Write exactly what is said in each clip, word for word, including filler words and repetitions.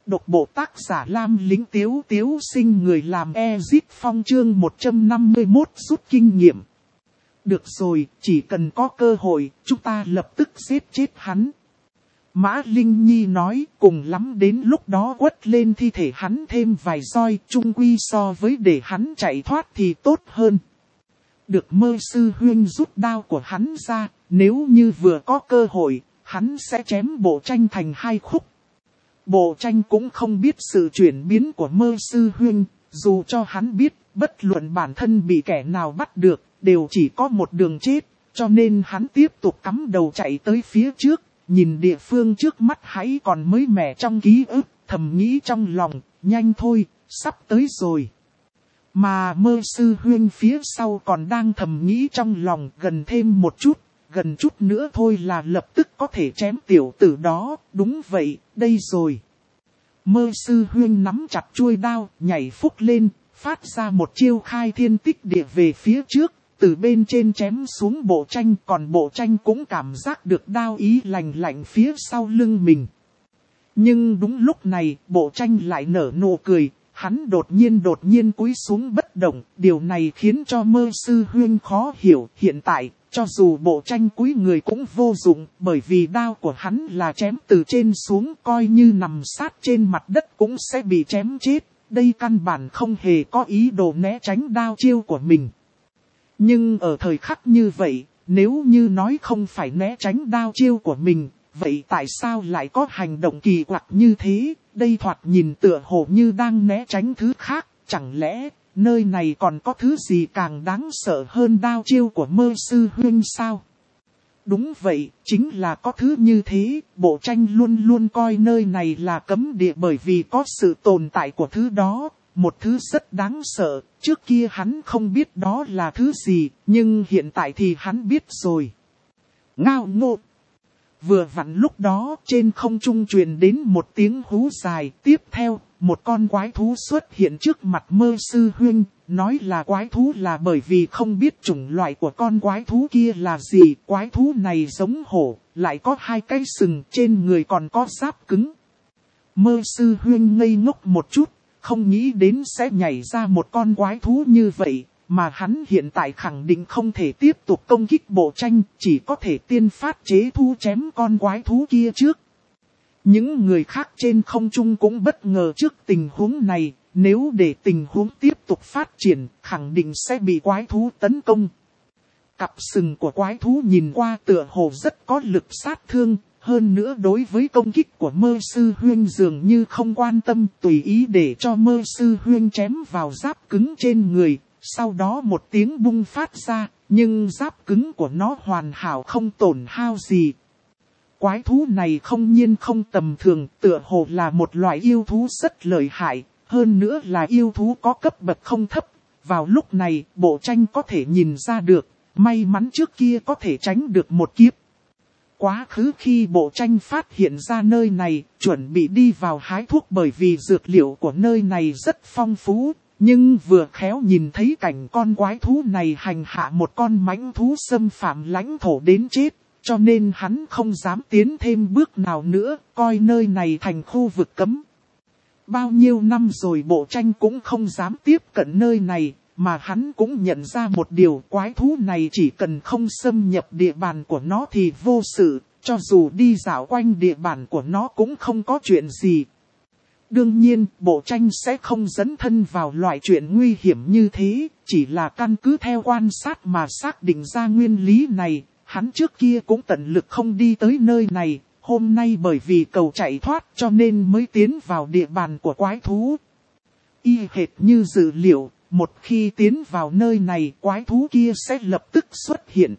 Độc bộ tác giả Lam Lĩnh Tiếu Tiếu sinh người làm Ezit Phong chương một trăm năm mươi mốt rút kinh nghiệm. Được rồi, chỉ cần có cơ hội, chúng ta lập tức giết chết hắn. Mã Linh Nhi nói, cùng lắm đến lúc đó quất lên thi thể hắn thêm vài roi, chung quy so với để hắn chạy thoát thì tốt hơn. Được Mơ Sư Huynh rút đao của hắn ra, nếu như vừa có cơ hội, hắn sẽ chém Bộ Tranh thành hai khúc. Bộ Tranh cũng không biết sự chuyển biến của Mơ Sư Huynh, dù cho hắn biết, bất luận bản thân bị kẻ nào bắt được, đều chỉ có một đường chết, cho nên hắn tiếp tục cắm đầu chạy tới phía trước, nhìn địa phương trước mắt hãy còn mới mẻ trong ký ức, thầm nghĩ trong lòng, nhanh thôi, sắp tới rồi. Mà Mơ Sư Huynh phía sau còn đang thầm nghĩ trong lòng gần thêm một chút, gần chút nữa thôi là lập tức có thể chém tiểu tử đó, đúng vậy, đây rồi. Mơ Sư Huynh nắm chặt chuôi đao, nhảy phúc lên, phát ra một chiêu khai thiên tích địa về phía trước, từ bên trên chém xuống Bộ Tranh, còn Bộ Tranh cũng cảm giác được đao ý lạnh lạnh phía sau lưng mình. Nhưng đúng lúc này, Bộ Tranh lại nở nụ cười, hắn đột nhiên đột nhiên cúi xuống bất động, điều này khiến cho Mơ Sư Huynh khó hiểu. Hiện tại, cho dù Bộ Tranh cúi người cũng vô dụng, bởi vì đao của hắn là chém từ trên xuống, coi như nằm sát trên mặt đất cũng sẽ bị chém chết. Đây căn bản không hề có ý đồ né tránh đao chiêu của mình. Nhưng ở thời khắc như vậy, nếu như nói không phải né tránh đao chiêu của mình, vậy tại sao lại có hành động kỳ quặc như thế? Đây thoạt nhìn tựa hồ như đang né tránh thứ khác, chẳng lẽ nơi này còn có thứ gì càng đáng sợ hơn đao chiêu của Mơ Sư Huynh sao? Đúng vậy, chính là có thứ như thế, Bộ Tranh luôn luôn coi nơi này là cấm địa bởi vì có sự tồn tại của thứ đó, một thứ rất đáng sợ, trước kia hắn không biết đó là thứ gì, nhưng hiện tại thì hắn biết rồi. Ngao ngộ! Vừa vặn lúc đó trên không trung truyền đến một tiếng hú dài, tiếp theo, một con quái thú xuất hiện trước mặt Mơ Sư Huynh, nói là quái thú là bởi vì không biết chủng loại của con quái thú kia là gì, quái thú này giống hổ, lại có hai cái sừng, trên người còn có giáp cứng. Mơ Sư Huynh ngây ngốc một chút, không nghĩ đến sẽ nhảy ra một con quái thú như vậy. Mà hắn hiện tại khẳng định không thể tiếp tục công kích Bộ Tranh, chỉ có thể tiên phát chế thu chém con quái thú kia trước. Những người khác trên không trung cũng bất ngờ trước tình huống này, nếu để tình huống tiếp tục phát triển, khẳng định sẽ bị quái thú tấn công. Cặp sừng của quái thú nhìn qua tựa hồ rất có lực sát thương, hơn nữa đối với công kích của Mơ Sư Huynh dường như không quan tâm, tùy ý để cho Mơ Sư Huynh chém vào giáp cứng trên người. Sau đó một tiếng bung phát ra, nhưng giáp cứng của nó hoàn hảo không tổn hao gì. Quái thú này không nhiên không tầm thường, tựa hồ là một loại yêu thú rất lợi hại, hơn nữa là yêu thú có cấp bậc không thấp. Vào lúc này, Bộ Tranh có thể nhìn ra được, may mắn trước kia có thể tránh được một kiếp. Quá khứ khi Bộ Tranh phát hiện ra nơi này, chuẩn bị đi vào hái thuốc bởi vì dược liệu của nơi này rất phong phú. Nhưng vừa khéo nhìn thấy cảnh con quái thú này hành hạ một con mãnh thú xâm phạm lãnh thổ đến chết, cho nên hắn không dám tiến thêm bước nào nữa, coi nơi này thành khu vực cấm. Bao nhiêu năm rồi Bộ Tranh cũng không dám tiếp cận nơi này, mà hắn cũng nhận ra một điều, quái thú này chỉ cần không xâm nhập địa bàn của nó thì vô sự, cho dù đi dạo quanh địa bàn của nó cũng không có chuyện gì. Đương nhiên, Bộ Tranh sẽ không dấn thân vào loại chuyện nguy hiểm như thế, chỉ là căn cứ theo quan sát mà xác định ra nguyên lý này. Hắn trước kia cũng tận lực không đi tới nơi này, hôm nay bởi vì cầu chạy thoát cho nên mới tiến vào địa bàn của quái thú. Y hệt như dự liệu, một khi tiến vào nơi này, quái thú kia sẽ lập tức xuất hiện.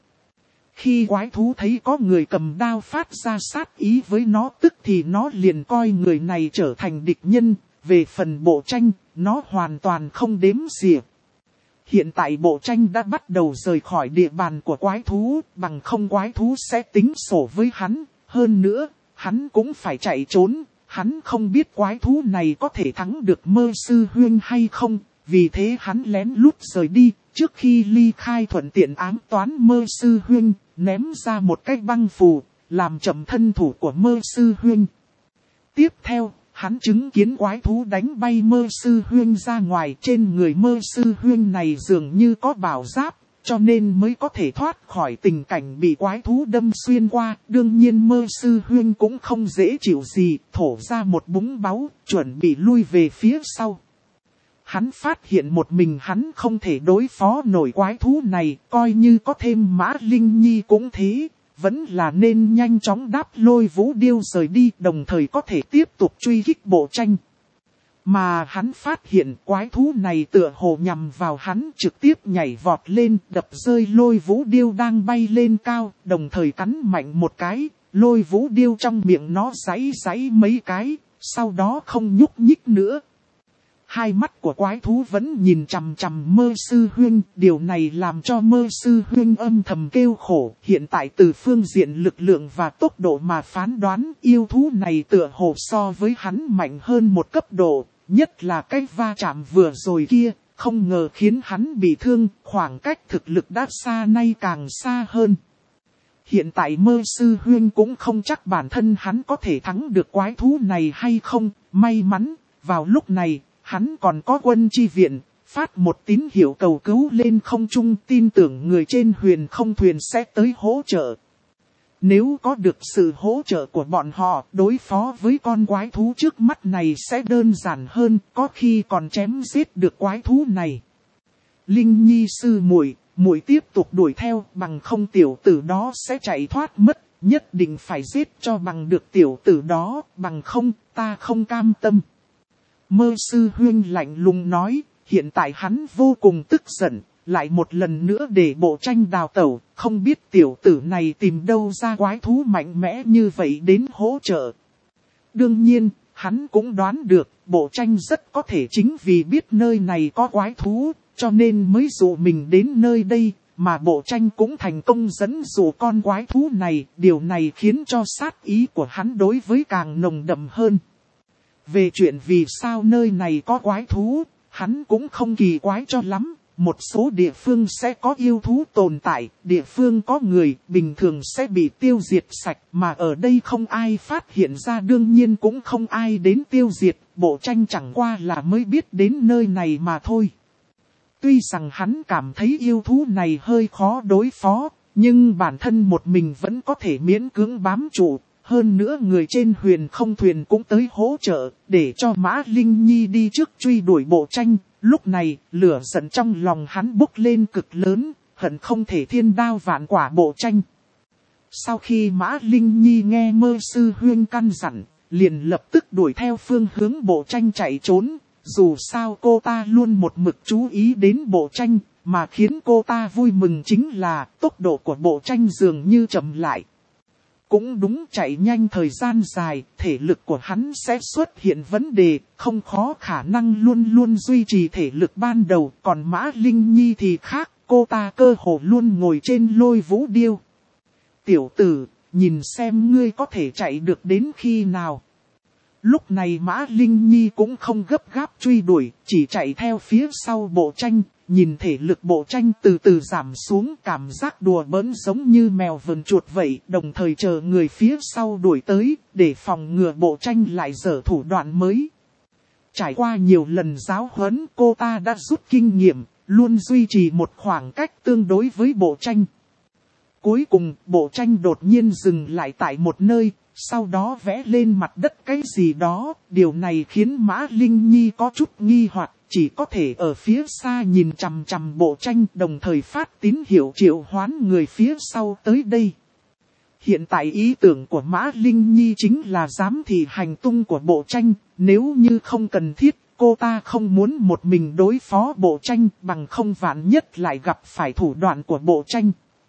Khi quái thú thấy có người cầm đao phát ra sát ý với nó tức thì nó liền coi người này trở thành địch nhân, về phần Bộ Tranh, nó hoàn toàn không đếm xỉa. Hiện tại Bộ Tranh đã bắt đầu rời khỏi địa bàn của quái thú, bằng không quái thú sẽ tính sổ với hắn, hơn nữa, hắn cũng phải chạy trốn, hắn không biết quái thú này có thể thắng được Mơ Sư Huynh hay không, vì thế hắn lén lút rời đi, trước khi ly khai thuận tiện ám toán Mơ Sư Huynh, ném ra một cái băng phù, làm chậm thân thủ của Mơ Sư Huynh. Tiếp theo, hắn chứng kiến quái thú đánh bay Mơ Sư Huynh ra ngoài, trên người Mơ Sư Huynh này dường như có bảo giáp, cho nên mới có thể thoát khỏi tình cảnh bị quái thú đâm xuyên qua. Đương nhiên Mơ Sư Huynh cũng không dễ chịu gì, thổ ra một búng báu, chuẩn bị lui về phía sau. Hắn phát hiện một mình hắn không thể đối phó nổi quái thú này, coi như có thêm Mã Linh Nhi cũng thế, vẫn là nên nhanh chóng đáp Lôi Vũ Điêu rời đi, đồng thời có thể tiếp tục truy kích Bộ Tranh. Mà hắn phát hiện quái thú này tựa hồ nhằm vào hắn, trực tiếp nhảy vọt lên, đập rơi Lôi Vũ Điêu đang bay lên cao, đồng thời cắn mạnh một cái, Lôi Vũ Điêu trong miệng nó giãy giãy mấy cái, sau đó không nhúc nhích nữa. Hai mắt của quái thú vẫn nhìn chằm chằm Mơ Sư Huynh, điều này làm cho Mơ Sư Huynh âm thầm kêu khổ. Hiện tại từ phương diện lực lượng và tốc độ mà phán đoán, yêu thú này tựa hồ so với hắn mạnh hơn một cấp độ, nhất là cái va chạm vừa rồi kia, không ngờ khiến hắn bị thương, khoảng cách thực lực đã xa nay càng xa hơn. Hiện tại Mơ Sư Huynh cũng không chắc bản thân hắn có thể thắng được quái thú này hay không, may mắn, vào lúc này, hắn còn có quân chi viện, phát một tín hiệu cầu cứu lên không trung, tin tưởng người trên huyền không thuyền sẽ tới hỗ trợ. Nếu có được sự hỗ trợ của bọn họ, đối phó với con quái thú trước mắt này sẽ đơn giản hơn, có khi còn chém giết được quái thú này. Linh Nhi sư muội, muội tiếp tục đuổi theo, bằng không tiểu tử đó sẽ chạy thoát mất, nhất định phải giết cho bằng được tiểu tử đó, bằng không ta không cam tâm. Mơ Sư Huynh lạnh lùng nói, hiện tại hắn vô cùng tức giận, lại một lần nữa để Bộ Tranh đào tẩu, không biết tiểu tử này tìm đâu ra quái thú mạnh mẽ như vậy đến hỗ trợ. Đương nhiên, hắn cũng đoán được, Bộ Tranh rất có thể chính vì biết nơi này có quái thú, cho nên mới dụ mình đến nơi đây, mà Bộ Tranh cũng thành công dẫn dụ con quái thú này, điều này khiến cho sát ý của hắn đối với càng nồng đậm hơn. Về chuyện vì sao nơi này có quái thú, hắn cũng không kỳ quái cho lắm. Một số địa phương sẽ có yêu thú tồn tại, địa phương có người, bình thường sẽ bị tiêu diệt sạch, mà ở đây không ai phát hiện ra, đương nhiên cũng không ai đến tiêu diệt, Bộ Tranh chẳng qua là mới biết đến nơi này mà thôi. Tuy rằng hắn cảm thấy yêu thú này hơi khó đối phó, nhưng bản thân một mình vẫn có thể miễn cưỡng bám trụ. Hơn nữa người trên huyền không thuyền cũng tới hỗ trợ, để cho Mã Linh Nhi đi trước truy đuổi Bộ Tranh. Lúc này, lửa giận trong lòng hắn bốc lên cực lớn, hận không thể thiên đao vạn quả Bộ Tranh. Sau khi Mã Linh Nhi nghe Mơ Sư Huynh căn dặn, liền lập tức đuổi theo phương hướng Bộ Tranh chạy trốn. Dù sao cô ta luôn một mực chú ý đến Bộ Tranh, mà khiến cô ta vui mừng chính là tốc độ của Bộ Tranh dường như chậm lại. Cũng đúng, chạy nhanh thời gian dài, thể lực của hắn sẽ xuất hiện vấn đề, không khó khả năng luôn luôn duy trì thể lực ban đầu. Còn Mã Linh Nhi thì khác, cô ta cơ hồ luôn ngồi trên Lôi Vũ Điêu. Tiểu tử, nhìn xem ngươi có thể chạy được đến khi nào. Lúc này Mã Linh Nhi cũng không gấp gáp truy đuổi, chỉ chạy theo phía sau Bộ Tranh. Nhìn thể lực Bộ Tranh từ từ giảm xuống, cảm giác đùa bỡn giống như mèo vờn chuột vậy, đồng thời chờ người phía sau đuổi tới, để phòng ngừa Bộ Tranh lại dở thủ đoạn mới. Trải qua nhiều lần giáo huấn, cô ta đã rút kinh nghiệm, luôn duy trì một khoảng cách tương đối với Bộ Tranh. Cuối cùng, Bộ Tranh đột nhiên dừng lại tại một nơi, sau đó vẽ lên mặt đất cái gì đó, điều này khiến Mã Linh Nhi có chút nghi hoặc. Chỉ có thể ở phía xa nhìn chằm chằm Bộ Tranh, đồng thời phát tín hiệu triệu hoán người phía sau tới đây. Hiện tại ý tưởng của Mã Linh Nhi chính là giám thị hành tung của Bộ Tranh, nếu như không cần thiết, cô ta không muốn một mình đối phó Bộ Tranh, bằng không vạn nhất lại gặp phải thủ đoạn của Bộ Tranh.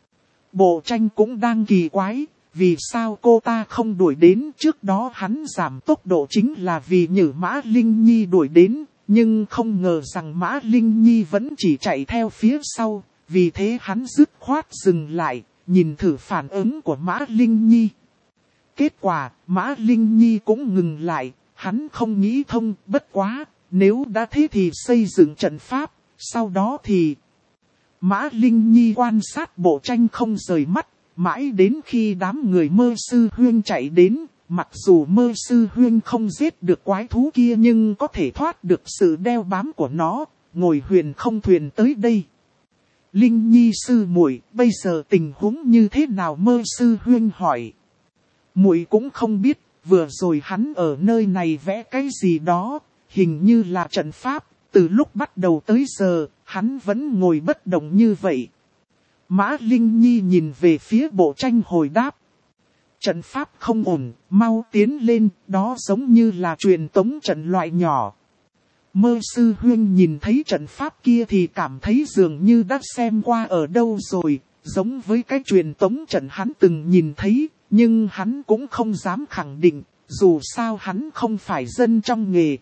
Bộ Tranh cũng đang kỳ quái, vì sao cô ta không đuổi đến, trước đó hắn giảm tốc độ chính là vì nhử Mã Linh Nhi đuổi đến. Nhưng không ngờ rằng Mã Linh Nhi vẫn chỉ chạy theo phía sau, vì thế hắn dứt khoát dừng lại, nhìn thử phản ứng của Mã Linh Nhi. Kết quả, Mã Linh Nhi cũng ngừng lại, hắn không nghĩ thông, bất quá, nếu đã thế thì xây dựng trận pháp, sau đó thì... Mã Linh Nhi quan sát Bộ Tranh không rời mắt, mãi đến khi đám người Mơ Sư Huynh chạy đến, mặc dù Mơ Sư Huynh không giết được quái thú kia nhưng có thể thoát được sự đeo bám của nó, ngồi huyền không thuyền tới đây. Linh Nhi sư muội, bây giờ tình huống như thế nào? Mơ Sư Huynh hỏi. Muội cũng không biết, vừa rồi hắn ở nơi này vẽ cái gì đó, hình như là trận pháp, từ lúc bắt đầu tới giờ, hắn vẫn ngồi bất động như vậy. Mã Linh Nhi nhìn về phía bộ tranh hồi đáp. Trận pháp không ổn, mau tiến lên, đó giống như là truyền tống trận loại nhỏ. Mơ Sư Huynh nhìn thấy trận pháp kia thì cảm thấy dường như đã xem qua ở đâu rồi, giống với cái truyền tống trận hắn từng nhìn thấy, nhưng hắn cũng không dám khẳng định, dù sao hắn không phải dân trong nghề.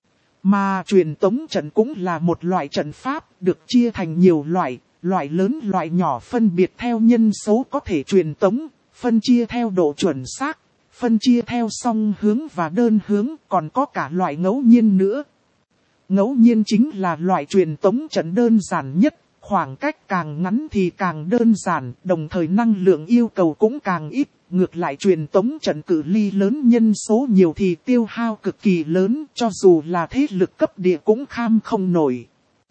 Mà truyền tống trận cũng là một loại trận pháp, được chia thành nhiều loại, loại lớn loại nhỏ phân biệt theo nhân số có thể truyền tống, phân chia theo độ chuẩn xác, phân chia theo song hướng và đơn hướng, còn có cả loại ngẫu nhiên nữa. Ngẫu nhiên chính là loại truyền tống trận đơn giản nhất, khoảng cách càng ngắn thì càng đơn giản, đồng thời năng lượng yêu cầu cũng càng ít. Ngược lại truyền tống trận cự ly lớn nhân số nhiều thì tiêu hao cực kỳ lớn, cho dù là thế lực cấp địa cũng kham không nổi.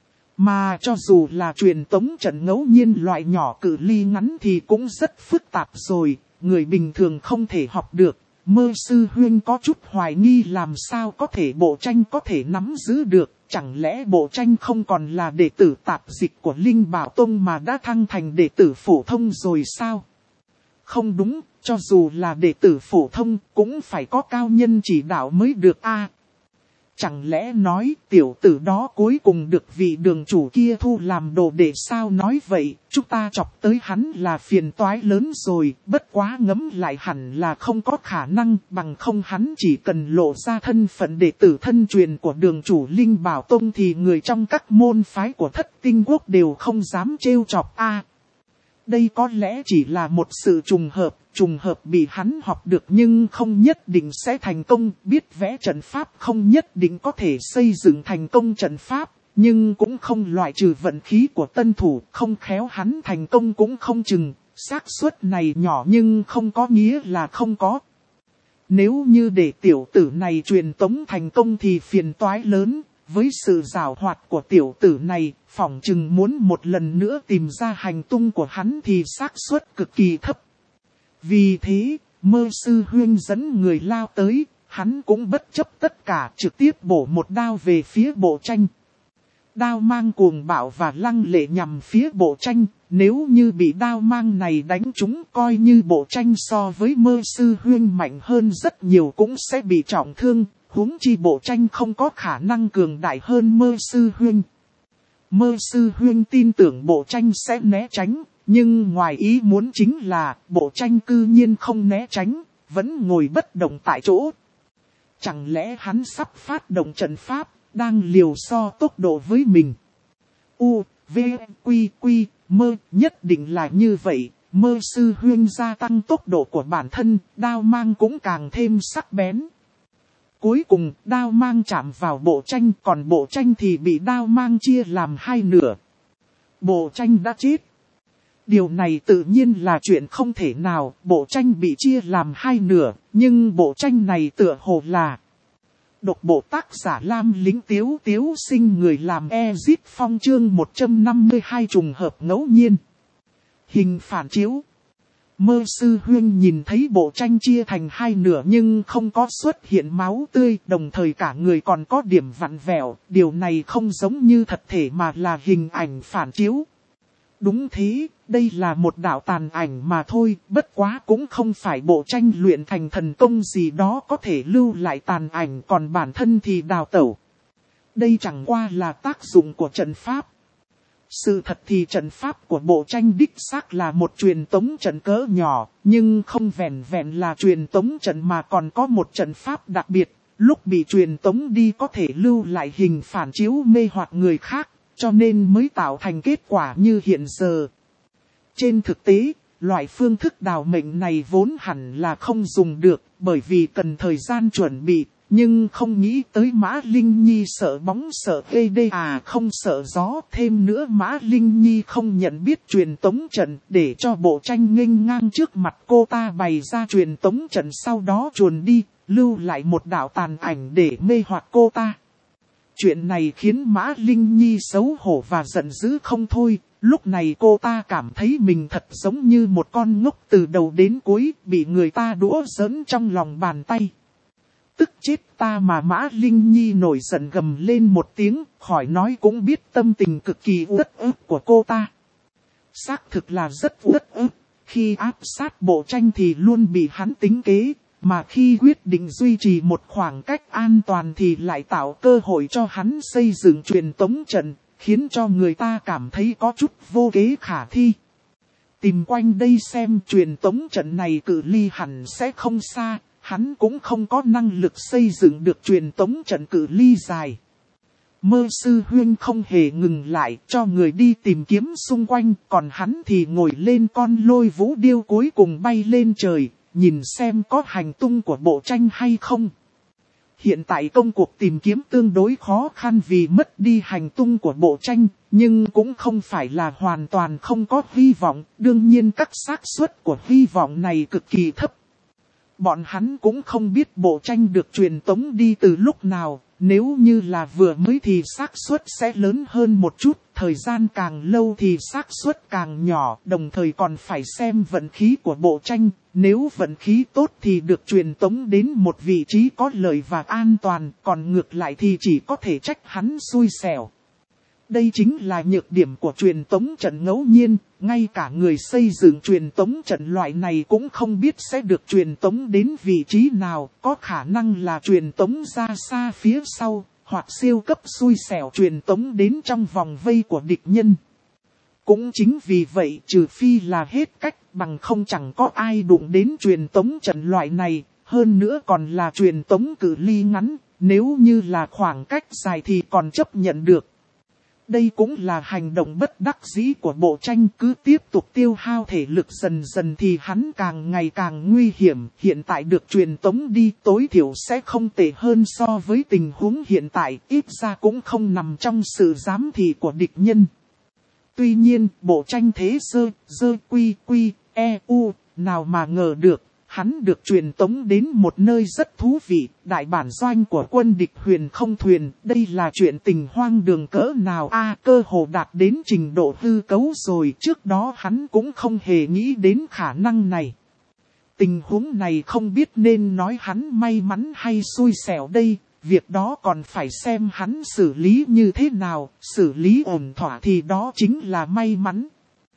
Mà cho dù là truyền tống trận ngẫu nhiên loại nhỏ cự ly ngắn thì cũng rất phức tạp rồi, người bình thường không thể học được. Mơ Sư Huynh có chút hoài nghi làm sao có thể bộ tranh có thể nắm giữ được, chẳng lẽ bộ tranh không còn là đệ tử tạp dịch của Linh Bảo Tông mà đã thăng thành đệ tử phổ thông rồi sao? Không đúng, cho dù là đệ tử phổ thông cũng phải có cao nhân chỉ đạo mới được a. Chẳng lẽ nói tiểu tử đó cuối cùng được vị đường chủ kia thu làm đồ đệ sao? Nói vậy, chúng ta chọc tới hắn là phiền toái lớn rồi, bất quá ngẫm lại hẳn là không có khả năng, bằng không hắn chỉ cần lộ ra thân phận đệ tử thân truyền của đường chủ Linh Bảo Tông thì người trong các môn phái của Thất Tinh Quốc đều không dám trêu chọc a. Đây có lẽ chỉ là một sự trùng hợp, trùng hợp bị hắn học được nhưng không nhất định sẽ thành công, biết vẽ trận pháp không nhất định có thể xây dựng thành công trận pháp, nhưng cũng không loại trừ vận khí của tân thủ, không khéo hắn thành công cũng không chừng, xác suất này nhỏ nhưng không có nghĩa là không có. Nếu như để tiểu tử này truyền tống thành công thì phiền toái lớn. Với sự giàu hoạt của tiểu tử này, phỏng chừng muốn một lần nữa tìm ra hành tung của hắn thì xác suất cực kỳ thấp. Vì thế, Mơ Sư Huynh dẫn người lao tới, hắn cũng bất chấp tất cả trực tiếp bổ một đao về phía bộ tranh. Đao mang cuồng bạo và lăng lệ nhằm phía bộ tranh, nếu như bị đao mang này đánh trúng coi như bộ tranh so với Mơ Sư Huynh mạnh hơn rất nhiều cũng sẽ bị trọng thương. Huống chi bộ tranh không có khả năng cường đại hơn Mơ Sư Huynh. Mơ Sư Huynh tin tưởng bộ tranh sẽ né tránh, nhưng ngoài ý muốn chính là bộ tranh cư nhiên không né tránh, vẫn ngồi bất động tại chỗ. Chẳng lẽ hắn sắp phát động trận pháp, đang liều so tốc độ với mình? U, V, Quy, Quy, Mơ, nhất định là như vậy. Mơ Sư Huynh gia tăng tốc độ của bản thân, đao mang cũng càng thêm sắc bén. Cuối cùng, đao mang chạm vào bộ tranh, còn bộ tranh thì bị đao mang chia làm hai nửa. Bộ tranh đã chết. Điều này tự nhiên là chuyện không thể nào, bộ tranh bị chia làm hai nửa, nhưng bộ tranh này tựa hồ là độc bộ tác giả Lam Lính Tiếu Tiếu Sinh, người làm Ezit Phong chương một trăm năm mươi hai trùng hợp ngẫu nhiên. Hình phản chiếu. Mơ Sư Huynh nhìn thấy bộ tranh chia thành hai nửa nhưng không có xuất hiện máu tươi, đồng thời cả người còn có điểm vặn vẹo, điều này không giống như thật thể mà là hình ảnh phản chiếu. Đúng thế, đây là một đạo tàn ảnh mà thôi, bất quá cũng không phải bộ tranh luyện thành thần công gì đó có thể lưu lại tàn ảnh, còn bản thân thì đào tẩu. Đây chẳng qua là tác dụng của trận pháp. Sự thật thì trận pháp của bộ tranh đích xác là một truyền tống trận cỡ nhỏ, nhưng không vẹn vẹn là truyền tống trận mà còn có một trận pháp đặc biệt, lúc bị truyền tống đi có thể lưu lại hình phản chiếu mê hoặc người khác, cho nên mới tạo thành kết quả như hiện giờ. Trên thực tế, loại phương thức đào mệnh này vốn hẳn là không dùng được, bởi vì cần thời gian chuẩn bị, Nhưng không nghĩ tới Mã Linh Nhi sợ bóng sợ cây đê à không sợ gió. Thêm nữa Mã Linh Nhi không nhận biết truyền tống trận để cho Bộ Tranh nghênh ngang trước mặt cô ta bày ra truyền tống trận, sau đó chuồn đi, lưu lại một đạo tàn ảnh để mê hoặc cô ta. Chuyện này khiến Mã Linh Nhi xấu hổ và giận dữ không thôi. Lúc này cô ta cảm thấy mình thật giống như một con ngốc từ đầu đến cuối, bị người ta đũa giỡn trong lòng bàn tay. Tức chết ta mà. Mã Linh Nhi nổi giận gầm lên một tiếng, khỏi nói cũng biết tâm tình cực kỳ uất ức của cô ta. Xác thực là rất uất ức, khi áp sát Bộ Tranh thì luôn bị hắn tính kế, mà khi quyết định duy trì một khoảng cách an toàn thì lại tạo cơ hội cho hắn xây dựng truyền tống trận, khiến cho người ta cảm thấy có chút vô kế khả thi. Tìm quanh đây xem, truyền tống trận này cự ly hẳn sẽ không xa. Hắn cũng không có năng lực xây dựng được truyền tống trận cự ly dài. Mơ Sư Huyên không hề ngừng lại cho người đi tìm kiếm xung quanh, còn hắn thì ngồi lên con lôi vũ điêu cuối cùng bay lên trời, nhìn xem có hành tung của Bộ Tranh hay không. Hiện tại công cuộc tìm kiếm tương đối khó khăn vì mất đi hành tung của Bộ Tranh, nhưng cũng không phải là hoàn toàn không có hy vọng, đương nhiên các xác suất của hy vọng này cực kỳ thấp. Bọn hắn cũng không biết Bộ Tranh được truyền tống đi từ lúc nào, nếu như là vừa mới thì xác suất sẽ lớn hơn một chút, thời gian càng lâu thì xác suất càng nhỏ, đồng thời còn phải xem vận khí của Bộ Tranh, nếu vận khí tốt thì được truyền tống đến một vị trí có lợi và an toàn, còn ngược lại thì chỉ có thể trách hắn xui xẻo. Đây chính là nhược điểm của truyền tống trận ngẫu nhiên, ngay cả người xây dựng truyền tống trận loại này cũng không biết sẽ được truyền tống đến vị trí nào, có khả năng là truyền tống ra xa phía sau, hoặc siêu cấp xui xẻo truyền tống đến trong vòng vây của địch nhân. Cũng chính vì vậy, trừ phi là hết cách, bằng không chẳng có ai đụng đến truyền tống trận loại này, hơn nữa còn là truyền tống cự ly ngắn, nếu như là khoảng cách dài thì còn chấp nhận được. Đây cũng là hành động bất đắc dĩ của Bộ Tranh, cứ tiếp tục tiêu hao thể lực dần dần thì hắn càng ngày càng nguy hiểm. Hiện tại được truyền tống đi tối thiểu sẽ không tệ hơn so với tình huống hiện tại, ít ra cũng không nằm trong sự giám thị của địch nhân. Tuy nhiên, Bộ Tranh thế sơ, dơ quy quy, e u, nào mà ngờ được. Hắn được truyền tống đến một nơi rất thú vị, đại bản doanh của quân địch Huyền Không Thuyền. Đây là chuyện tình hoang đường cỡ nào a à, cơ hồ đạt đến trình độ hư cấu rồi. Trước đó hắn cũng không hề nghĩ đến khả năng này. Tình huống này không biết nên nói hắn may mắn hay xui xẻo đây. Việc đó còn phải xem hắn xử lý như thế nào. Xử lý ổn thỏa thì đó chính là may mắn.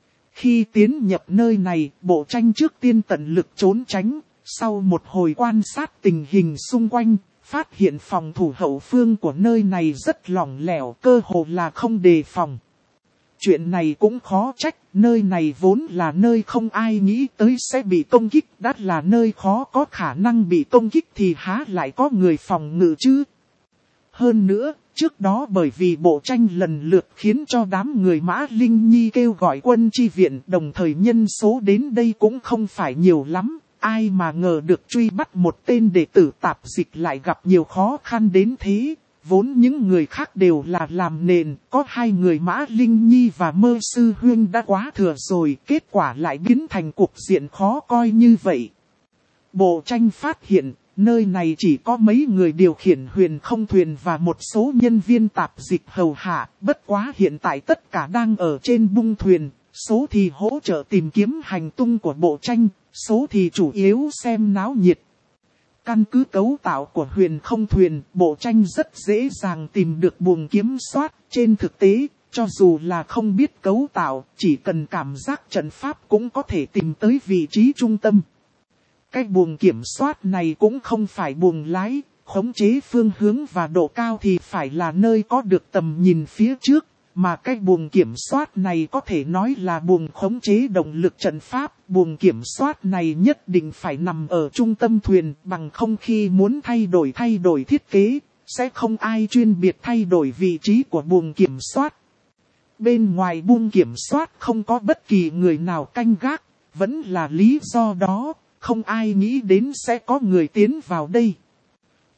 Khi tiến nhập nơi này, Bộ Tranh trước tiên tận lực trốn tránh, sau một hồi quan sát tình hình xung quanh, phát hiện phòng thủ hậu phương của nơi này rất lỏng lẻo, cơ hồ là không đề phòng. Chuyện này cũng khó trách, nơi này vốn là nơi không ai nghĩ tới sẽ bị công kích, đã là nơi khó có khả năng bị công kích thì há lại có người phòng ngự chứ. Hơn nữa, trước đó bởi vì Bộ Tranh lần lượt khiến cho đám người Mã Linh Nhi kêu gọi quân chi viện, đồng thời nhân số đến đây cũng không phải nhiều lắm, ai mà ngờ được truy bắt một tên đệ tử tạp dịch lại gặp nhiều khó khăn đến thế. Vốn những người khác đều là làm nền, có hai người Mã Linh Nhi và Mơ Sư Huyên đã quá thừa rồi, kết quả lại biến thành cuộc diện khó coi như vậy. Bộ Tranh phát hiện, nơi này chỉ có mấy người điều khiển Huyền Không Thuyền và một số nhân viên tạp dịch hầu hạ, bất quá hiện tại tất cả đang ở trên bung thuyền, số thì hỗ trợ tìm kiếm hành tung của Bộ Tranh, số thì chủ yếu xem náo nhiệt. Căn cứ cấu tạo của Huyền Không Thuyền, Bộ Tranh rất dễ dàng tìm được buồng kiểm soát. Trên thực tế, cho dù là không biết cấu tạo, chỉ cần cảm giác trận pháp cũng có thể tìm tới vị trí trung tâm. Cái buồng kiểm soát này cũng không phải buồng lái, khống chế phương hướng và độ cao thì phải là nơi có được tầm nhìn phía trước. Mà cái buồng kiểm soát này có thể nói là buồng khống chế động lực trận pháp. Buồng kiểm soát này nhất định phải nằm ở trung tâm thuyền, bằng không khi muốn thay đổi thay đổi thiết kế, sẽ không ai chuyên biệt thay đổi vị trí của buồng kiểm soát. Bên ngoài buồng kiểm soát không có bất kỳ người nào canh gác, vẫn là lý do đó, không ai nghĩ đến sẽ có người tiến vào đây.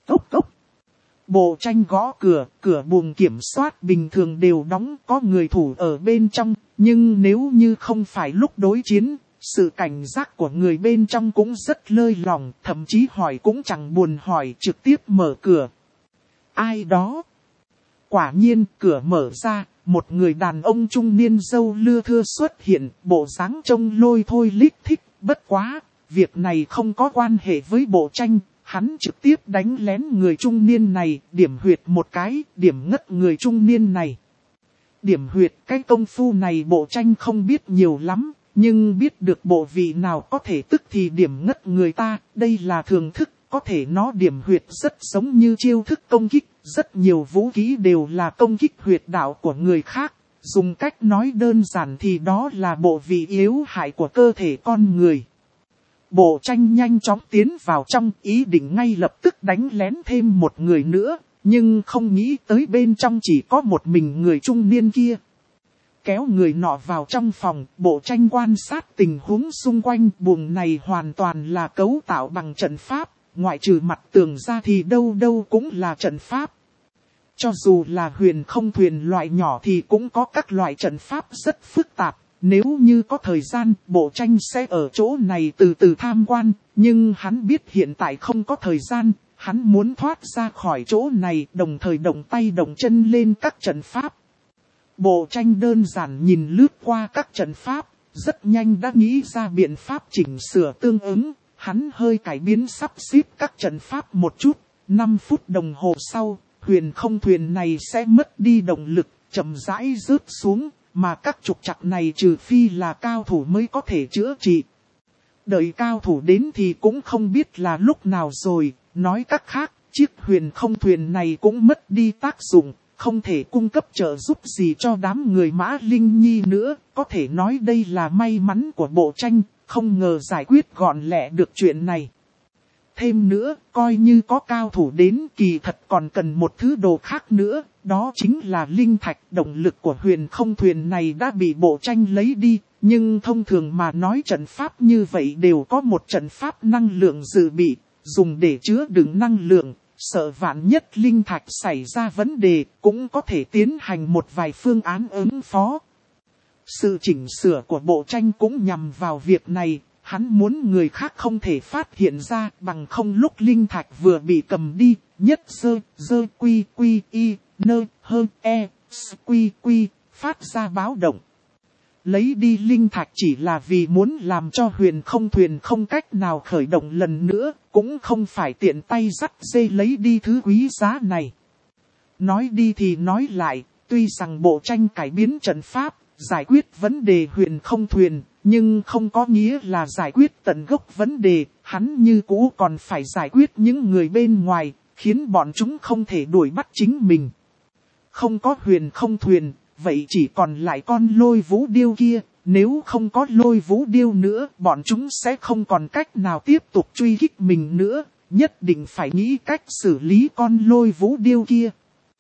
cốc cốc. Bộ tranh gõ cửa, cửa buồng kiểm soát bình thường đều đóng, có người thủ ở bên trong, nhưng nếu như không phải lúc đối chiến, sự cảnh giác của người bên trong cũng rất lơi lỏng, thậm chí hỏi cũng chẳng buồn hỏi, trực tiếp mở cửa. Ai đó? Quả nhiên, cửa mở ra, một người đàn ông trung niên râu lưa thưa xuất hiện, bộ dáng trông lôi thôi lít thích, bất quá, việc này không có quan hệ với bộ tranh. Hắn trực tiếp đánh lén người trung niên này, điểm huyệt một cái, điểm ngất người trung niên này. Điểm huyệt, cái công phu này bộ tranh không biết nhiều lắm, nhưng biết được bộ vị nào có thể tức thì điểm ngất người ta, đây là thường thức, có thể nó điểm huyệt rất giống như chiêu thức công kích, rất nhiều vũ khí đều là công kích huyệt đạo của người khác, dùng cách nói đơn giản thì đó là bộ vị yếu hại của cơ thể con người. Bộ tranh nhanh chóng tiến vào trong, ý định ngay lập tức đánh lén thêm một người nữa, nhưng không nghĩ tới bên trong chỉ có một mình người trung niên kia. Kéo người nọ vào trong phòng, bộ tranh quan sát tình huống xung quanh, buồng này hoàn toàn là cấu tạo bằng trận pháp, ngoại trừ mặt tường ra thì đâu đâu cũng là trận pháp. Cho dù là huyền không thuyền loại nhỏ thì cũng có các loại trận pháp rất phức tạp. Nếu như có thời gian, bộ tranh sẽ ở chỗ này từ từ tham quan, nhưng hắn biết hiện tại không có thời gian, hắn muốn thoát ra khỏi chỗ này, đồng thời động tay động chân lên các trận pháp. Bộ tranh đơn giản nhìn lướt qua các trận pháp, rất nhanh đã nghĩ ra biện pháp chỉnh sửa tương ứng, hắn hơi cải biến sắp xếp các trận pháp một chút, năm phút đồng hồ sau, huyền không thuyền này sẽ mất đi động lực, chậm rãi rớt xuống. Mà các trục trặc này trừ phi là cao thủ mới có thể chữa trị. Đợi cao thủ đến thì cũng không biết là lúc nào rồi, nói cách khác, chiếc huyền không thuyền này cũng mất đi tác dụng, không thể cung cấp trợ giúp gì cho đám người Mã Linh Nhi nữa, có thể nói đây là may mắn của bộ tranh, không ngờ giải quyết gọn lẹ được chuyện này. Thêm nữa, coi như có cao thủ đến kỳ thật còn cần một thứ đồ khác nữa, đó chính là linh thạch. Động lực của huyền không thuyền này đã bị bộ tranh lấy đi, nhưng thông thường mà nói trận pháp như vậy đều có một trận pháp năng lượng dự bị, dùng để chứa đựng năng lượng, sợ vạn nhất linh thạch xảy ra vấn đề, cũng có thể tiến hành một vài phương án ứng phó. Sự chỉnh sửa của bộ tranh cũng nhằm vào việc này. Hắn muốn người khác không thể phát hiện ra, bằng không lúc linh thạch vừa bị cầm đi, nhất dơ, dơ quy quy y, nơ, hơ, e, s, quy quy, phát ra báo động. Lấy đi linh thạch chỉ là vì muốn làm cho huyền không thuyền không cách nào khởi động lần nữa, cũng không phải tiện tay dắt dê lấy đi thứ quý giá này. Nói đi thì nói lại, tuy rằng bộ tranh cải biến trận pháp, giải quyết vấn đề huyền không thuyền, nhưng không có nghĩa là giải quyết tận gốc vấn đề, hắn như cũ còn phải giải quyết những người bên ngoài, khiến bọn chúng không thể đuổi bắt chính mình. Không có huyền không thuyền, vậy chỉ còn lại con lôi vũ điêu kia, nếu không có lôi vũ điêu nữa, bọn chúng sẽ không còn cách nào tiếp tục truy kích mình nữa, nhất định phải nghĩ cách xử lý con lôi vũ điêu kia.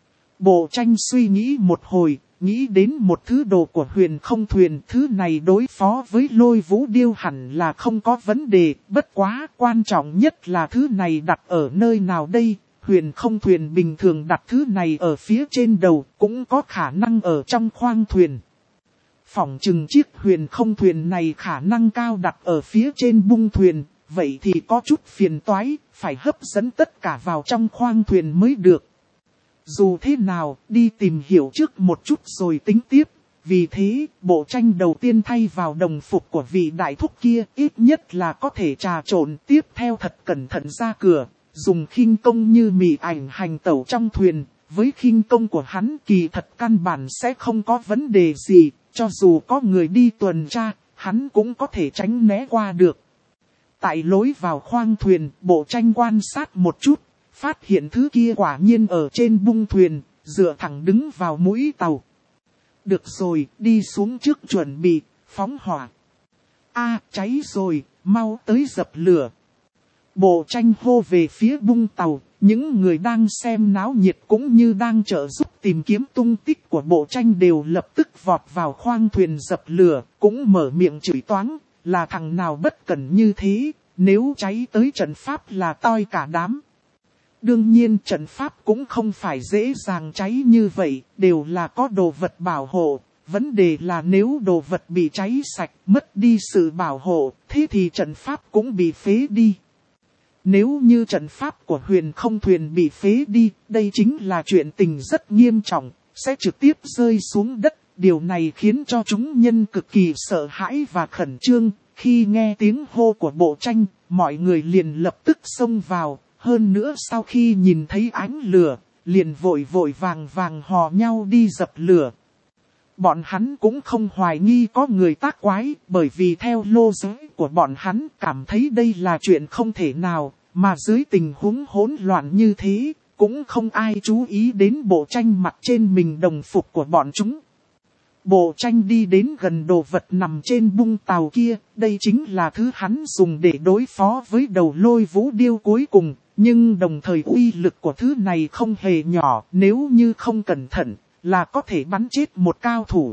Bộ tranh suy nghĩ một hồi, nghĩ đến một thứ đồ của huyền không thuyền, thứ này đối phó với lôi vũ điêu hẳn là không có vấn đề, bất quá quan trọng nhất là thứ này đặt ở nơi nào đây. Huyền không thuyền bình thường đặt thứ này ở phía trên đầu, cũng có khả năng ở trong khoang thuyền. Phỏng chừng chiếc huyền không thuyền này khả năng cao đặt ở phía trên bung thuyền, vậy thì có chút phiền toái, phải hấp dẫn tất cả vào trong khoang thuyền mới được. Dù thế nào, đi tìm hiểu trước một chút rồi tính tiếp. Vì thế, bộ tranh đầu tiên thay vào đồng phục của vị đại thúc kia, ít nhất là có thể trà trộn, tiếp theo thật cẩn thận ra cửa, dùng khinh công như mị ảnh hành tẩu trong thuyền. Với khinh công của hắn kỳ thật căn bản sẽ không có vấn đề gì, cho dù có người đi tuần tra, hắn cũng có thể tránh né qua được. Tại lối vào khoang thuyền, bộ tranh quan sát một chút. Phát hiện thứ kia quả nhiên ở trên bung thuyền, dựa thẳng đứng vào mũi tàu. Được rồi, đi xuống trước chuẩn bị, phóng hỏa. A, cháy rồi, mau tới dập lửa. Bộ tranh hô về phía bung tàu, những người đang xem náo nhiệt cũng như đang trợ giúp tìm kiếm tung tích của bộ tranh đều lập tức vọt vào khoang thuyền dập lửa, cũng mở miệng chửi toáng, là thằng nào bất cẩn như thế, nếu cháy tới trận pháp là toi cả đám. Đương nhiên trận pháp cũng không phải dễ dàng cháy như vậy, đều là có đồ vật bảo hộ. Vấn đề là nếu đồ vật bị cháy sạch, mất đi sự bảo hộ, thế thì trận pháp cũng bị phế đi. Nếu như trận pháp của huyền không thuyền bị phế đi, đây chính là chuyện tình rất nghiêm trọng, sẽ trực tiếp rơi xuống đất. Điều này khiến cho chúng nhân cực kỳ sợ hãi và khẩn trương. Khi nghe tiếng hô của bộ tranh, mọi người liền lập tức xông vào. Hơn nữa sau khi nhìn thấy ánh lửa, liền vội vội vàng vàng hò nhau đi dập lửa. Bọn hắn cũng không hoài nghi có người tác quái, bởi vì theo lô giới của bọn hắn cảm thấy đây là chuyện không thể nào, mà dưới tình huống hỗn loạn như thế, cũng không ai chú ý đến bộ tranh mặc trên mình đồng phục của bọn chúng. Bộ tranh đi đến gần đồ vật nằm trên bung tàu kia, đây chính là thứ hắn dùng để đối phó với đầu lôi vũ điêu cuối cùng, nhưng đồng thời uy lực của thứ này không hề nhỏ, nếu như không cẩn thận, là có thể bắn chết một cao thủ.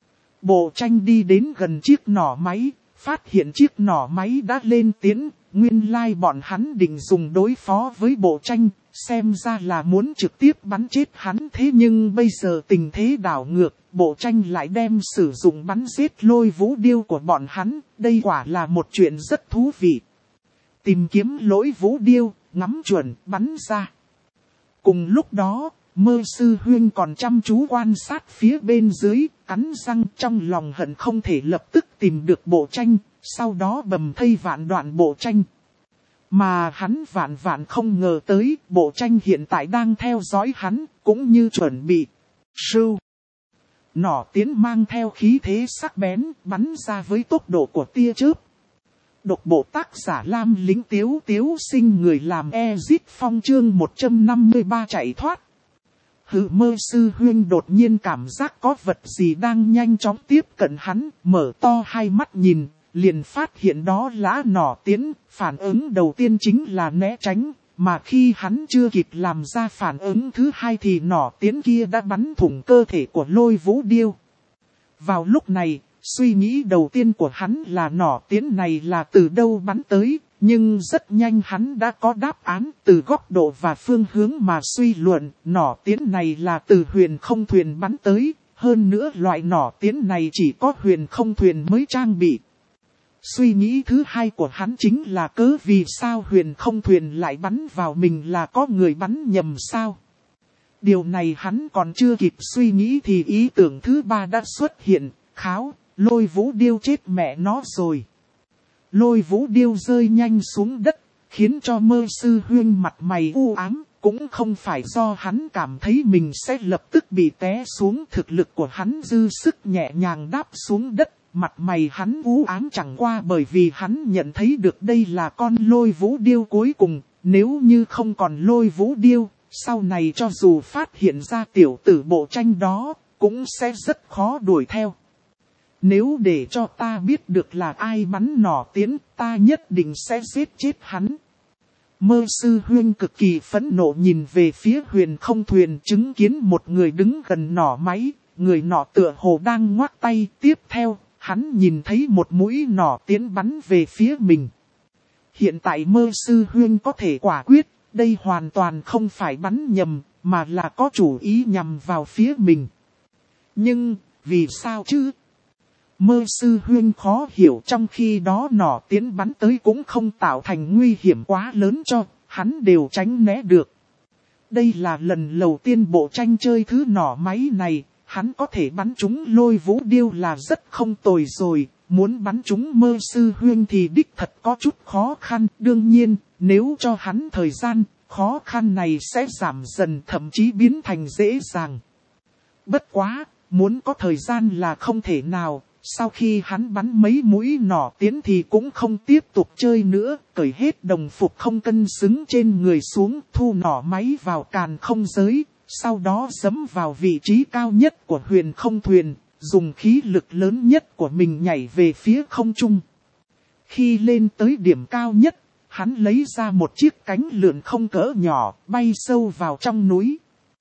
Bộ tranh đi đến gần chiếc nỏ máy, phát hiện chiếc nỏ máy đã lên tiến, nguyên lai bọn hắn định dùng đối phó với bộ tranh, xem ra là muốn trực tiếp bắn chết hắn, thế nhưng bây giờ tình thế đảo ngược, bộ tranh lại đem sử dụng bắn giết lôi vũ điêu của bọn hắn, đây quả là một chuyện rất thú vị. Tìm kiếm lỗi vũ điêu, ngắm chuẩn, bắn ra. Cùng lúc đó, Mơ Sư Huyên còn chăm chú quan sát phía bên dưới, cắn răng trong lòng hận không thể lập tức tìm được bộ tranh, sau đó bầm thây vạn đoạn bộ tranh. Mà hắn vạn vạn không ngờ tới, bộ tranh hiện tại đang theo dõi hắn, cũng như chuẩn bị. Sưu. Nỏ tiến mang theo khí thế sắc bén, bắn ra với tốc độ của tia chớp. Độc bộ tác giả Lam Lính Tiếu Tiếu Sinh người làm Ezit Phong chương một trăm năm mươi ba chạy thoát. Hự Mơ Sư Huyên đột nhiên cảm giác có vật gì đang nhanh chóng tiếp cận hắn, mở to hai mắt nhìn, liền phát hiện đó là nỏ tiến, phản ứng đầu tiên chính là né tránh, mà khi hắn chưa kịp làm ra phản ứng thứ hai thì nỏ tiến kia đã bắn thủng cơ thể của lôi vũ điêu. Vào lúc này, suy nghĩ đầu tiên của hắn là nỏ tiến này là từ đâu bắn tới, nhưng rất nhanh hắn đã có đáp án từ góc độ và phương hướng mà suy luận, nỏ tiến này là từ huyền không thuyền bắn tới, hơn nữa loại nỏ tiến này chỉ có huyền không thuyền mới trang bị. Suy nghĩ thứ hai của hắn chính là cớ vì sao huyền không thuyền lại bắn vào mình, là có người bắn nhầm sao. Điều này hắn còn chưa kịp suy nghĩ thì ý tưởng thứ ba đã xuất hiện, kháo, lôi vũ điêu chết mẹ nó rồi. Lôi vũ điêu rơi nhanh xuống đất, khiến cho Mơ Sư Huyên mặt mày u ám, cũng không phải do hắn cảm thấy mình sẽ lập tức bị té xuống, thực lực của hắn dư sức nhẹ nhàng đáp xuống đất. Mặt mày hắn u ám chẳng qua bởi vì hắn nhận thấy được đây là con lôi vũ điêu cuối cùng, nếu như không còn lôi vũ điêu, sau này cho dù phát hiện ra tiểu tử bộ tranh đó, cũng sẽ rất khó đuổi theo. Nếu để cho ta biết được là ai bắn nỏ tiến, ta nhất định sẽ giết chết hắn. Mơ Sư Huyên cực kỳ phẫn nộ nhìn về phía huyền không thuyền, chứng kiến một người đứng gần nỏ máy, người nọ tựa hồ đang ngoác tay. Tiếp theo, hắn nhìn thấy một mũi nỏ tiến bắn về phía mình. Hiện tại Mơ Sư Huyên có thể quả quyết, đây hoàn toàn không phải bắn nhầm, mà là có chủ ý nhằm vào phía mình. Nhưng, vì sao chứ? Mơ Sư Huyên khó hiểu, trong khi đó nỏ tiến bắn tới cũng không tạo thành nguy hiểm quá lớn cho, hắn đều tránh né được. Đây là lần đầu tiên bộ tranh chơi thứ nỏ máy này, hắn có thể bắn trúng lôi vũ điêu là rất không tồi rồi, muốn bắn trúng Mơ Sư Huyên thì đích thật có chút khó khăn. Đương nhiên, nếu cho hắn thời gian, khó khăn này sẽ giảm dần, thậm chí biến thành dễ dàng. Bất quá, muốn có thời gian là không thể nào. Sau khi hắn bắn mấy mũi nỏ tiến thì cũng không tiếp tục chơi nữa, cởi hết đồng phục không cân xứng trên người xuống, thu nỏ máy vào càn không giới, sau đó giẫm vào vị trí cao nhất của huyền không thuyền, dùng khí lực lớn nhất của mình nhảy về phía không trung. Khi lên tới điểm cao nhất, hắn lấy ra một chiếc cánh lượn không cỡ nhỏ, bay sâu vào trong núi.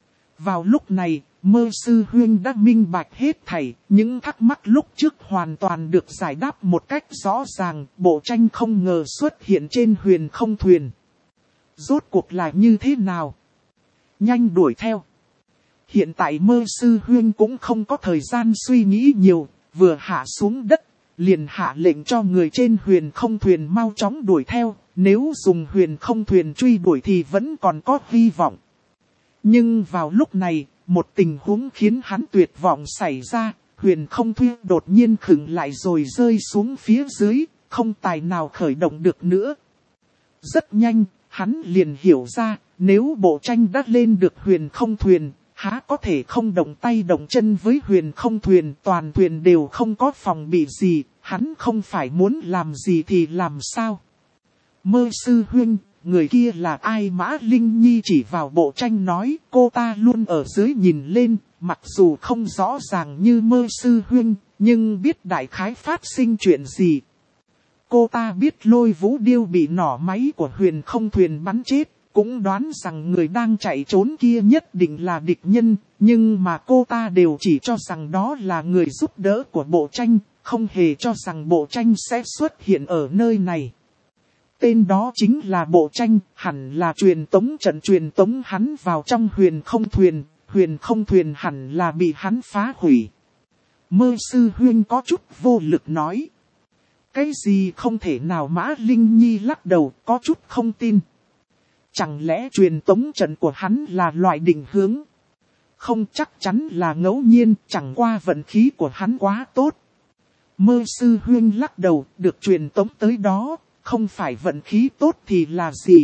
Vào lúc này, Mơ Sư Huyên đã minh bạch hết thảy, những thắc mắc lúc trước hoàn toàn được giải đáp một cách rõ ràng, bộ tranh không ngờ xuất hiện trên huyền không thuyền. rốt cuộc là như thế nào? Nhanh đuổi theo. Hiện tại Mơ Sư Huynh cũng không có thời gian suy nghĩ nhiều, vừa hạ xuống đất, liền hạ lệnh cho người trên huyền không thuyền mau chóng đuổi theo, nếu dùng huyền không thuyền truy đuổi thì vẫn còn có hy vọng. Nhưng vào lúc này, một tình huống khiến hắn tuyệt vọng xảy ra, huyền không thuyền đột nhiên khựng lại rồi rơi xuống phía dưới, không tài nào khởi động được nữa. Rất nhanh, hắn liền hiểu ra, nếu bộ tranh đã lên được huyền không thuyền, há có thể không động tay động chân với huyền không thuyền, toàn thuyền đều không có phòng bị gì, hắn không phải muốn làm gì thì làm sao. Mơ Sư Huynh, người kia là ai? Mã Linh Nhi chỉ vào bộ tranh nói, cô ta luôn ở dưới nhìn lên, mặc dù không rõ ràng như Mơ Sư Huynh, nhưng biết đại khái phát sinh chuyện gì. Cô ta biết Lôi Vũ Điêu bị nỏ máy của huyền không thuyền bắn chết, cũng đoán rằng người đang chạy trốn kia nhất định là địch nhân, nhưng mà cô ta đều chỉ cho rằng đó là người giúp đỡ của bộ tranh, không hề cho rằng bộ tranh sẽ xuất hiện ở nơi này. Tên đó chính là bộ tranh, hẳn là truyền tống trận truyền tống hắn vào trong huyền không thuyền, huyền không thuyền hẳn là bị hắn phá hủy. Mơ Sư Huynh có chút vô lực nói. Cái gì không thể nào? Mã Linh Nhi lắc đầu, có chút không tin. Chẳng lẽ truyền tống trận của hắn là loại định hướng? Không, chắc chắn là ngẫu nhiên, chẳng qua vận khí của hắn quá tốt. Mơ Sư Huynh lắc đầu, được truyền tống tới đó, không phải vận khí tốt thì là gì?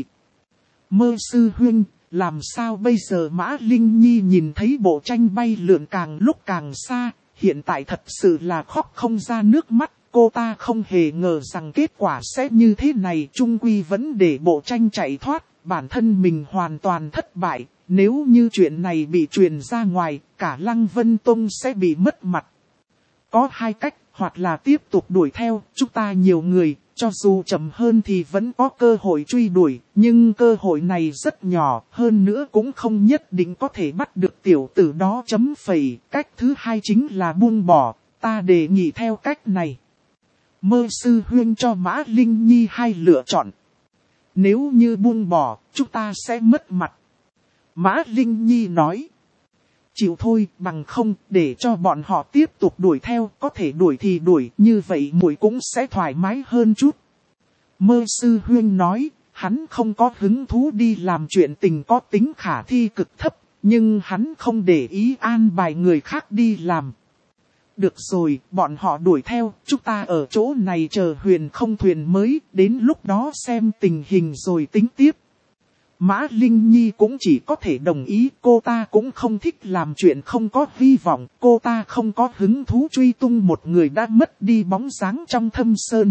Mơ Sư Huynh, làm sao bây giờ? Mã Linh Nhi nhìn thấy bộ tranh bay lượn càng lúc càng xa, hiện tại thật sự là khóc không ra nước mắt. Cô ta không hề ngờ rằng kết quả sẽ như thế này, chung quy vẫn để bộ tranh chạy thoát, bản thân mình hoàn toàn thất bại. Nếu như chuyện này bị truyền ra ngoài, cả Lăng Vân Tông sẽ bị mất mặt. Có hai cách, hoặc là tiếp tục đuổi theo, chúng ta nhiều người, cho dù chậm hơn thì vẫn có cơ hội truy đuổi, nhưng cơ hội này rất nhỏ, hơn nữa cũng không nhất định có thể bắt được tiểu tử đó chấm phẩy. Cách thứ hai chính là buông bỏ, ta đề nghị theo cách này. Mơ Sư Huynh cho Mã Linh Nhi hai lựa chọn. Nếu như buông bỏ, chúng ta sẽ mất mặt. Mã Linh Nhi nói. Chịu thôi, bằng không, để cho bọn họ tiếp tục đuổi theo, có thể đuổi thì đuổi, như vậy muội cũng sẽ thoải mái hơn chút. Mơ Sư Huynh nói, hắn không có hứng thú đi làm chuyện tình có tính khả thi cực thấp, nhưng hắn không để ý an bài người khác đi làm. Được rồi, bọn họ đuổi theo, chúng ta ở chỗ này chờ huyền không thuyền mới, đến lúc đó xem tình hình rồi tính tiếp. Mã Linh Nhi cũng chỉ có thể đồng ý, cô ta cũng không thích làm chuyện không có hy vọng, cô ta không có hứng thú truy tung một người đã mất đi bóng dáng trong thâm sơn.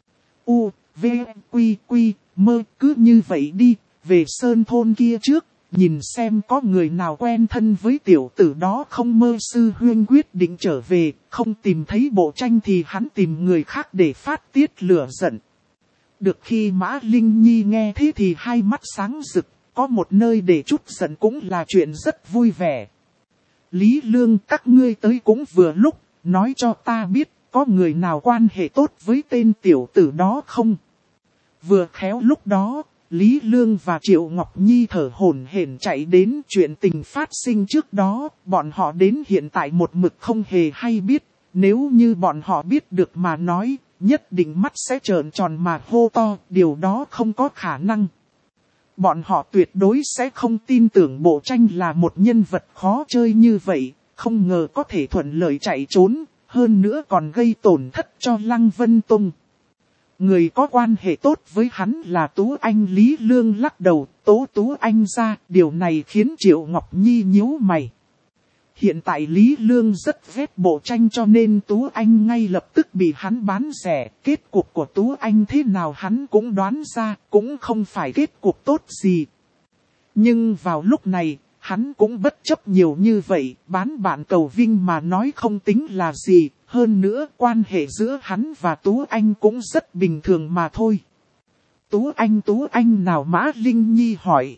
U, V, Quy, Quy, Mơ, cứ như vậy đi, về sơn thôn kia trước. Nhìn xem có người nào quen thân với tiểu tử đó không? Mơ Sư Huynh quyết định trở về, không tìm thấy bộ tranh thì hắn tìm người khác để phát tiết lửa giận. Được, khi Mã Linh Nhi nghe thế thì hai mắt sáng rực, có một nơi để trút giận cũng là chuyện rất vui vẻ. Lý Lương, các ngươi tới cũng vừa lúc, nói cho ta biết, có người nào quan hệ tốt với tên tiểu tử đó không? Vừa khéo lúc đó, Lý Lương và Triệu Ngọc Nhi thở hổn hển chạy đến. Chuyện tình phát sinh trước đó, bọn họ đến hiện tại một mực không hề hay biết. Nếu như bọn họ biết được mà nói, nhất định mắt sẽ trợn tròn mà hô to, điều đó không có khả năng. Bọn họ tuyệt đối sẽ không tin tưởng bộ tranh là một nhân vật khó chơi như vậy, không ngờ có thể thuận lợi chạy trốn, hơn nữa còn gây tổn thất cho Lăng Vân Tông. Người có quan hệ tốt với hắn là Tú Anh. Lý Lương lắc đầu, tố Tú Anh ra, điều này khiến Triệu Ngọc Nhi nhíu mày. Hiện tại Lý Lương rất ghét bộ tranh cho nên Tú Anh ngay lập tức bị hắn bán rẻ. Kết cục của Tú Anh thế nào hắn cũng đoán ra, cũng không phải kết cục tốt gì. Nhưng vào lúc này, hắn cũng bất chấp nhiều như vậy, bán bạn cầu vinh mà nói không tính là gì. Hơn nữa, quan hệ giữa hắn và Tú Anh cũng rất bình thường mà thôi. Tú Anh Tú Anh nào? Mã Linh Nhi hỏi.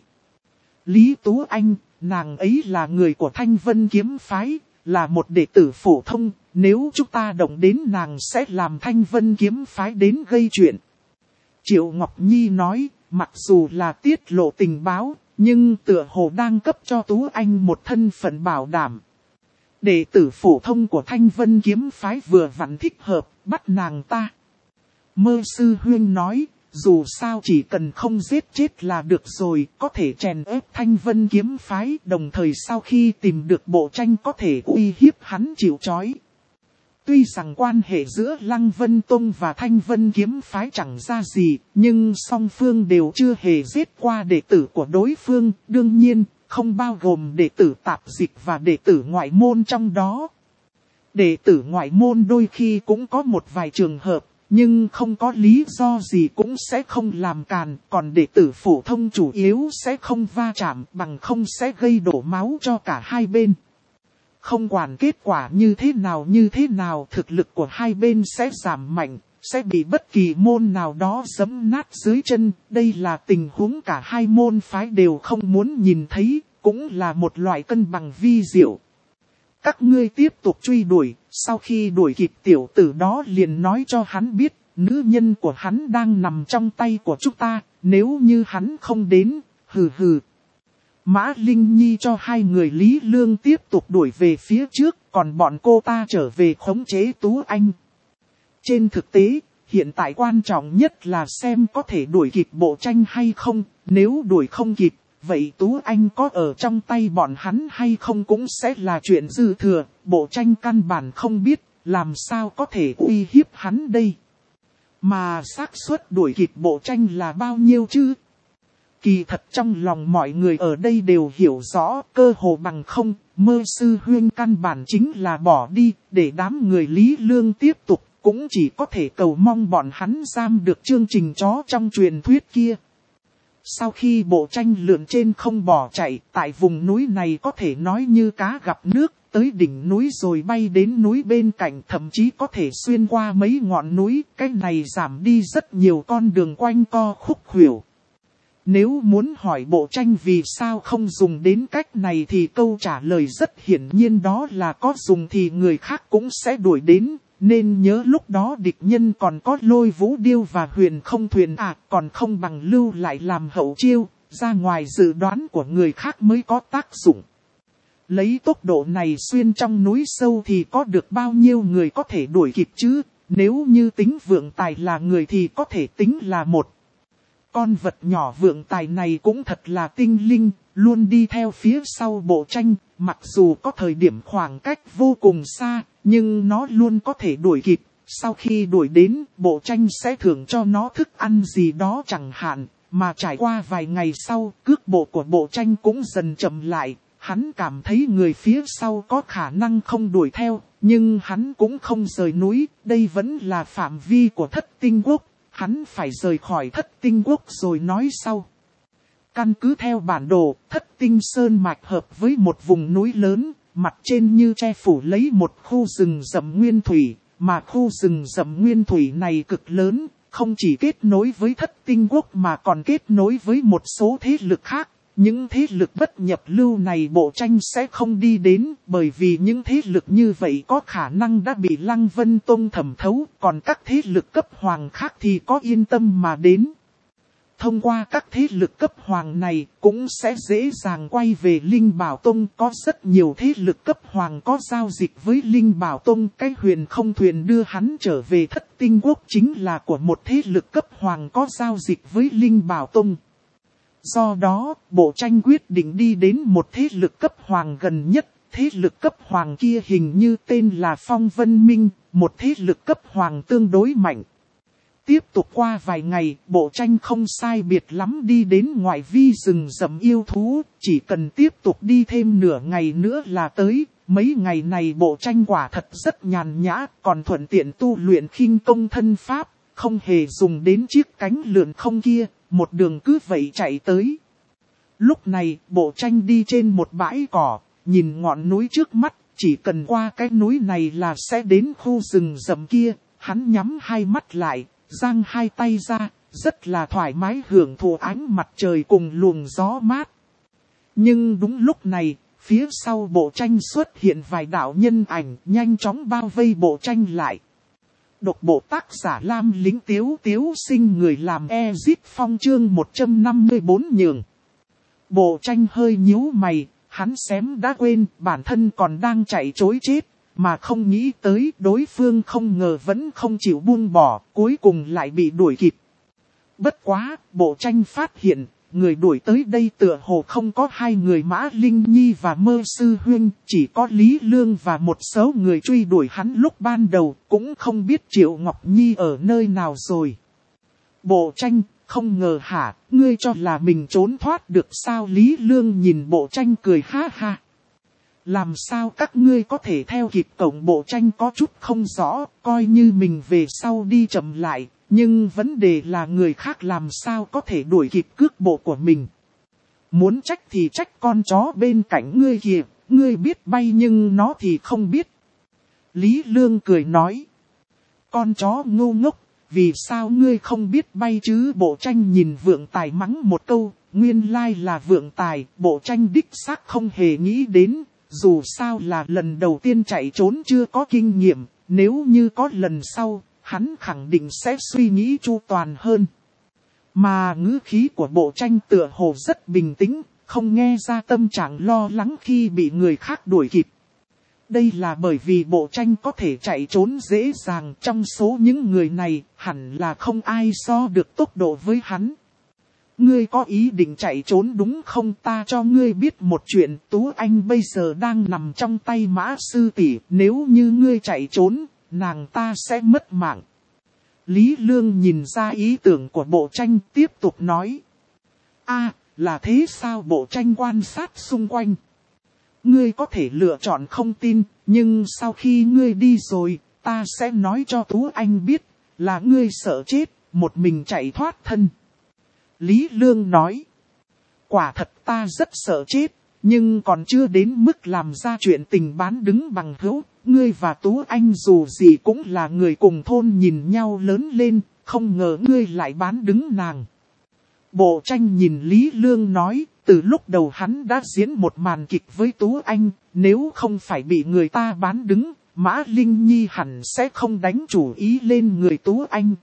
Lý Tú Anh, nàng ấy là người của Thanh Vân Kiếm Phái, là một đệ tử phổ thông, nếu chúng ta động đến nàng sẽ làm Thanh Vân Kiếm Phái đến gây chuyện. Triệu Ngọc Nhi nói, mặc dù là tiết lộ tình báo, nhưng tựa hồ đang cấp cho Tú Anh một thân phận bảo đảm. Đệ tử phổ thông của Thanh Vân kiếm phái vừa vặn thích hợp, bắt nàng ta. Mơ sư huynh nói, dù sao chỉ cần không giết chết là được rồi, có thể chèn ép Thanh Vân kiếm phái, đồng thời sau khi tìm được bộ tranh có thể uy hiếp hắn chịu trói. Tuy rằng quan hệ giữa Lăng Vân Tông và Thanh Vân kiếm phái chẳng ra gì, nhưng song phương đều chưa hề giết qua đệ tử của đối phương, đương nhiên, không bao gồm đệ tử tạp dịch và đệ tử ngoại môn trong đó. Đệ tử ngoại môn đôi khi cũng có một vài trường hợp, nhưng không có lý do gì cũng sẽ không làm càn, còn đệ tử phổ thông chủ yếu sẽ không va chạm, bằng không sẽ gây đổ máu cho cả hai bên. Không quản kết quả như thế nào như thế nào, thực lực của hai bên sẽ giảm mạnh, sẽ bị bất kỳ môn nào đó giẫm nát dưới chân. Đây là tình huống cả hai môn phái đều không muốn nhìn thấy, cũng là một loại cân bằng vi diệu. Các ngươi tiếp tục truy đuổi, sau khi đuổi kịp tiểu tử đó liền nói cho hắn biết, nữ nhân của hắn đang nằm trong tay của chúng ta, nếu như hắn không đến, hừ hừ. Mã Linh Nhi cho hai người Lý Lương tiếp tục đuổi về phía trước, còn bọn cô ta trở về khống chế Tú Anh. Trên thực tế, hiện tại quan trọng nhất là xem có thể đuổi kịp bộ tranh hay không, nếu đuổi không kịp, vậy Tú Anh có ở trong tay bọn hắn hay không cũng sẽ là chuyện dư thừa, bộ tranh căn bản không biết, làm sao có thể uy hiếp hắn đây. Mà xác suất đuổi kịp bộ tranh là bao nhiêu chứ? Kỳ thật trong lòng mọi người ở đây đều hiểu rõ, cơ hồ bằng không, Mơ sư huynh căn bản chính là bỏ đi, để đám người Lý Lương tiếp tục, cũng chỉ có thể cầu mong bọn hắn giam được chương trình chó trong truyền thuyết kia. Sau khi bộ tranh lượn trên không bỏ chạy, tại vùng núi này có thể nói như cá gặp nước, tới đỉnh núi rồi bay đến núi bên cạnh, thậm chí có thể xuyên qua mấy ngọn núi, cái này giảm đi rất nhiều con đường quanh co khúc khuỷu. Nếu muốn hỏi bộ tranh vì sao không dùng đến cách này thì câu trả lời rất hiển nhiên đó là có dùng thì người khác cũng sẽ đuổi đến. Nên nhớ lúc đó địch nhân còn có Lôi Vũ Điêu và Huyền Không Thuyền à, còn không bằng lưu lại làm hậu chiêu, ra ngoài dự đoán của người khác mới có tác dụng. Lấy tốc độ này xuyên trong núi sâu thì có được bao nhiêu người có thể đuổi kịp chứ, nếu như tính vượng tài là người thì có thể tính là một. Con vật nhỏ vượng tài này cũng thật là tinh linh, luôn đi theo phía sau bộ tranh, mặc dù có thời điểm khoảng cách vô cùng xa, nhưng nó luôn có thể đuổi kịp. Sau khi đuổi đến, bộ tranh sẽ thưởng cho nó thức ăn gì đó chẳng hạn, mà trải qua vài ngày sau, cước bộ của bộ tranh cũng dần chậm lại. Hắn cảm thấy người phía sau có khả năng không đuổi theo, nhưng hắn cũng không rời núi, đây vẫn là phạm vi của Thất Tinh Quốc. Hắn phải rời khỏi Thất Tinh Quốc rồi nói sau. Căn cứ theo bản đồ, Thất Tinh Sơn mạch hợp với một vùng núi lớn, mặt trên như che phủ lấy một khu rừng rậm nguyên thủy, mà khu rừng rậm nguyên thủy này cực lớn, không chỉ kết nối với Thất Tinh Quốc mà còn kết nối với một số thế lực khác. Những thế lực bất nhập lưu này bộ tranh sẽ không đi đến, bởi vì những thế lực như vậy có khả năng đã bị Lăng Vân Tông thẩm thấu, còn các thế lực cấp hoàng khác thì có yên tâm mà đến. Thông qua các thế lực cấp hoàng này cũng sẽ dễ dàng quay về Linh Bảo Tông, có rất nhiều thế lực cấp hoàng có giao dịch với Linh Bảo Tông. Cái Huyền Không Thuyền đưa hắn trở về Thất Tinh Quốc chính là của một thế lực cấp hoàng có giao dịch với Linh Bảo Tông. Do đó, bộ tranh quyết định đi đến một thế lực cấp hoàng gần nhất, thế lực cấp hoàng kia hình như tên là Phong Vân Minh, một thế lực cấp hoàng tương đối mạnh. Tiếp tục qua vài ngày, bộ tranh không sai biệt lắm đi đến ngoại vi rừng rậm yêu thú, chỉ cần tiếp tục đi thêm nửa ngày nữa là tới. Mấy ngày này bộ tranh quả thật rất nhàn nhã, còn thuận tiện tu luyện khinh công thân pháp, không hề dùng đến chiếc cánh lượn không kia, một đường cứ vậy chạy tới. Lúc này, bộ tranh đi trên một bãi cỏ, nhìn ngọn núi trước mắt, chỉ cần qua cái núi này là sẽ đến khu rừng rậm kia, hắn nhắm hai mắt lại, giang hai tay ra, rất là thoải mái hưởng thụ ánh mặt trời cùng luồng gió mát. Nhưng đúng lúc này, phía sau bộ tranh xuất hiện vài đạo nhân ảnh nhanh chóng bao vây bộ tranh lại. độc bộ tác giả Lam Lĩnh Tiếu Tiếu Sinh người làm Ezit Phong chương một trăm năm mươi bốn nhường. Bộ tranh hơi nhíu mày, hắn xém đã quên bản thân còn đang chạy trối chết, mà không nghĩ tới đối phương không ngờ vẫn không chịu buông bỏ, cuối cùng lại bị đuổi kịp. Bất quá, bộ tranh phát hiện, người đuổi tới đây tựa hồ không có hai người Mã Linh Nhi và Mơ Sư Huynh, chỉ có Lý Lương và một số người truy đuổi hắn lúc ban đầu, cũng không biết Triệu Ngọc Nhi ở nơi nào rồi. Bộ tranh, không ngờ hả, ngươi cho là mình trốn thoát được sao? Lý Lương nhìn bộ tranh cười ha ha. Làm sao các ngươi có thể theo kịp? Tổng bộ tranh có chút không rõ, coi như mình về sau đi chậm lại. Nhưng vấn đề là người khác làm sao có thể đuổi kịp cước bộ của mình. Muốn trách thì trách con chó bên cạnh ngươi kìa, ngươi biết bay nhưng nó thì không biết. Lý Lương cười nói. Con chó ngu ngốc, vì sao ngươi không biết bay chứ? Bộ tranh nhìn Vượng Tài mắng một câu, nguyên lai là Vượng Tài, bộ tranh đích xác không hề nghĩ đến, dù sao là lần đầu tiên chạy trốn chưa có kinh nghiệm, nếu như có lần sau. Hắn khẳng định sẽ suy nghĩ chu toàn hơn. Mà ngữ khí của bộ tranh tựa hồ rất bình tĩnh, không nghe ra tâm trạng lo lắng khi bị người khác đuổi kịp. Đây là bởi vì bộ tranh có thể chạy trốn dễ dàng, trong số những người này hẳn là không ai so được tốc độ với hắn. Ngươi có ý định chạy trốn đúng không? Ta cho ngươi biết một chuyện, Tú Anh bây giờ đang nằm trong tay Mã sư tỷ, nếu như ngươi chạy trốn, nàng ta sẽ mất mạng. Lý Lương nhìn ra ý tưởng của bộ tranh, tiếp tục nói. A, là thế sao? Bộ tranh quan sát xung quanh. Ngươi có thể lựa chọn không tin, nhưng sau khi ngươi đi rồi, ta sẽ nói cho Tú Anh biết, là ngươi sợ chết, một mình chạy thoát thân. Lý Lương nói. Quả thật ta rất sợ chết, nhưng còn chưa đến mức làm ra chuyện tình bán đứng bằng hữu. Ngươi và Tú Anh dù gì cũng là người cùng thôn nhìn nhau lớn lên, không ngờ ngươi lại bán đứng nàng. Bộ tranh nhìn Lý Lương nói, từ lúc đầu hắn đã diễn một màn kịch với Tú Anh, nếu không phải bị người ta bán đứng, Mã Linh Nhi hẳn sẽ không đánh chủ ý lên người Tú Anh.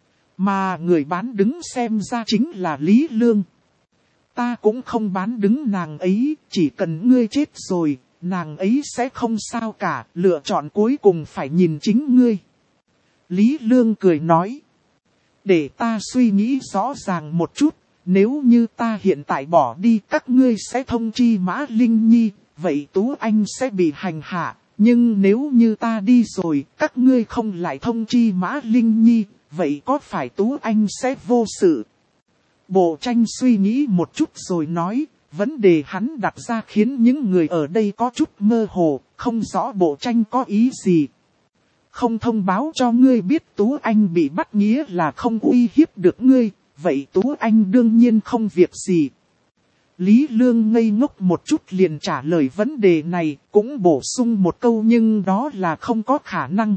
Mà người bán đứng xem ra chính là Lý Lương. Ta cũng không bán đứng nàng ấy, chỉ cần ngươi chết rồi. Nàng ấy sẽ không sao cả, lựa chọn cuối cùng phải nhìn chính ngươi. Lý Lương cười nói. Để ta suy nghĩ rõ ràng một chút, nếu như ta hiện tại bỏ đi các ngươi sẽ thông chi Mã Linh Nhi, vậy Tú Anh sẽ bị hành hạ. Nhưng nếu như ta đi rồi, các ngươi không lại thông chi Mã Linh Nhi, vậy có phải Tú Anh sẽ vô sự? Bộ tranh suy nghĩ một chút rồi nói. Vấn đề hắn đặt ra khiến những người ở đây có chút mơ hồ, không rõ bộ tranh có ý gì. Không thông báo cho ngươi biết Tú Anh bị bắt nghĩa là không uy hiếp được ngươi, vậy Tú Anh đương nhiên không việc gì. Lý Lương ngây ngốc một chút liền trả lời vấn đề này, cũng bổ sung một câu nhưng đó là không có khả năng.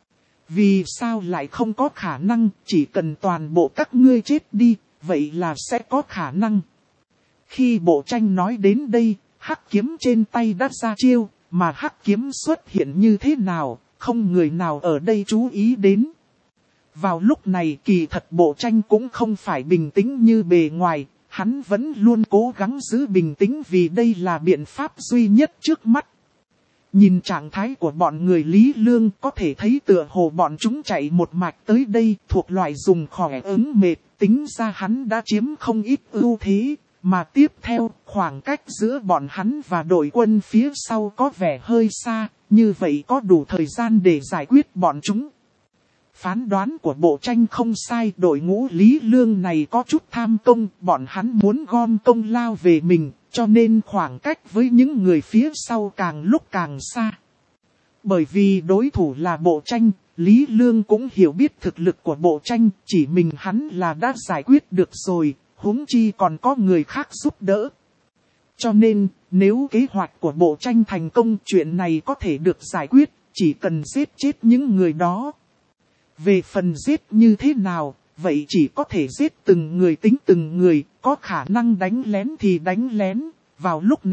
Vì sao lại không có khả năng? Chỉ cần toàn bộ các ngươi chết đi, vậy là sẽ có khả năng. Khi bộ tranh nói đến đây, hắc kiếm trên tay đã ra chiêu, mà hắc kiếm xuất hiện như thế nào, không người nào ở đây chú ý đến. Vào lúc này kỳ thật bộ tranh cũng không phải bình tĩnh như bề ngoài, hắn vẫn luôn cố gắng giữ bình tĩnh vì đây là biện pháp duy nhất trước mắt. Nhìn trạng thái của bọn người Lý Lương có thể thấy tựa hồ bọn chúng chạy một mạch tới đây thuộc loại dùng khỏe ứng mệt, tính ra hắn đã chiếm không ít ưu thế. Mà tiếp theo, khoảng cách giữa bọn hắn và đội quân phía sau có vẻ hơi xa, như vậy có đủ thời gian để giải quyết bọn chúng. Phán đoán của bộ tranh không sai, đội ngũ Lý Lương này có chút tham công, bọn hắn muốn gom công lao về mình, cho nên khoảng cách với những người phía sau càng lúc càng xa. Bởi vì đối thủ là bộ tranh, Lý Lương cũng hiểu biết thực lực của bộ tranh, chỉ mình hắn là đã giải quyết được rồi. Huống chi còn có người khác giúp đỡ. Cho nên, nếu kế hoạch của bộ tranh thành công, chuyện này có thể được giải quyết, chỉ cần giết chết những người đó. Về phần giết như thế nào, vậy chỉ có thể giết từng người tính từng người, có khả năng đánh lén thì đánh lén. Vào lúc này,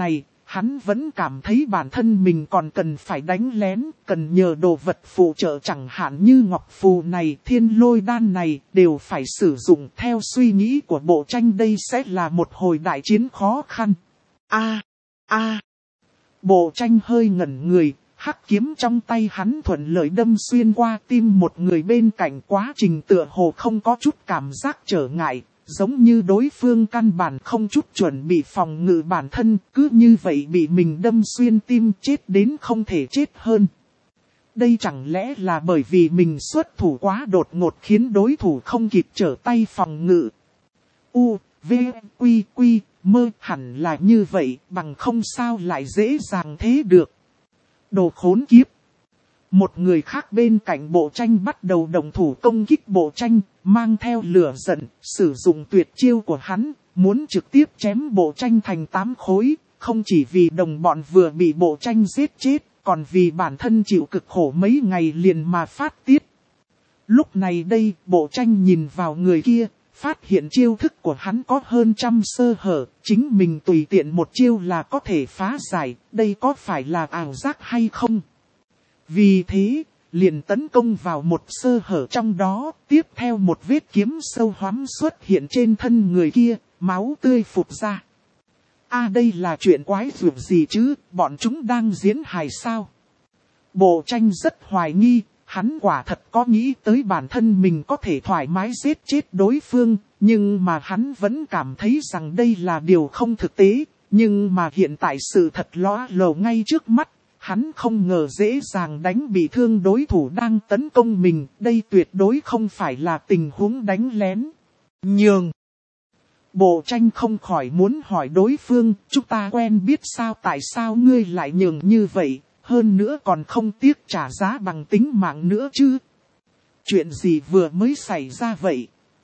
hắn vẫn cảm thấy bản thân mình còn cần phải đánh lén, cần nhờ đồ vật phụ trợ chẳng hạn như ngọc phù này, thiên lôi đan này, đều phải sử dụng. Theo suy nghĩ của Bộ Tranh đây sẽ là một hồi đại chiến khó khăn. A, a. Bộ Tranh hơi ngẩn người, hắc kiếm trong tay hắn thuận lợi đâm xuyên qua tim một người bên cạnh, quá trình tựa hồ không có chút cảm giác trở ngại. Giống như đối phương căn bản không chút chuẩn bị phòng ngự bản thân, cứ như vậy bị mình đâm xuyên tim, chết đến không thể chết hơn. Đây chẳng lẽ là bởi vì mình xuất thủ quá đột ngột khiến đối thủ không kịp trở tay phòng ngự. U, V, Quy, Quy, mơ hẳn là như vậy, bằng không sao lại dễ dàng thế được. Đồ khốn kiếp. Một người khác bên cạnh Bộ Tranh bắt đầu động thủ công kích Bộ Tranh, mang theo lửa giận, sử dụng tuyệt chiêu của hắn, muốn trực tiếp chém Bộ Tranh thành tám khối, không chỉ vì đồng bọn vừa bị Bộ Tranh giết chết, còn vì bản thân chịu cực khổ mấy ngày liền mà phát tiết. Lúc này đây, Bộ Tranh nhìn vào người kia, phát hiện chiêu thức của hắn có hơn trăm sơ hở, chính mình tùy tiện một chiêu là có thể phá giải, đây có phải là ảo giác hay không? Vì thế, liền tấn công vào một sơ hở trong đó, tiếp theo một vết kiếm sâu hoắm xuất hiện trên thân người kia, máu tươi phụt ra. A đây là chuyện quái dược gì chứ, bọn chúng đang diễn hài sao? Bộ Tranh rất hoài nghi, hắn quả thật có nghĩ tới bản thân mình có thể thoải mái giết chết đối phương, nhưng mà hắn vẫn cảm thấy rằng đây là điều không thực tế, nhưng mà hiện tại sự thật lóa lồ ngay trước mắt. Hắn không ngờ dễ dàng đánh bị thương đối thủ đang tấn công mình, đây tuyệt đối không phải là tình huống đánh lén. Nhường. Bộ Tranh không khỏi muốn hỏi đối phương, chúng ta quen biết sao, tại sao ngươi lại nhường như vậy, hơn nữa còn không tiếc trả giá bằng tính mạng nữa chứ. Chuyện gì vừa mới xảy ra vậy?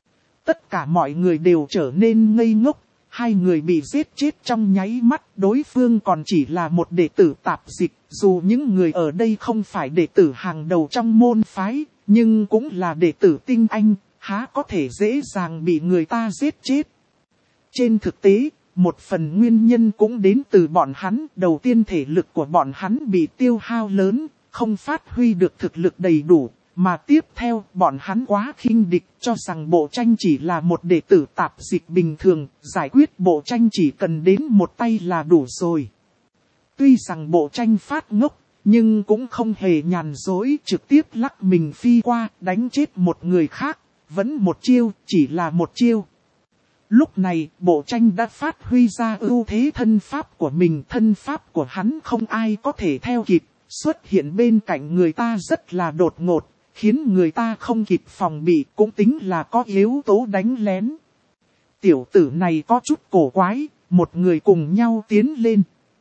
Tất cả mọi người đều trở nên ngây ngốc. Hai người bị giết chết trong nháy mắt, đối phương còn chỉ là một đệ tử tạp dịch, dù những người ở đây không phải đệ tử hàng đầu trong môn phái, nhưng cũng là đệ tử tinh anh, há có thể dễ dàng bị người ta giết chết. Trên thực tế, một phần nguyên nhân cũng đến từ bọn hắn, đầu tiên thể lực của bọn hắn bị tiêu hao lớn, không phát huy được thực lực đầy đủ. Mà tiếp theo, bọn hắn quá khinh địch, cho rằng Bộ Tranh chỉ là một đệ tử tạp dịch bình thường, giải quyết Bộ Tranh chỉ cần đến một tay là đủ rồi. Tuy rằng Bộ Tranh phát ngốc, nhưng cũng không hề nhàn dối, trực tiếp lắc mình phi qua, đánh chết một người khác, vẫn một chiêu, chỉ là một chiêu. Lúc này, Bộ Tranh đã phát huy ra ưu thế thân pháp của mình, thân pháp của hắn không ai có thể theo kịp, xuất hiện bên cạnh người ta rất là đột ngột. Khiến người ta không kịp phòng bị, cũng tính là có yếu tố đánh lén. Tiểu tử này có chút cổ quái, một người cùng nhau tiến lên.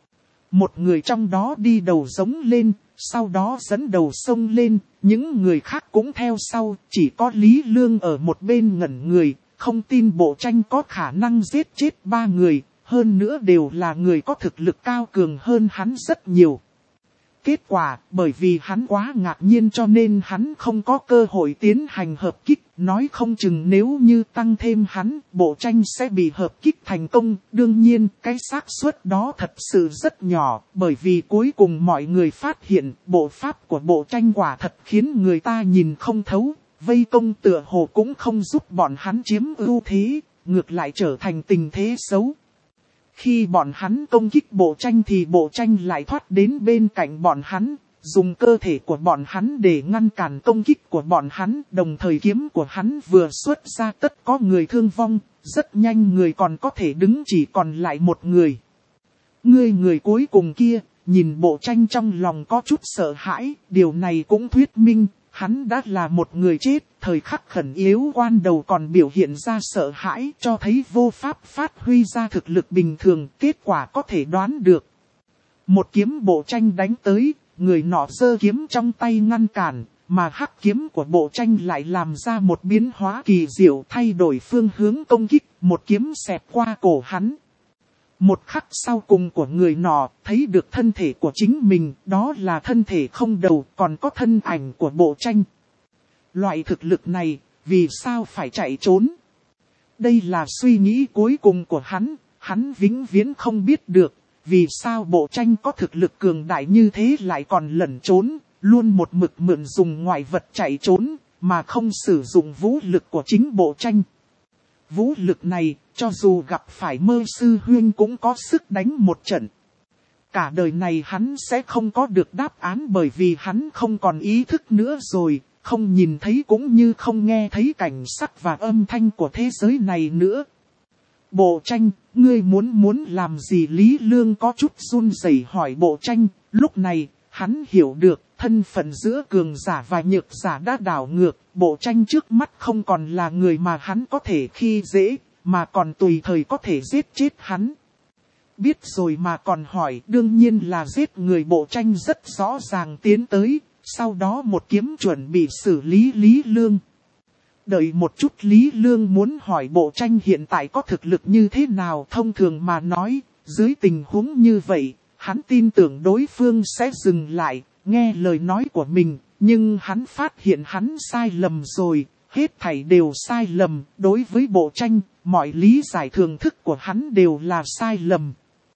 Một người trong đó đi đầu giống lên, sau đó dẫn đầu xông lên, những người khác cũng theo sau, chỉ có Lý Lương ở một bên ngẩn người, không tin Bộ Tranh có khả năng giết chết ba người, hơn nữa đều là người có thực lực cao cường hơn hắn rất nhiều. Kết quả, bởi vì hắn quá ngạc nhiên cho nên hắn không có cơ hội tiến hành hợp kích, nói không chừng nếu như tăng thêm hắn, Bộ Tranh sẽ bị hợp kích thành công. Đương nhiên, cái xác suất đó thật sự rất nhỏ, bởi vì cuối cùng mọi người phát hiện, bộ pháp của Bộ Tranh quả thật khiến người ta nhìn không thấu, vây công tựa hồ cũng không giúp bọn hắn chiếm ưu thế, ngược lại trở thành tình thế xấu. Khi bọn hắn công kích Bộ Tranh thì Bộ Tranh lại thoát đến bên cạnh bọn hắn, dùng cơ thể của bọn hắn để ngăn cản công kích của bọn hắn, đồng thời kiếm của hắn vừa xuất ra tất có người thương vong, rất nhanh người còn có thể đứng chỉ còn lại một người. Người người cuối cùng kia, nhìn Bộ Tranh trong lòng có chút sợ hãi, điều này cũng thuyết minh, hắn đã là một người chết, thời khắc khẩn yếu quan đầu còn biểu hiện ra sợ hãi, cho thấy vô pháp phát huy ra thực lực bình thường, kết quả có thể đoán được. Một kiếm Bộ Tranh đánh tới, người nọ giơ kiếm trong tay ngăn cản, mà hắc kiếm của Bộ Tranh lại làm ra một biến hóa kỳ diệu, thay đổi phương hướng công kích, một kiếm xẹt qua cổ hắn. Một khắc sau cùng của người nọ, thấy được thân thể của chính mình, đó là thân thể không đầu, còn có thân ảnh của Bộ Tranh. Loại thực lực này, vì sao phải chạy trốn? Đây là suy nghĩ cuối cùng của hắn, hắn vĩnh viễn không biết được, vì sao bộ tranh có thực lực cường đại như thế lại còn lẩn trốn, luôn một mực mượn dùng ngoại vật chạy trốn, mà không sử dụng vũ lực của chính bộ tranh. Vũ lực này, cho dù gặp phải Mơ Sư Huynh cũng có sức đánh một trận. Cả đời này hắn sẽ không có được đáp án bởi vì hắn không còn ý thức nữa rồi, không nhìn thấy cũng như không nghe thấy cảnh sắc và âm thanh của thế giới này nữa. Bộ tranh, ngươi muốn muốn làm gì? Lý Lương có chút run rẩy hỏi bộ tranh. Lúc này, hắn hiểu được thân phận giữa cường giả và nhược giả đã đảo ngược. Bộ tranh trước mắt không còn là người mà hắn có thể khi dễ, mà còn tùy thời có thể giết chết hắn. Biết rồi mà còn hỏi, đương nhiên là giết người. Bộ tranh rất rõ ràng tiến tới, sau đó một kiếm chuẩn bị xử lý Lý Lương. Đợi một chút, Lý Lương muốn hỏi bộ tranh hiện tại có thực lực như thế nào. Thông thường mà nói, dưới tình huống như vậy, hắn tin tưởng đối phương sẽ dừng lại, nghe lời nói của mình. Nhưng hắn phát hiện hắn sai lầm rồi, hết thảy đều sai lầm. Đối với bộ tranh, mọi lý giải thường thức của hắn đều là sai lầm.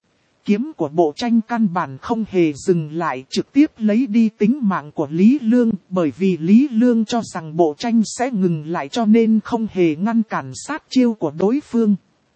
Kiếm của bộ tranh căn bản không hề dừng lại, trực tiếp lấy đi tính mạng của Lý Lương, bởi vì Lý Lương cho rằng bộ tranh sẽ ngừng lại cho nên không hề ngăn cản sát chiêu của đối phương.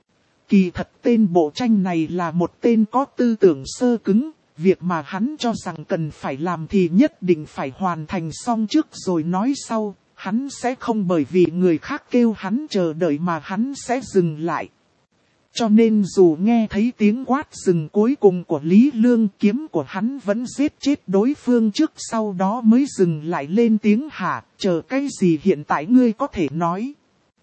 Kỳ thật tên bộ tranh này là một tên có tư tưởng sơ cứng, việc mà hắn cho rằng cần phải làm thì nhất định phải hoàn thành xong trước rồi nói sau, hắn sẽ không bởi vì người khác kêu hắn chờ đợi mà hắn sẽ dừng lại. Cho nên dù nghe thấy tiếng quát dừng cuối cùng của Lý Lương, kiếm của hắn vẫn giết chết đối phương trước, sau đó mới dừng lại lên tiếng hả, chờ cái gì hiện tại ngươi có thể nói.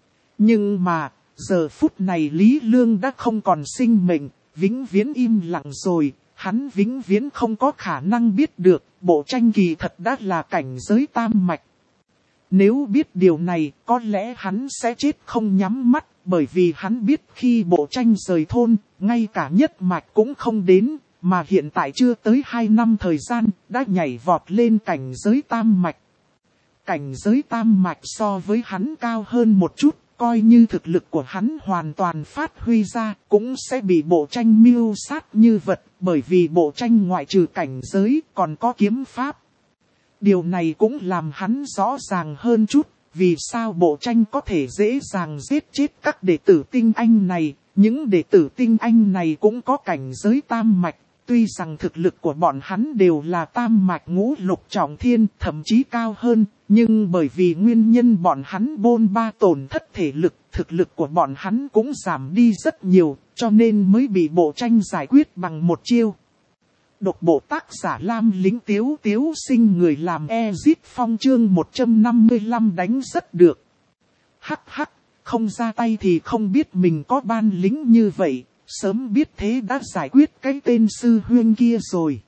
Nhưng mà, giờ phút này Lý Lương đã không còn sinh mệnh, vĩnh viễn im lặng rồi, hắn vĩnh viễn không có khả năng biết được, bộ tranh kỳ thật đã là cảnh giới tam mạch. Nếu biết điều này, có lẽ hắn sẽ chết không nhắm mắt. Bởi vì hắn biết khi bộ tranh rời thôn, ngay cả nhất mạch cũng không đến, mà hiện tại chưa tới hai năm thời gian, đã nhảy vọt lên cảnh giới tam mạch. Cảnh giới tam mạch so với hắn cao hơn một chút, coi như thực lực của hắn hoàn toàn phát huy ra, cũng sẽ bị bộ tranh mưu sát như vật, bởi vì bộ tranh ngoại trừ cảnh giới còn có kiếm pháp. Điều này cũng làm hắn rõ ràng hơn chút. Vì sao bộ tranh có thể dễ dàng giết chết các đệ tử tinh anh này, những đệ tử tinh anh này cũng có cảnh giới tam mạch, tuy rằng thực lực của bọn hắn đều là tam mạch ngũ lục trọng thiên, thậm chí cao hơn, nhưng bởi vì nguyên nhân bọn hắn bôn ba tổn thất thể lực, thực lực của bọn hắn cũng giảm đi rất nhiều, cho nên mới bị bộ tranh giải quyết bằng một chiêu. Độc bộ tác giả Lam Lính Tiếu Tiếu Sinh, người làm Ezit Phong chương một trăm năm mươi lăm đánh rất được. Hắc hắc, không ra tay thì không biết mình có ban lính như vậy, sớm biết thế đã giải quyết cái tên sư huynh kia rồi.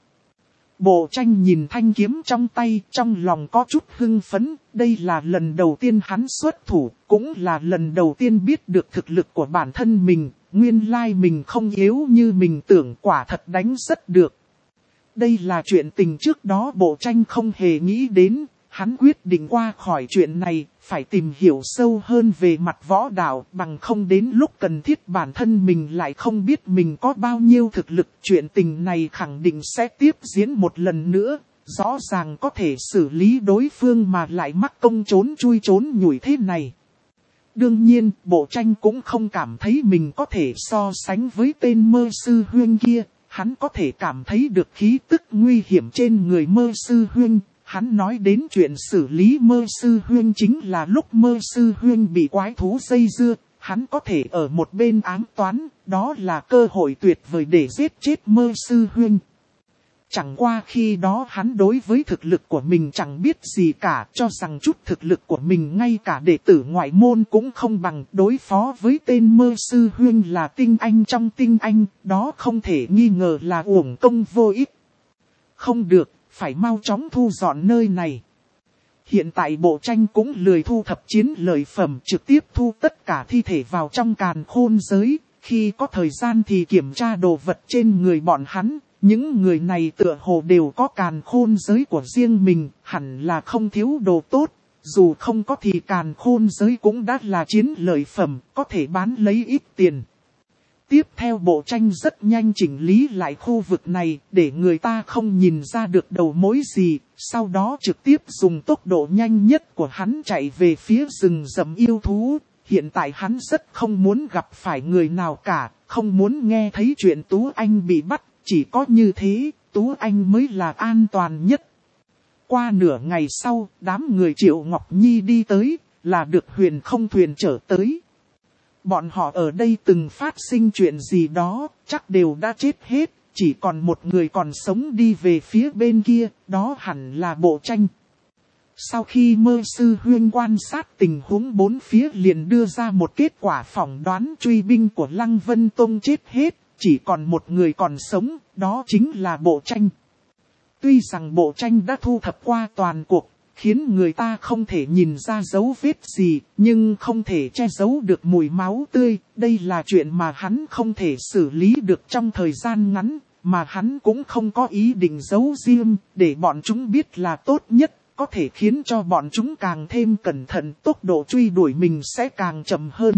Bộ tranh nhìn thanh kiếm trong tay, trong lòng có chút hưng phấn, đây là lần đầu tiên hắn xuất thủ, cũng là lần đầu tiên biết được thực lực của bản thân mình, nguyên lai mình không yếu như mình tưởng, quả thật đánh rất được. Đây là chuyện tình trước đó bộ tranh không hề nghĩ đến, hắn quyết định qua khỏi chuyện này, phải tìm hiểu sâu hơn về mặt võ đạo, bằng không đến lúc cần thiết bản thân mình lại không biết mình có bao nhiêu thực lực. Chuyện tình này khẳng định sẽ tiếp diễn một lần nữa, rõ ràng có thể xử lý đối phương mà lại mắc công trốn chui trốn nhủi thế này. Đương nhiên, bộ tranh cũng không cảm thấy mình có thể so sánh với tên Mơ Sư Huynh kia. Hắn có thể cảm thấy được khí tức nguy hiểm trên người Mơ Sư Huynh. Hắn nói đến chuyện xử lý Mơ Sư Huynh chính là lúc Mơ Sư Huynh bị quái thú dây dưa. Hắn có thể ở một bên ám toán, đó là cơ hội tuyệt vời để giết chết Mơ Sư Huynh. Chẳng qua khi đó hắn đối với thực lực của mình chẳng biết gì cả, cho rằng chút thực lực của mình ngay cả đệ tử ngoại môn cũng không bằng, đối phó với tên Mơ Sư Huynh là tinh anh trong tinh anh, đó không thể nghi ngờ là uổng công vô ích. Không được, phải mau chóng thu dọn nơi này. Hiện tại bộ tranh cũng lười thu thập chiến lợi phẩm, trực tiếp thu tất cả thi thể vào trong càn khôn giới, khi có thời gian thì kiểm tra đồ vật trên người bọn hắn. Những người này tựa hồ đều có càn khôn giới của riêng mình, hẳn là không thiếu đồ tốt, dù không có thì càn khôn giới cũng đã là chiến lợi phẩm, có thể bán lấy ít tiền. tiếp theo bộ tranh rất nhanh chỉnh lý lại khu vực này để người ta không nhìn ra được đầu mối gì, sau đó trực tiếp dùng tốc độ nhanh nhất của hắn chạy về phía rừng rậm yêu thú. Hiện tại hắn rất không muốn gặp phải người nào cả, không muốn nghe thấy chuyện Tú Anh bị bắt, chỉ có như thế, Tú Anh mới là an toàn nhất. Qua nửa ngày sau, đám người Triệu Ngọc Nhi đi tới, là được Huyền Không thuyền trở tới. Bọn họ ở đây từng phát sinh chuyện gì đó, chắc đều đã chết hết, chỉ còn một người còn sống đi về phía bên kia, đó hẳn là Bộ Tranh. Sau khi Mơ Sư Huyên quan sát tình huống bốn phía liền đưa ra một kết quả phỏng đoán truy binh của Lăng Vân Tông chết hết, chỉ còn một người còn sống, đó chính là Bộ Tranh. Tuy rằng Bộ Tranh đã thu thập qua toàn cuộc, khiến người ta không thể nhìn ra dấu vết gì, nhưng không thể che giấu được mùi máu tươi. Đây là chuyện mà hắn không thể xử lý được trong thời gian ngắn, mà hắn cũng không có ý định giấu riêng, để bọn chúng biết là tốt nhất, có thể khiến cho bọn chúng càng thêm cẩn thận, tốc độ truy đuổi mình sẽ càng chậm hơn.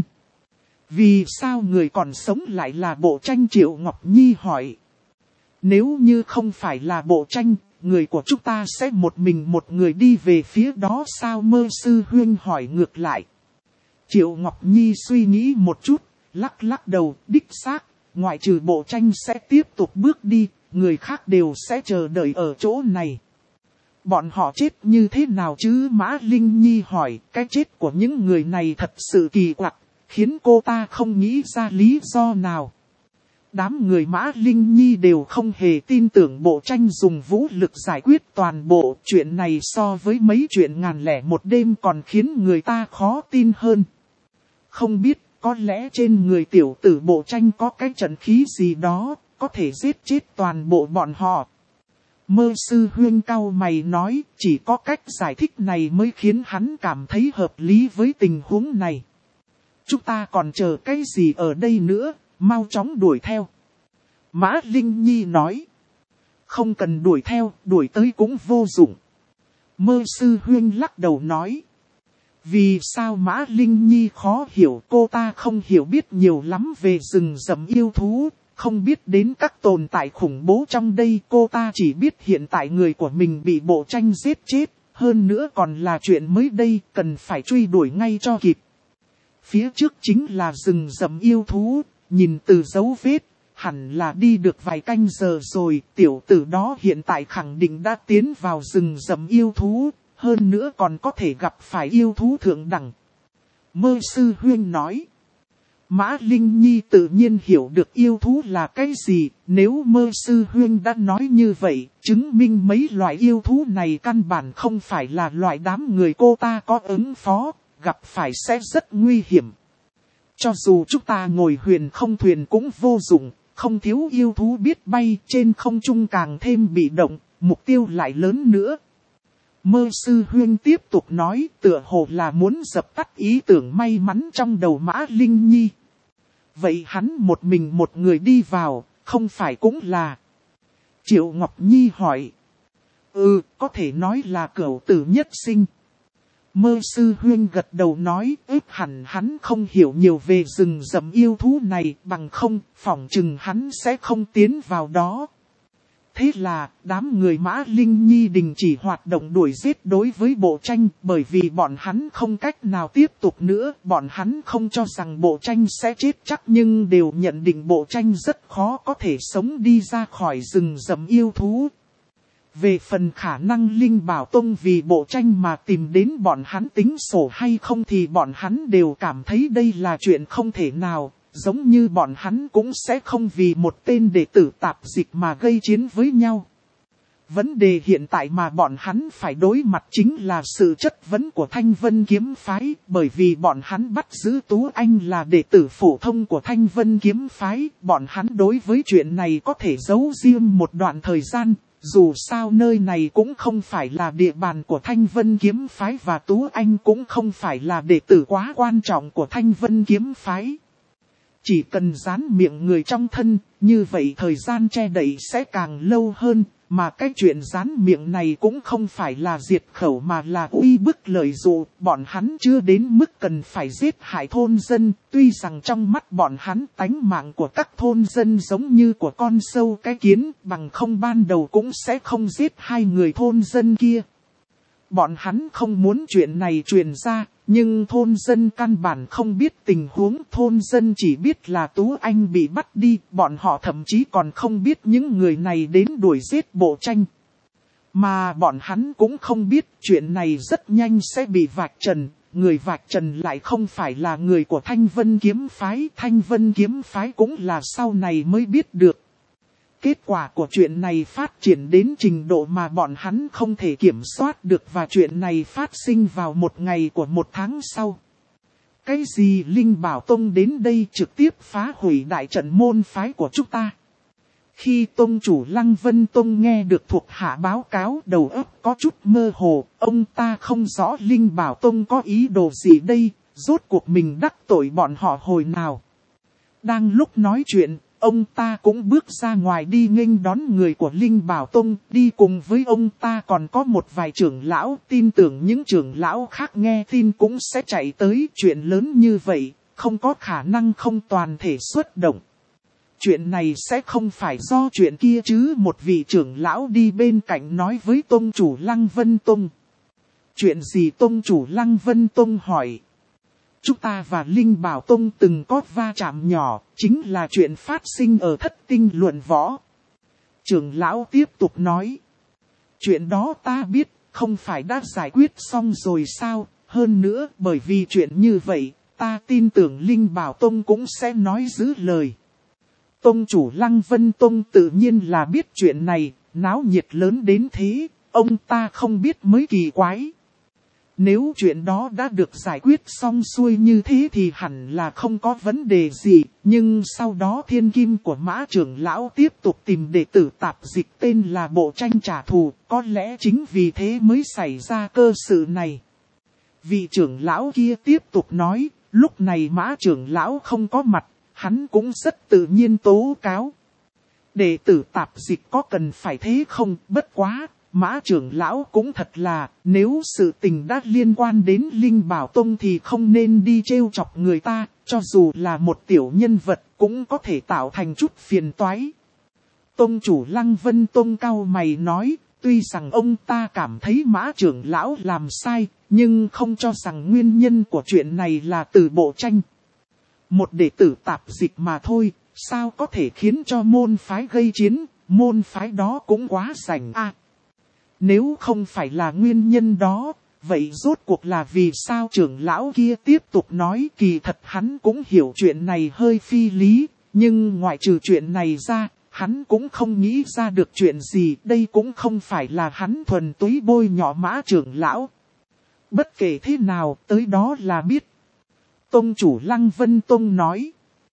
Vì sao người còn sống lại là Bộ Tranh? Triệu Ngọc Nhi hỏi. Nếu như không phải là Bộ Tranh, người của chúng ta sẽ một mình một người đi về phía đó sao? Mơ Sư Huyên hỏi ngược lại. Triệu Ngọc Nhi suy nghĩ một chút, lắc lắc đầu, đích xác, ngoại trừ Bộ Tranh sẽ tiếp tục bước đi, người khác đều sẽ chờ đợi ở chỗ này. Bọn họ chết như thế nào chứ? Mã Linh Nhi hỏi, cái chết của những người này thật sự kỳ quặc, khiến cô ta không nghĩ ra lý do nào. Đám người Mã Linh Nhi đều không hề tin tưởng Bộ Tranh dùng vũ lực giải quyết toàn bộ. Chuyện này so với mấy chuyện ngàn lẻ một đêm còn khiến người ta khó tin hơn. Không biết, có lẽ trên người tiểu tử Bộ Tranh có cái trận khí gì đó, có thể giết chết toàn bộ bọn họ. Mơ Sư Huyên cau mày nói, chỉ có cách giải thích này mới khiến hắn cảm thấy hợp lý với tình huống này. Chúng ta còn chờ cái gì ở đây nữa? Mau chóng đuổi theo. Mã Linh Nhi nói. Không cần đuổi theo, đuổi tới cũng vô dụng. Mơ Sư Huyên lắc đầu nói. Vì sao? Mã Linh Nhi khó hiểu, cô ta không hiểu biết nhiều lắm về rừng rậm yêu thú, không biết đến các tồn tại khủng bố trong đây. Cô ta chỉ biết hiện tại người của mình bị Bộ Tranh giết chết, hơn nữa còn là chuyện mới đây, cần phải truy đuổi ngay cho kịp. Phía trước chính là rừng rậm yêu thú, nhìn từ dấu vết, hẳn là đi được vài canh giờ rồi. Tiểu tử đó hiện tại khẳng định đã tiến vào rừng rậm yêu thú, hơn nữa còn có thể gặp phải yêu thú thượng đẳng. Mơ Sư Huyên nói. Mã Linh Nhi tự nhiên hiểu được yêu thú là cái gì, nếu Mơ Sư Huyên đã nói như vậy, chứng minh mấy loại yêu thú này căn bản không phải là loại đám người cô ta có ứng phó, gặp phải sẽ rất nguy hiểm. Cho dù chúng ta ngồi Huyền Không thuyền cũng vô dụng, không thiếu yêu thú biết bay, trên không trung càng thêm bị động, mục tiêu lại lớn nữa. Mơ Sư Huyên tiếp tục nói, tựa hồ là muốn dập tắt ý tưởng may mắn trong đầu Mã Linh Nhi. Vậy hắn một mình một người đi vào, không phải cũng là... Triệu Ngọc Nhi hỏi. Ừ, có thể nói là cửu tử nhất sinh. Mơ Sư Huyên gật đầu nói, ếp hẳn hắn không hiểu nhiều về rừng rậm yêu thú này, bằng không, phỏng chừng hắn sẽ không tiến vào đó. Thế là, đám người Mã Linh Nhi đình chỉ hoạt động đuổi giết đối với Bộ Tranh, bởi vì bọn hắn không cách nào tiếp tục nữa, bọn hắn không cho rằng Bộ Tranh sẽ chết chắc nhưng đều nhận định Bộ Tranh rất khó có thể sống đi ra khỏi rừng rậm yêu thú. Về phần khả năng Linh Bảo Tông vì Bộ Tranh mà tìm đến bọn hắn tính sổ hay không thì bọn hắn đều cảm thấy đây là chuyện không thể nào, giống như bọn hắn cũng sẽ không vì một tên đệ tử tạp dịch mà gây chiến với nhau. Vấn đề hiện tại mà bọn hắn phải đối mặt chính là sự chất vấn của Thanh Vân Kiếm Phái, bởi vì bọn hắn bắt giữ Tú Anh là đệ tử phổ thông của Thanh Vân Kiếm Phái, bọn hắn đối với chuyện này có thể giấu riêng một đoạn thời gian. Dù sao nơi này cũng không phải là địa bàn của Thanh Vân Kiếm Phái và Tú Anh cũng không phải là đệ tử quá quan trọng của Thanh Vân Kiếm Phái. Chỉ cần dán miệng người trong thân, như vậy thời gian che đậy sẽ càng lâu hơn, Mà cái chuyện gián miệng này cũng không phải là diệt khẩu mà là uy bức lợi dụ, bọn hắn chưa đến mức cần phải giết hại thôn dân, tuy rằng trong mắt bọn hắn tánh mạng của các thôn dân giống như của con sâu cái kiến, bằng không ban đầu cũng sẽ không giết hai người thôn dân kia. Bọn hắn không muốn chuyện này truyền ra, nhưng thôn dân căn bản không biết tình huống, thôn dân chỉ biết là Tú Anh bị bắt đi, bọn họ thậm chí còn không biết những người này đến đuổi giết Bộ Tranh. Mà bọn hắn cũng không biết chuyện này rất nhanh sẽ bị vạch trần, người vạch trần lại không phải là người của Thanh Vân Kiếm Phái, Thanh Vân Kiếm Phái cũng là sau này mới biết được. Kết quả của chuyện này phát triển đến trình độ mà bọn hắn không thể kiểm soát được và chuyện này phát sinh vào một ngày của một tháng sau. Cái gì Linh Bảo Tông đến đây trực tiếp phá hủy đại trận môn phái của chúng ta? Khi Tông chủ Lăng Vân Tông nghe được thuộc hạ báo cáo đầu óc có chút mơ hồ, ông ta không rõ Linh Bảo Tông có ý đồ gì đây, rốt cuộc mình đắc tội bọn họ hồi nào. Đang lúc nói chuyện, ông ta cũng bước ra ngoài đi nghênh đón người của Linh Bảo Tông, đi cùng với ông ta còn có một vài trưởng lão, tin tưởng những trưởng lão khác nghe tin cũng sẽ chạy tới. Chuyện lớn như vậy, không có khả năng không toàn thể xuất động. Chuyện này sẽ không phải do chuyện kia chứ, một vị trưởng lão đi bên cạnh nói với Tông chủ Lăng Vân Tông. Chuyện gì? Tông chủ Lăng Vân Tông hỏi. Chúng ta và Linh Bảo Tông từng có va chạm nhỏ, chính là chuyện phát sinh ở Thất Tinh luận võ. Trưởng lão tiếp tục nói. Chuyện đó ta biết, không phải đã giải quyết xong rồi sao? Hơn nữa, bởi vì chuyện như vậy, ta tin tưởng Linh Bảo Tông cũng sẽ nói giữ lời. Tông chủ Lăng Vân Tông tự nhiên là biết chuyện này, náo nhiệt lớn đến thế, ông ta không biết mới kỳ quái. Nếu chuyện đó đã được giải quyết xong xuôi như thế thì hẳn là không có vấn đề gì, nhưng sau đó thiên kim của Mã trưởng lão tiếp tục tìm đệ tử tạp dịch tên là Bộ Tranh trả thù, có lẽ chính vì thế mới xảy ra cơ sự này. Vị trưởng lão kia tiếp tục nói, lúc này Mã trưởng lão không có mặt, hắn cũng rất tự nhiên tố cáo. Đệ tử tạp dịch có cần phải thế không? Bất quá, Mã trưởng lão cũng thật là, nếu sự tình đã liên quan đến Linh Bảo Tông thì không nên đi trêu chọc người ta, cho dù là một tiểu nhân vật cũng có thể tạo thành chút phiền toái. Tông chủ Lăng Vân Tông cau mày nói, tuy rằng ông ta cảm thấy Mã trưởng lão làm sai, nhưng không cho rằng nguyên nhân của chuyện này là từ Bộ Tranh. Một đệ tử tạp dịch mà thôi, sao có thể khiến cho môn phái gây chiến, môn phái đó cũng quá rảnh a. À, nếu không phải là nguyên nhân đó, vậy rốt cuộc là vì sao? Trưởng lão kia tiếp tục nói, kỳ thật hắn cũng hiểu chuyện này hơi phi lý, nhưng ngoại trừ chuyện này ra, hắn cũng không nghĩ ra được chuyện gì, đây cũng không phải là hắn thuần túy bôi nhọ Mã trưởng lão. Bất kể thế nào, tới đó là biết. Tông chủ Lăng Vân Tông nói.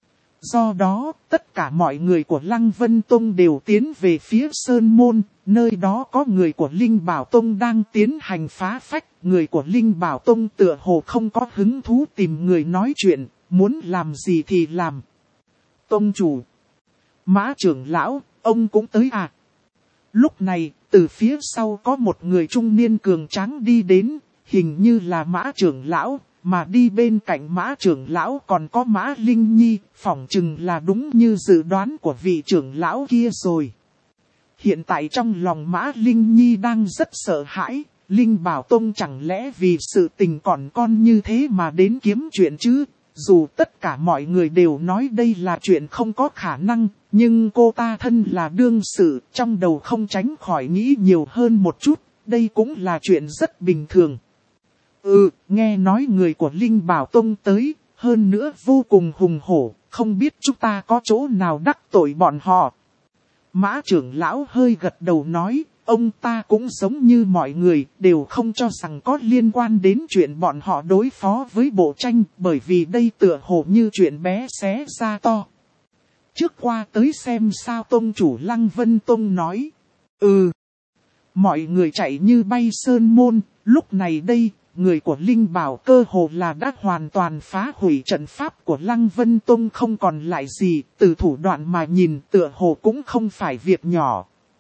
Do đó, tất cả mọi người của Lăng Vân Tông đều tiến về phía Sơn Môn, nơi đó có người của Linh Bảo Tông đang tiến hành phá phách. Người của Linh Bảo Tông tựa hồ không có hứng thú tìm người nói chuyện, muốn làm gì thì làm. Tông chủ. Mã trưởng lão, ông cũng tới à? Lúc này, từ phía sau có một người trung niên cường tráng đi đến, hình như là Mã trưởng lão. Mà đi bên cạnh Mã trưởng lão còn có Mã Linh Nhi, phỏng chừng là đúng như dự đoán của vị trưởng lão kia rồi. Hiện tại trong lòng Mã Linh Nhi đang rất sợ hãi, Linh Bảo Tông chẳng lẽ vì sự tình còn con như thế mà đến kiếm chuyện chứ? Dù tất cả mọi người đều nói đây là chuyện không có khả năng, nhưng cô ta thân là đương sự, trong đầu không tránh khỏi nghĩ nhiều hơn một chút, đây cũng là chuyện rất bình thường. Ừ, nghe nói người của Linh Bảo Tông tới, hơn nữa vô cùng hùng hổ, không biết chúng ta có chỗ nào đắc tội bọn họ. Mã trưởng lão hơi gật đầu nói, ông ta cũng giống như mọi người, đều không cho rằng có liên quan đến chuyện bọn họ đối phó với Bộ Tranh, bởi vì đây tựa hồ như chuyện bé xé ra to. Trước qua tới xem sao, Tông chủ Lăng Vân Tông nói. Ừ. Mọi người chạy như bay Sơn Môn, lúc này đây. Người của Linh Bảo cơ hồ là đã hoàn toàn phá hủy trận pháp của Lăng Vân Tông, không còn lại gì, từ thủ đoạn mà nhìn tựa hồ cũng không phải việc nhỏ.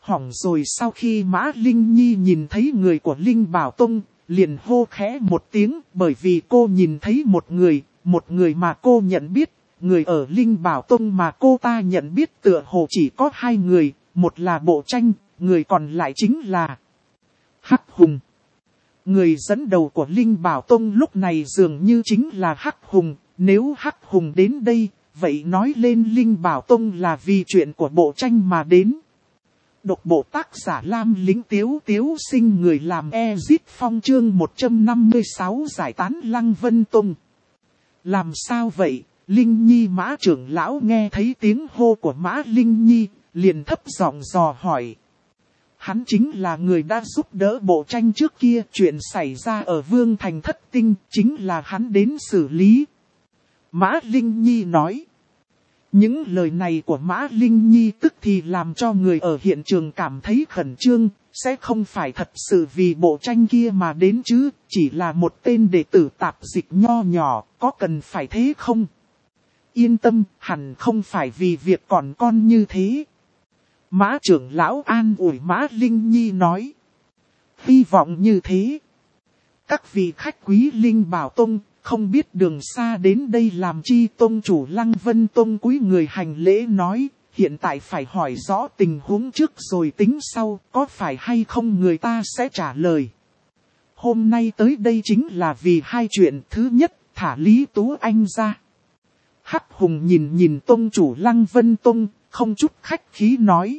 Hỏng rồi. Sau khi Mã Linh Nhi nhìn thấy người của Linh Bảo Tông, liền hô khẽ một tiếng, bởi vì cô nhìn thấy một người, một người mà cô nhận biết. Người ở Linh Bảo Tông mà cô ta nhận biết tựa hồ chỉ có hai người, một là Bộ Tranh, người còn lại chính là Hắc Hùng. Người dẫn đầu của Linh Bảo Tông lúc này dường như chính là Hắc Hùng. Nếu Hắc Hùng đến đây, vậy nói lên Linh Bảo Tông là vì chuyện của Bộ Tranh mà đến. Độc bộ tác giả Lam Lĩnh Tiếu Tiếu Sinh, người làm Ezit Phong, chương một trăm năm mươi sáu giải tán Lăng Vân Tông. Làm sao vậy? Linh Nhi Mã trưởng lão nghe thấy tiếng hô của Mã Linh Nhi, liền thấp giọng dò hỏi. Hắn chính là người đã giúp đỡ Bộ Tranh trước kia, chuyện xảy ra ở Vương Thành Thất Tinh, chính là hắn đến xử lý. Mã Linh Nhi nói. Những lời này của Mã Linh Nhi tức thì làm cho người ở hiện trường cảm thấy khẩn trương, sẽ không phải thật sự vì Bộ Tranh kia mà đến chứ, chỉ là một tên đệ tử tạp dịch nho nhỏ, có cần phải thế không? Yên tâm, hẳn không phải vì việc còn con như thế. Mã trưởng lão an ủi Mã Linh Nhi nói. Hy vọng như thế. Các vị khách quý Linh Bảo Tông, không biết đường xa đến đây làm chi? Tông chủ Lăng Vân Tông cúi người hành lễ nói, hiện tại phải hỏi rõ tình huống trước rồi tính sau, có phải hay không người ta sẽ trả lời. Hôm nay tới đây chính là vì hai chuyện. Thứ nhất, thả Lý Tú Anh ra. Hắc Hùng nhìn nhìn tông chủ Lăng Vân Tông, không chút khách khí nói.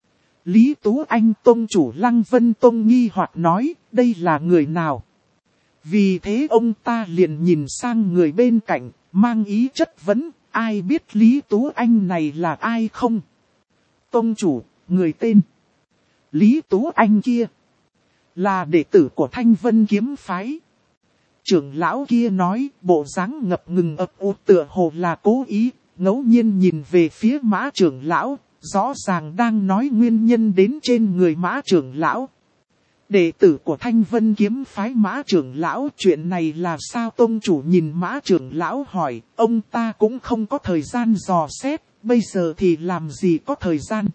Lý Tú Anh. Tông chủ Lăng Vân Tông nghi hoặc nói, đây là người nào? Vì thế ông ta liền nhìn sang người bên cạnh, mang ý chất vấn, ai biết Lý Tú Anh này là ai không? Tông chủ, người tên Lý Tú Anh kia là đệ tử của Thanh Vân Kiếm Phái. Trưởng lão kia nói, bộ dáng ngập ngừng ấp ủ tựa hồ là cố ý, ngẫu nhiên nhìn về phía Mã trưởng lão, rõ ràng đang nói nguyên nhân đến trên người Mã trưởng lão. Đệ tử của Thanh Vân Kiếm Phái. Mã trưởng lão, chuyện này là sao? Tông chủ nhìn Mã trưởng lão hỏi, ông ta cũng không có thời gian dò xét, bây giờ thì làm gì có thời gian.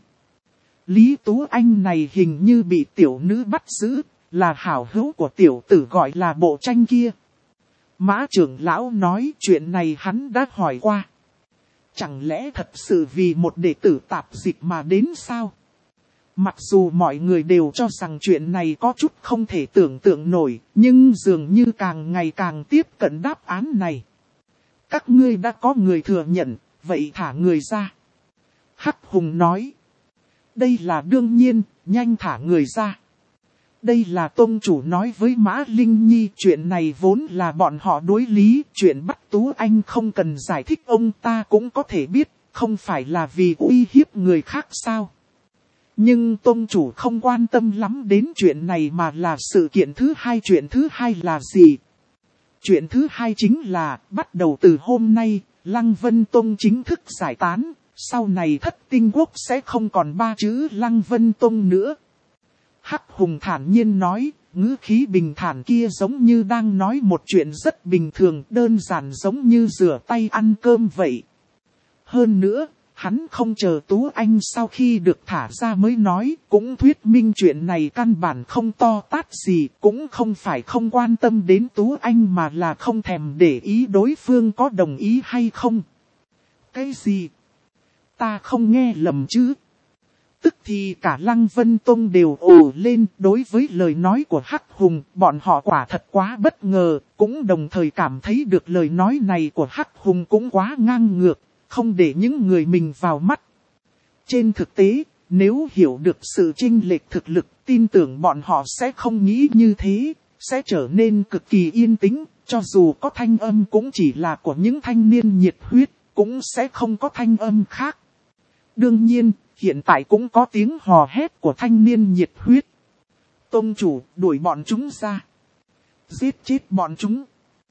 Lý Tú Anh này hình như bị tiểu nữ bắt giữ, là hảo hữu của tiểu tử gọi là Bộ Tranh kia. Mã trưởng lão nói, chuyện này hắn đã hỏi qua. Chẳng lẽ thật sự vì một đệ tử tạp dịch mà đến sao? Mặc dù mọi người đều cho rằng chuyện này có chút không thể tưởng tượng nổi, nhưng dường như càng ngày càng tiếp cận đáp án này. Các ngươi đã có người thừa nhận, vậy thả người ra. Hắc Hùng nói. Đây là đương nhiên, nhanh thả người ra. Đây là tông chủ nói với Mã Linh Nhi, chuyện này vốn là bọn họ đối lý, chuyện bắt Tú Anh không cần giải thích ông ta cũng có thể biết, không phải là vì uy hiếp người khác sao. Nhưng tông chủ không quan tâm lắm đến chuyện này mà là sự kiện thứ hai. Chuyện thứ hai là gì? Chuyện thứ hai chính là, bắt đầu từ hôm nay, Lăng Vân Tông chính thức giải tán, sau này Thất Tinh Quốc sẽ không còn ba chữ Lăng Vân Tông nữa. Hắc Hùng thản nhiên nói, ngữ khí bình thản kia giống như đang nói một chuyện rất bình thường, đơn giản giống như rửa tay ăn cơm vậy. Hơn nữa, hắn không chờ Tú Anh sau khi được thả ra mới nói, cũng thuyết minh chuyện này căn bản không to tát gì, cũng không phải không quan tâm đến Tú Anh mà là không thèm để ý đối phương có đồng ý hay không. Cái gì? Ta không nghe lầm chứ? Tức thì cả Lăng Vân Tông đều ồ lên. Đối với lời nói của Hắc Hùng, bọn họ quả thật quá bất ngờ, cũng đồng thời cảm thấy được lời nói này của Hắc Hùng cũng quá ngang ngược, không để những người mình vào mắt. Trên thực tế, nếu hiểu được sự chênh lệch thực lực, tin tưởng bọn họ sẽ không nghĩ như thế, sẽ trở nên cực kỳ yên tĩnh, cho dù có thanh âm cũng chỉ là của những thanh niên nhiệt huyết, cũng sẽ không có thanh âm khác. Đương nhiên, hiện tại cũng có tiếng hò hét của thanh niên nhiệt huyết. Tông chủ, đuổi bọn chúng ra. Giết chết bọn chúng.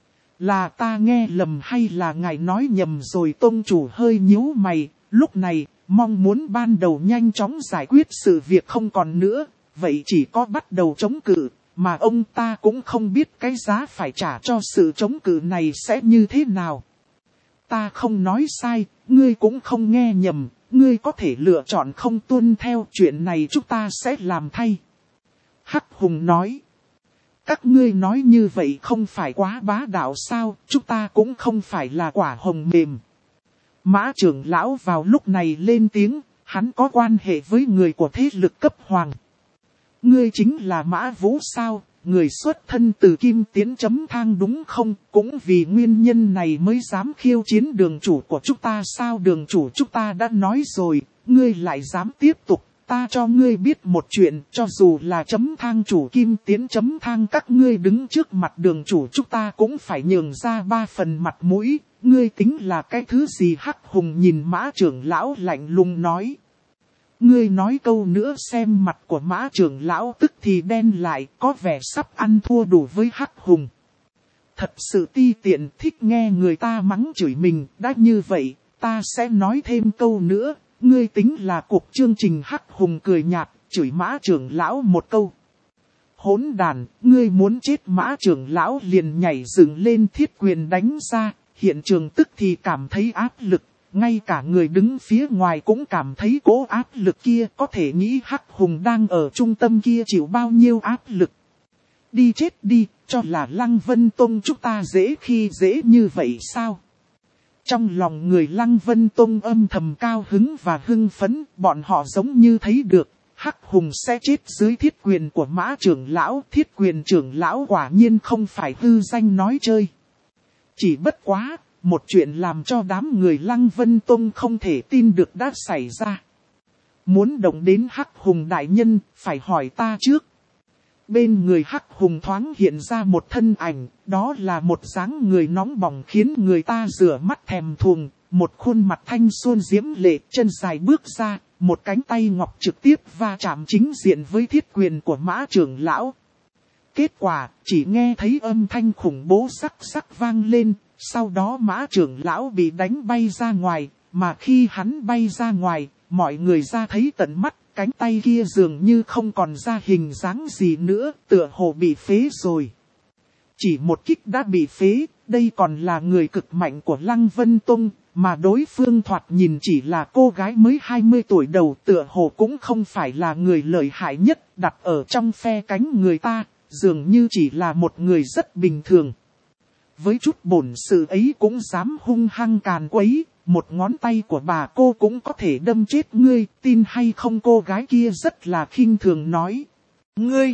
Là ta nghe lầm hay là ngài nói nhầm rồi? Tông chủ hơi nhíu mày, lúc này, mong muốn ban đầu nhanh chóng giải quyết sự việc không còn nữa, vậy chỉ có bắt đầu chống cự, mà ông ta cũng không biết cái giá phải trả cho sự chống cự này sẽ như thế nào. Ta không nói sai, ngươi cũng không nghe nhầm, ngươi có thể lựa chọn không tuân theo, chuyện này chúng ta sẽ làm thay. Hắc Hùng nói. Các ngươi nói như vậy không phải quá bá đạo sao, chúng ta cũng không phải là quả hồng mềm. Mã trưởng lão vào lúc này lên tiếng, hắn có quan hệ với người của thế lực cấp hoàng. Ngươi chính là Mã Vũ sao, người xuất thân từ Kim Tiến chấm thang đúng không, cũng vì nguyên nhân này mới dám khiêu chiến đường chủ của chúng ta sao, đường chủ chúng ta đã nói rồi, ngươi lại dám tiếp tục. Ta cho ngươi biết một chuyện, cho dù là chấm thang chủ Kim Tiến chấm thang các ngươi đứng trước mặt đường chủ chúng ta cũng phải nhường ra ba phần mặt mũi, ngươi tính là cái thứ gì? Hắc Hùng nhìn Mã trưởng lão lạnh lùng nói. Ngươi nói câu nữa xem, mặt của Mã trưởng lão tức thì đen lại, có vẻ sắp ăn thua đủ với Hắc Hùng. Thật sự ti tiện, thích nghe người ta mắng chửi mình, đã như vậy, ta sẽ nói thêm câu nữa. Ngươi tính là cuộc chương trình. Hắc Hùng cười nhạt, chửi Mã trưởng lão một câu. Hỗn đàn, ngươi muốn chết? Mã trưởng lão liền nhảy dựng lên thiết quyền đánh ra, hiện trường tức thì cảm thấy áp lực, ngay cả người đứng phía ngoài cũng cảm thấy cỗ áp lực kia, có thể nghĩ Hắc Hùng đang ở trung tâm kia chịu bao nhiêu áp lực. Đi chết đi, cho là Lăng Vân Tông chúng ta dễ khi dễ như vậy sao? Trong lòng người Lăng Vân Tông âm thầm cao hứng và hưng phấn, bọn họ giống như thấy được, Hắc Hùng sẽ chết dưới thiết quyền của Mã trưởng lão. Thiết quyền trưởng lão quả nhiên không phải hư danh nói chơi. Chỉ bất quá, một chuyện làm cho đám người Lăng Vân Tông không thể tin được đã xảy ra. Muốn động đến Hắc Hùng đại nhân, phải hỏi ta trước. Bên người Hắc Hùng thoáng hiện ra một thân ảnh, đó là một dáng người nóng bỏng khiến người ta rửa mắt thèm thuồng, một khuôn mặt thanh xuân diễm lệ, chân dài bước ra, một cánh tay ngọc trực tiếp va chạm chính diện với thiết quyền của Mã trưởng lão. Kết quả, chỉ nghe thấy âm thanh khủng bố sắc sắc vang lên, sau đó Mã trưởng lão bị đánh bay ra ngoài, mà khi hắn bay ra ngoài, mọi người ra thấy tận mắt. Cánh tay kia dường như không còn ra hình dáng gì nữa, tựa hồ bị phế rồi. Chỉ một kích đã bị phế, đây còn là người cực mạnh của Lăng Vân Tông, mà đối phương thoạt nhìn chỉ là cô gái mới hai mươi tuổi đầu, tựa hồ cũng không phải là người lợi hại nhất, đặt ở trong phe cánh người ta, dường như chỉ là một người rất bình thường. Với chút bổn sự ấy cũng dám hung hăng càn quấy. Một ngón tay của bà cô cũng có thể đâm chết ngươi, tin hay không? Cô gái kia rất là khinh thường nói. Ngươi!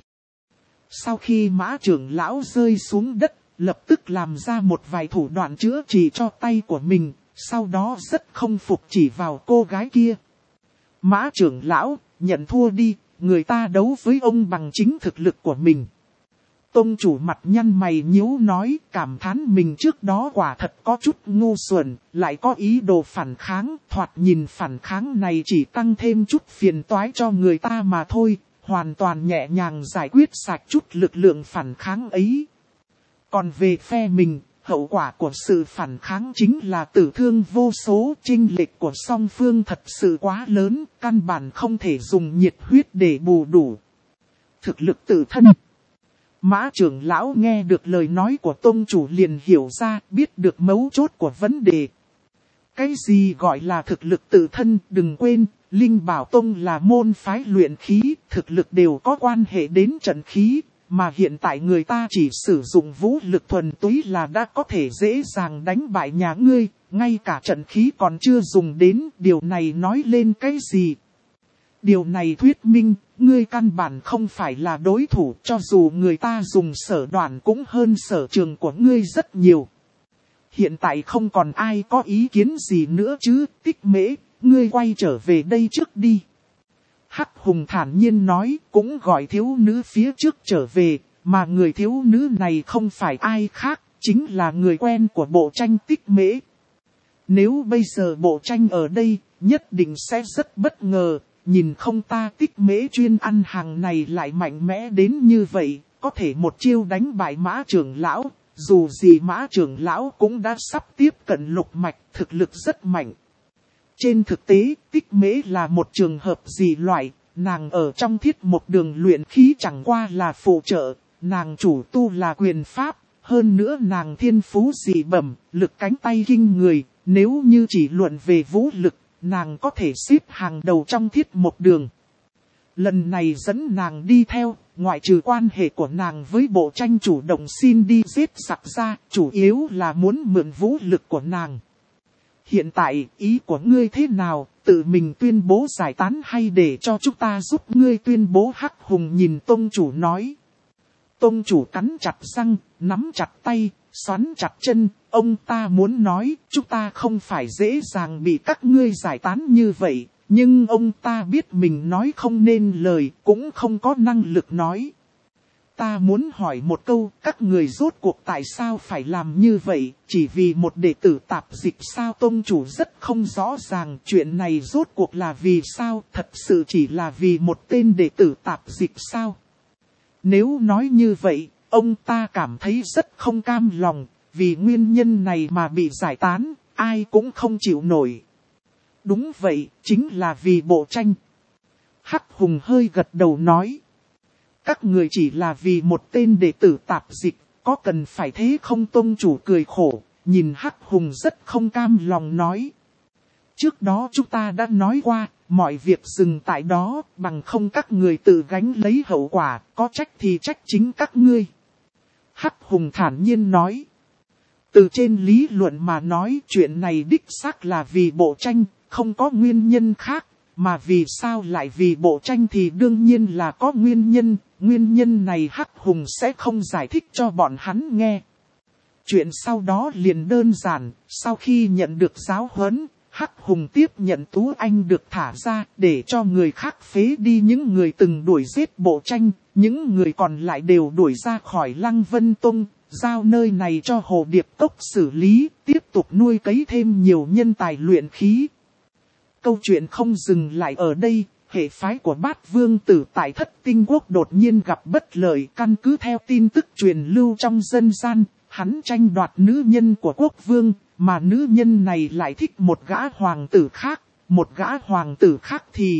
Sau khi Mã trưởng lão rơi xuống đất, lập tức làm ra một vài thủ đoạn chữa trị cho tay của mình, sau đó rất không phục chỉ vào cô gái kia. Mã trưởng lão, nhận thua đi, người ta đấu với ông bằng chính thực lực của mình. Tông chủ mặt nhăn mày nhíu nói, cảm thán mình trước đó quả thật có chút ngu xuẩn, lại có ý đồ phản kháng, thoạt nhìn phản kháng này chỉ tăng thêm chút phiền toái cho người ta mà thôi, hoàn toàn nhẹ nhàng giải quyết sạch chút lực lượng phản kháng ấy. Còn về phe mình, hậu quả của sự phản kháng chính là tử thương vô số, chênh lệch của song phương thật sự quá lớn, căn bản không thể dùng nhiệt huyết để bù đủ. Thực lực tự thân. Mã trưởng lão nghe được lời nói của tông chủ liền hiểu ra, biết được mấu chốt của vấn đề. Cái gì gọi là thực lực tự thân? Đừng quên, Linh Bảo Tông là môn phái luyện khí, thực lực đều có quan hệ đến trận khí, mà hiện tại người ta chỉ sử dụng vũ lực thuần túy là đã có thể dễ dàng đánh bại nhà ngươi, ngay cả trận khí còn chưa dùng đến, điều này nói lên cái gì? Điều này thuyết minh, ngươi căn bản không phải là đối thủ, cho dù người ta dùng sở đoàn cũng hơn sở trường của ngươi rất nhiều. Hiện tại không còn ai có ý kiến gì nữa chứ, Tích Mễ, ngươi quay trở về đây trước đi. Hắc Hùng thản nhiên nói, cũng gọi thiếu nữ phía trước trở về, mà người thiếu nữ này không phải ai khác, chính là người quen của Bộ Tranh Tích Mễ. Nếu bây giờ Bộ Tranh ở đây, nhất định sẽ rất bất ngờ. Nhìn không ta Tích Mễ chuyên ăn hàng này lại mạnh mẽ đến như vậy, có thể một chiêu đánh bại Mã trưởng lão, dù gì Mã trưởng lão cũng đã sắp tiếp cận lục mạch, thực lực rất mạnh. Trên thực tế, Tích Mễ là một trường hợp dị loại, nàng ở trong thiết một đường luyện khí chẳng qua là phụ trợ, nàng chủ tu là quyền pháp, hơn nữa nàng thiên phú dị bẩm, lực cánh tay kinh người, nếu như chỉ luận về vũ lực, nàng có thể xếp hàng đầu trong thiết một đường. Lần này dẫn nàng đi theo, ngoại trừ quan hệ của nàng với bộ tranh chủ động xin đi giết giặc ra, chủ yếu là muốn mượn vũ lực của nàng. Hiện tại, ý của ngươi thế nào, tự mình tuyên bố giải tán hay để cho chúng ta giúp ngươi tuyên bố? Hắc Hùng nhìn tông chủ nói. Tông chủ cắn chặt răng, nắm chặt tay, xoắn chặt chân, ông ta muốn nói, chúng ta không phải dễ dàng bị các ngươi giải tán như vậy, nhưng ông ta biết mình nói không nên lời, cũng không có năng lực nói. Ta muốn hỏi một câu, các người rốt cuộc tại sao phải làm như vậy, chỉ vì một đệ tử tạp dịch sao? Tông chủ rất không rõ ràng chuyện này rốt cuộc là vì sao, thật sự chỉ là vì một tên đệ tử tạp dịch sao? Nếu nói như vậy, ông ta cảm thấy rất không cam lòng, vì nguyên nhân này mà bị giải tán, ai cũng không chịu nổi. Đúng vậy, chính là vì bộ tranh. Hắc Hùng hơi gật đầu nói. Các người chỉ là vì một tên đệ tử tạp dịch, có cần phải thế không? Tông chủ cười khổ, nhìn Hắc Hùng rất không cam lòng nói. Trước đó chúng ta đã nói qua, mọi việc dừng tại đó, bằng không các người tự gánh lấy hậu quả, có trách thì trách chính các ngươi. Hắc Hùng thản nhiên nói. Từ trên lý luận mà nói, chuyện này đích xác là vì bộ tranh, không có nguyên nhân khác, mà vì sao lại vì bộ tranh thì đương nhiên là có nguyên nhân, nguyên nhân này Hắc Hùng sẽ không giải thích cho bọn hắn nghe. Chuyện sau đó liền đơn giản, sau khi nhận được giáo huấn, Hắc Hùng tiếp nhận Tú Anh được thả ra để cho người khác phế đi những người từng đuổi giết bộ tranh, những người còn lại đều đuổi ra khỏi Lăng Vân Tông, giao nơi này cho Hồ Điệp Cốc xử lý, tiếp tục nuôi cấy thêm nhiều nhân tài luyện khí. Câu chuyện không dừng lại ở đây, hệ phái của Bát Vương Tử tại Thất Tinh Quốc đột nhiên gặp bất lợi. Căn cứ theo tin tức truyền lưu trong dân gian, hắn tranh đoạt nữ nhân của quốc vương, mà nữ nhân này lại thích một gã hoàng tử khác, một gã hoàng tử khác thì...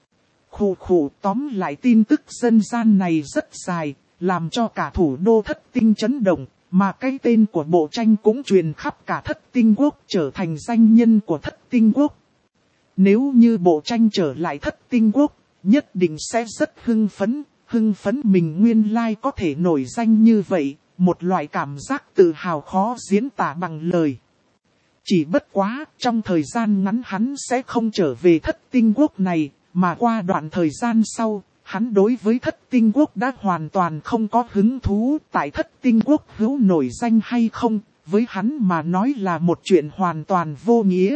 Khủ khủ, tóm lại tin tức dân gian này rất dài, làm cho cả thủ đô Thất Tinh chấn động, mà cái tên của bộ tranh cũng truyền khắp cả Thất Tinh Quốc, trở thành danh nhân của Thất Tinh Quốc. Nếu như bộ tranh trở lại Thất Tinh Quốc, nhất định sẽ rất hưng phấn, hưng phấn mình nguyên lai có thể nổi danh như vậy, một loại cảm giác tự hào khó diễn tả bằng lời. Chỉ bất quá, trong thời gian ngắn hắn sẽ không trở về Thất Tinh Quốc này, mà qua đoạn thời gian sau, hắn đối với Thất Tinh Quốc đã hoàn toàn không có hứng thú. Tại Thất Tinh Quốc hữu nổi danh hay không, với hắn mà nói là một chuyện hoàn toàn vô nghĩa.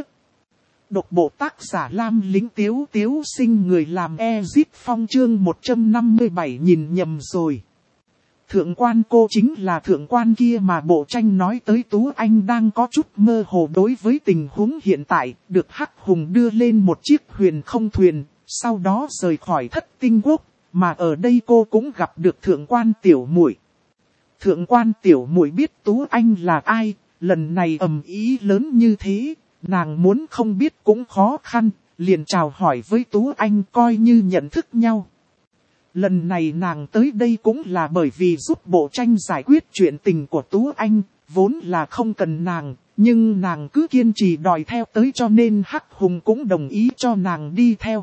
Độc bộ tác giả Lam Lĩnh Tiếu Tiếu Sinh, người làm Ezit Phong, chương một trăm năm mươi bảy nhìn nhầm rồi. Thượng quan cô chính là thượng quan kia mà bộ tranh nói tới. Tú Anh đang có chút mơ hồ đối với tình huống hiện tại, được Hắc Hùng đưa lên một chiếc huyền không thuyền, sau đó rời khỏi Thất Tinh Quốc, mà ở đây cô cũng gặp được thượng quan tiểu muội. Thượng quan tiểu muội biết Tú Anh là ai, lần này ầm ý lớn như thế, nàng muốn không biết cũng khó khăn, liền chào hỏi với Tú Anh coi như nhận thức nhau. Lần này nàng tới đây cũng là bởi vì giúp bộ tranh giải quyết chuyện tình của Tú Anh, vốn là không cần nàng, nhưng nàng cứ kiên trì đòi theo tới cho nên Hắc Hùng cũng đồng ý cho nàng đi theo.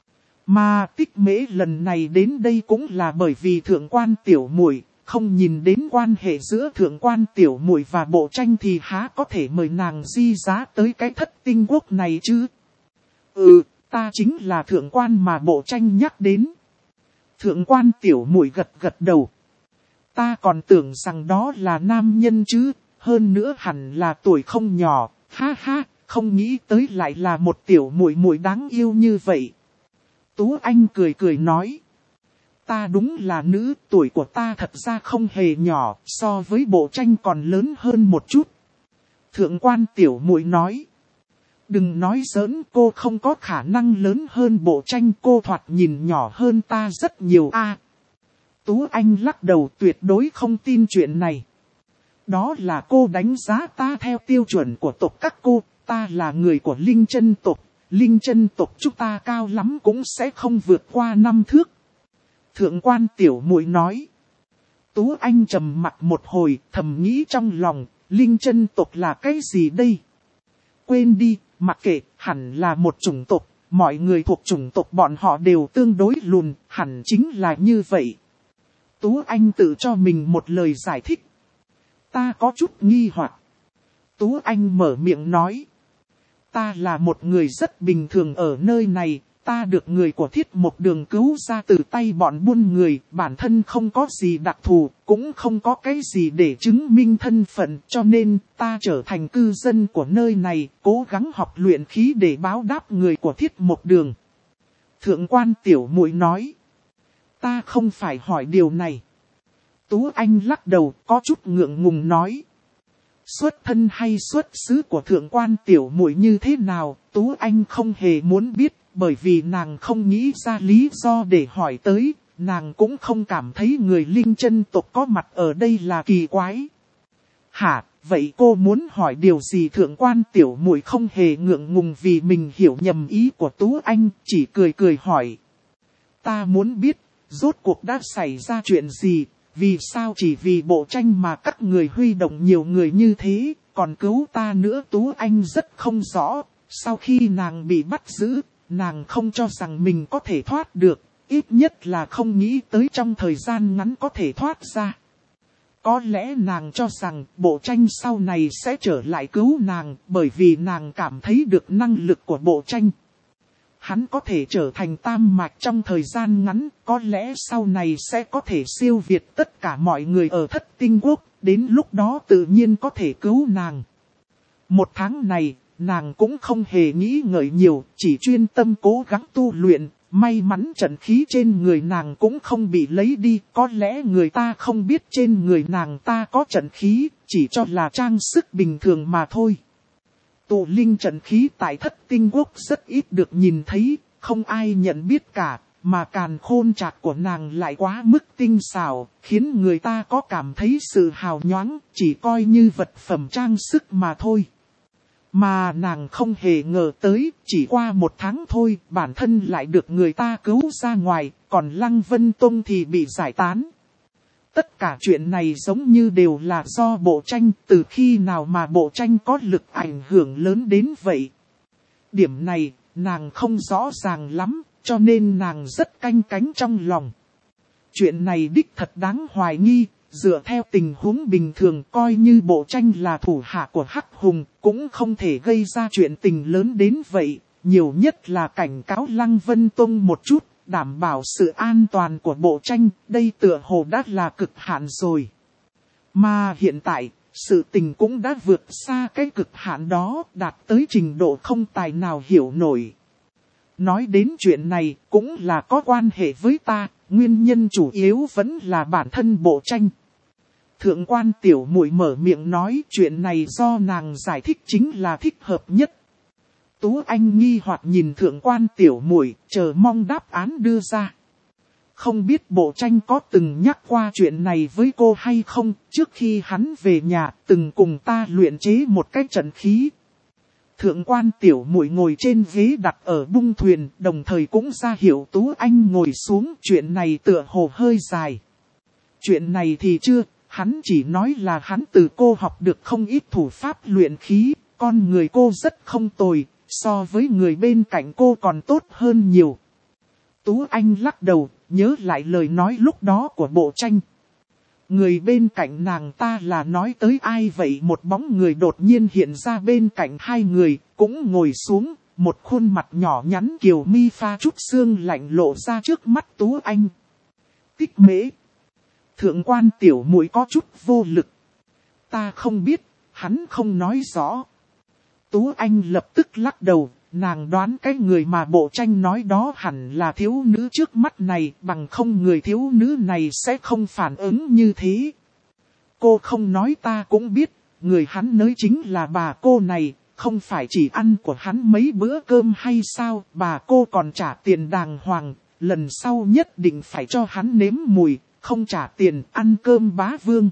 Mà Tích Mễ lần này đến đây cũng là bởi vì thượng quan tiểu muội, không nhìn đến quan hệ giữa thượng quan tiểu muội và bộ tranh thì há có thể mời nàng di giá tới cái Thất Tinh Quốc này chứ. Ừ, ta chính là thượng quan mà bộ tranh nhắc đến. Thượng quan tiểu muội gật gật đầu. Ta còn tưởng rằng đó là nam nhân chứ, hơn nữa hẳn là tuổi không nhỏ, ha ha, không nghĩ tới lại là một tiểu muội muội đáng yêu như vậy. Tú Anh cười cười nói. Ta đúng là nữ, tuổi của ta thật ra không hề nhỏ, so với bộ tranh còn lớn hơn một chút. Thượng quan tiểu muội nói. Đừng nói giỡn, cô không có khả năng lớn hơn bộ tranh, cô thoạt nhìn nhỏ hơn ta rất nhiều a. À, Tú Anh lắc đầu, tuyệt đối không tin chuyện này. Đó là cô đánh giá ta theo tiêu chuẩn của tộc các cô, ta là người của Linh Chân tộc, Linh Chân tộc chúng ta cao lắm cũng sẽ không vượt qua năm thước. Thượng quan tiểu muội nói. Tú Anh trầm mặt một hồi, thầm nghĩ trong lòng, Linh Chân tộc là cái gì đây? Quên đi, mặc kệ, hẳn là một chủng tộc, mọi người thuộc chủng tộc bọn họ đều tương đối lùn, hẳn chính là như vậy. Tú Anh tự cho mình một lời giải thích. Ta có chút nghi hoặc. Tú Anh mở miệng nói. Ta là một người rất bình thường ở nơi này, ta được người của Thiết Một Đường cứu ra từ tay bọn buôn người, bản thân không có gì đặc thù, cũng không có cái gì để chứng minh thân phận, cho nên ta trở thành cư dân của nơi này, cố gắng học luyện khí để báo đáp người của Thiết Một Đường. Thượng quan Tiểu Muội nói. Ta không phải hỏi điều này. Tú Anh lắc đầu, có chút ngượng ngùng nói. Xuất thân hay xuất xứ của thượng quan Tiểu Muội như thế nào, Tú Anh không hề muốn biết, bởi vì nàng không nghĩ ra lý do để hỏi tới, nàng cũng không cảm thấy người Linh chân tộc có mặt ở đây là kỳ quái. Hả, vậy cô muốn hỏi điều gì? Thượng quan Tiểu Muội không hề ngượng ngùng vì mình hiểu nhầm ý của Tú Anh, chỉ cười cười hỏi. Ta muốn biết, rốt cuộc đã xảy ra chuyện gì? Vì sao chỉ vì bộ tranh mà các người huy động nhiều người như thế, còn cứu ta nữa? Tú Anh rất không rõ, sau khi nàng bị bắt giữ, nàng không cho rằng mình có thể thoát được, ít nhất là không nghĩ tới trong thời gian ngắn có thể thoát ra. Có lẽ nàng cho rằng bộ tranh sau này sẽ trở lại cứu nàng, bởi vì nàng cảm thấy được năng lực của bộ tranh. Hắn có thể trở thành tam mạch trong thời gian ngắn, có lẽ sau này sẽ có thể siêu việt tất cả mọi người ở Thất Tinh Quốc, đến lúc đó tự nhiên có thể cứu nàng. Một tháng này, nàng cũng không hề nghĩ ngợi nhiều, chỉ chuyên tâm cố gắng tu luyện, may mắn trận khí trên người nàng cũng không bị lấy đi, có lẽ người ta không biết trên người nàng ta có trận khí, chỉ cho là trang sức bình thường mà thôi. Tụ linh trận khí tại Thất Tinh Quốc rất ít được nhìn thấy, không ai nhận biết cả, mà càn khôn trạc của nàng lại quá mức tinh xảo, khiến người ta có cảm thấy sự hào nhoáng, chỉ coi như vật phẩm trang sức mà thôi. Mà nàng không hề ngờ tới, chỉ qua một tháng thôi, bản thân lại được người ta cứu ra ngoài, còn Lăng Vân Tông thì bị giải tán. Tất cả chuyện này giống như đều là do bộ tranh, từ khi nào mà bộ tranh có lực ảnh hưởng lớn đến vậy. Điểm này, nàng không rõ ràng lắm, cho nên nàng rất canh cánh trong lòng. Chuyện này đích thật đáng hoài nghi, dựa theo tình huống bình thường coi như bộ tranh là thủ hạ của Hắc Hùng, cũng không thể gây ra chuyện tình lớn đến vậy, nhiều nhất là cảnh cáo Lăng Vân Tông một chút. Đảm bảo sự an toàn của bộ tranh, đây tựa hồ đã là cực hạn rồi. Mà hiện tại, sự tình cũng đã vượt xa cái cực hạn đó, đạt tới trình độ không tài nào hiểu nổi. Nói đến chuyện này, cũng là có quan hệ với ta, nguyên nhân chủ yếu vẫn là bản thân bộ tranh. Thượng quan Tiểu Muội mở miệng nói chuyện này do nàng giải thích chính là thích hợp nhất. Tú Anh nghi hoặc nhìn thượng quan Tiểu Muội, chờ mong đáp án đưa ra. Không biết bộ tranh có từng nhắc qua chuyện này với cô hay không, trước khi hắn về nhà từng cùng ta luyện chế một cái trận khí. Thượng quan Tiểu Muội ngồi trên ghế đặt ở bung thuyền, đồng thời cũng ra hiệu Tú Anh ngồi xuống, chuyện này tựa hồ hơi dài. Chuyện này thì chưa, hắn chỉ nói là hắn từ cô học được không ít thủ pháp luyện khí, con người cô rất không tồi. So với người bên cạnh cô còn tốt hơn nhiều. Tú Anh lắc đầu, nhớ lại lời nói lúc đó của bộ tranh. Người bên cạnh nàng ta là nói tới ai vậy? Một bóng người đột nhiên hiện ra bên cạnh hai người, cũng ngồi xuống, một khuôn mặt nhỏ nhắn kiều mi pha chút xương lạnh lộ ra trước mắt Tú Anh. Tích Mễ. Thượng quan Tiểu Muội có chút vô lực. Ta không biết, hắn không nói rõ. Tú Anh lập tức lắc đầu, nàng đoán cái người mà bộ tranh nói đó hẳn là thiếu nữ trước mắt này, bằng không người thiếu nữ này sẽ không phản ứng như thế. Cô không nói ta cũng biết, người hắn nói chính là bà cô này, không phải chỉ ăn của hắn mấy bữa cơm hay sao, bà cô còn trả tiền đàng hoàng, lần sau nhất định phải cho hắn nếm mùi, không trả tiền ăn cơm bá vương.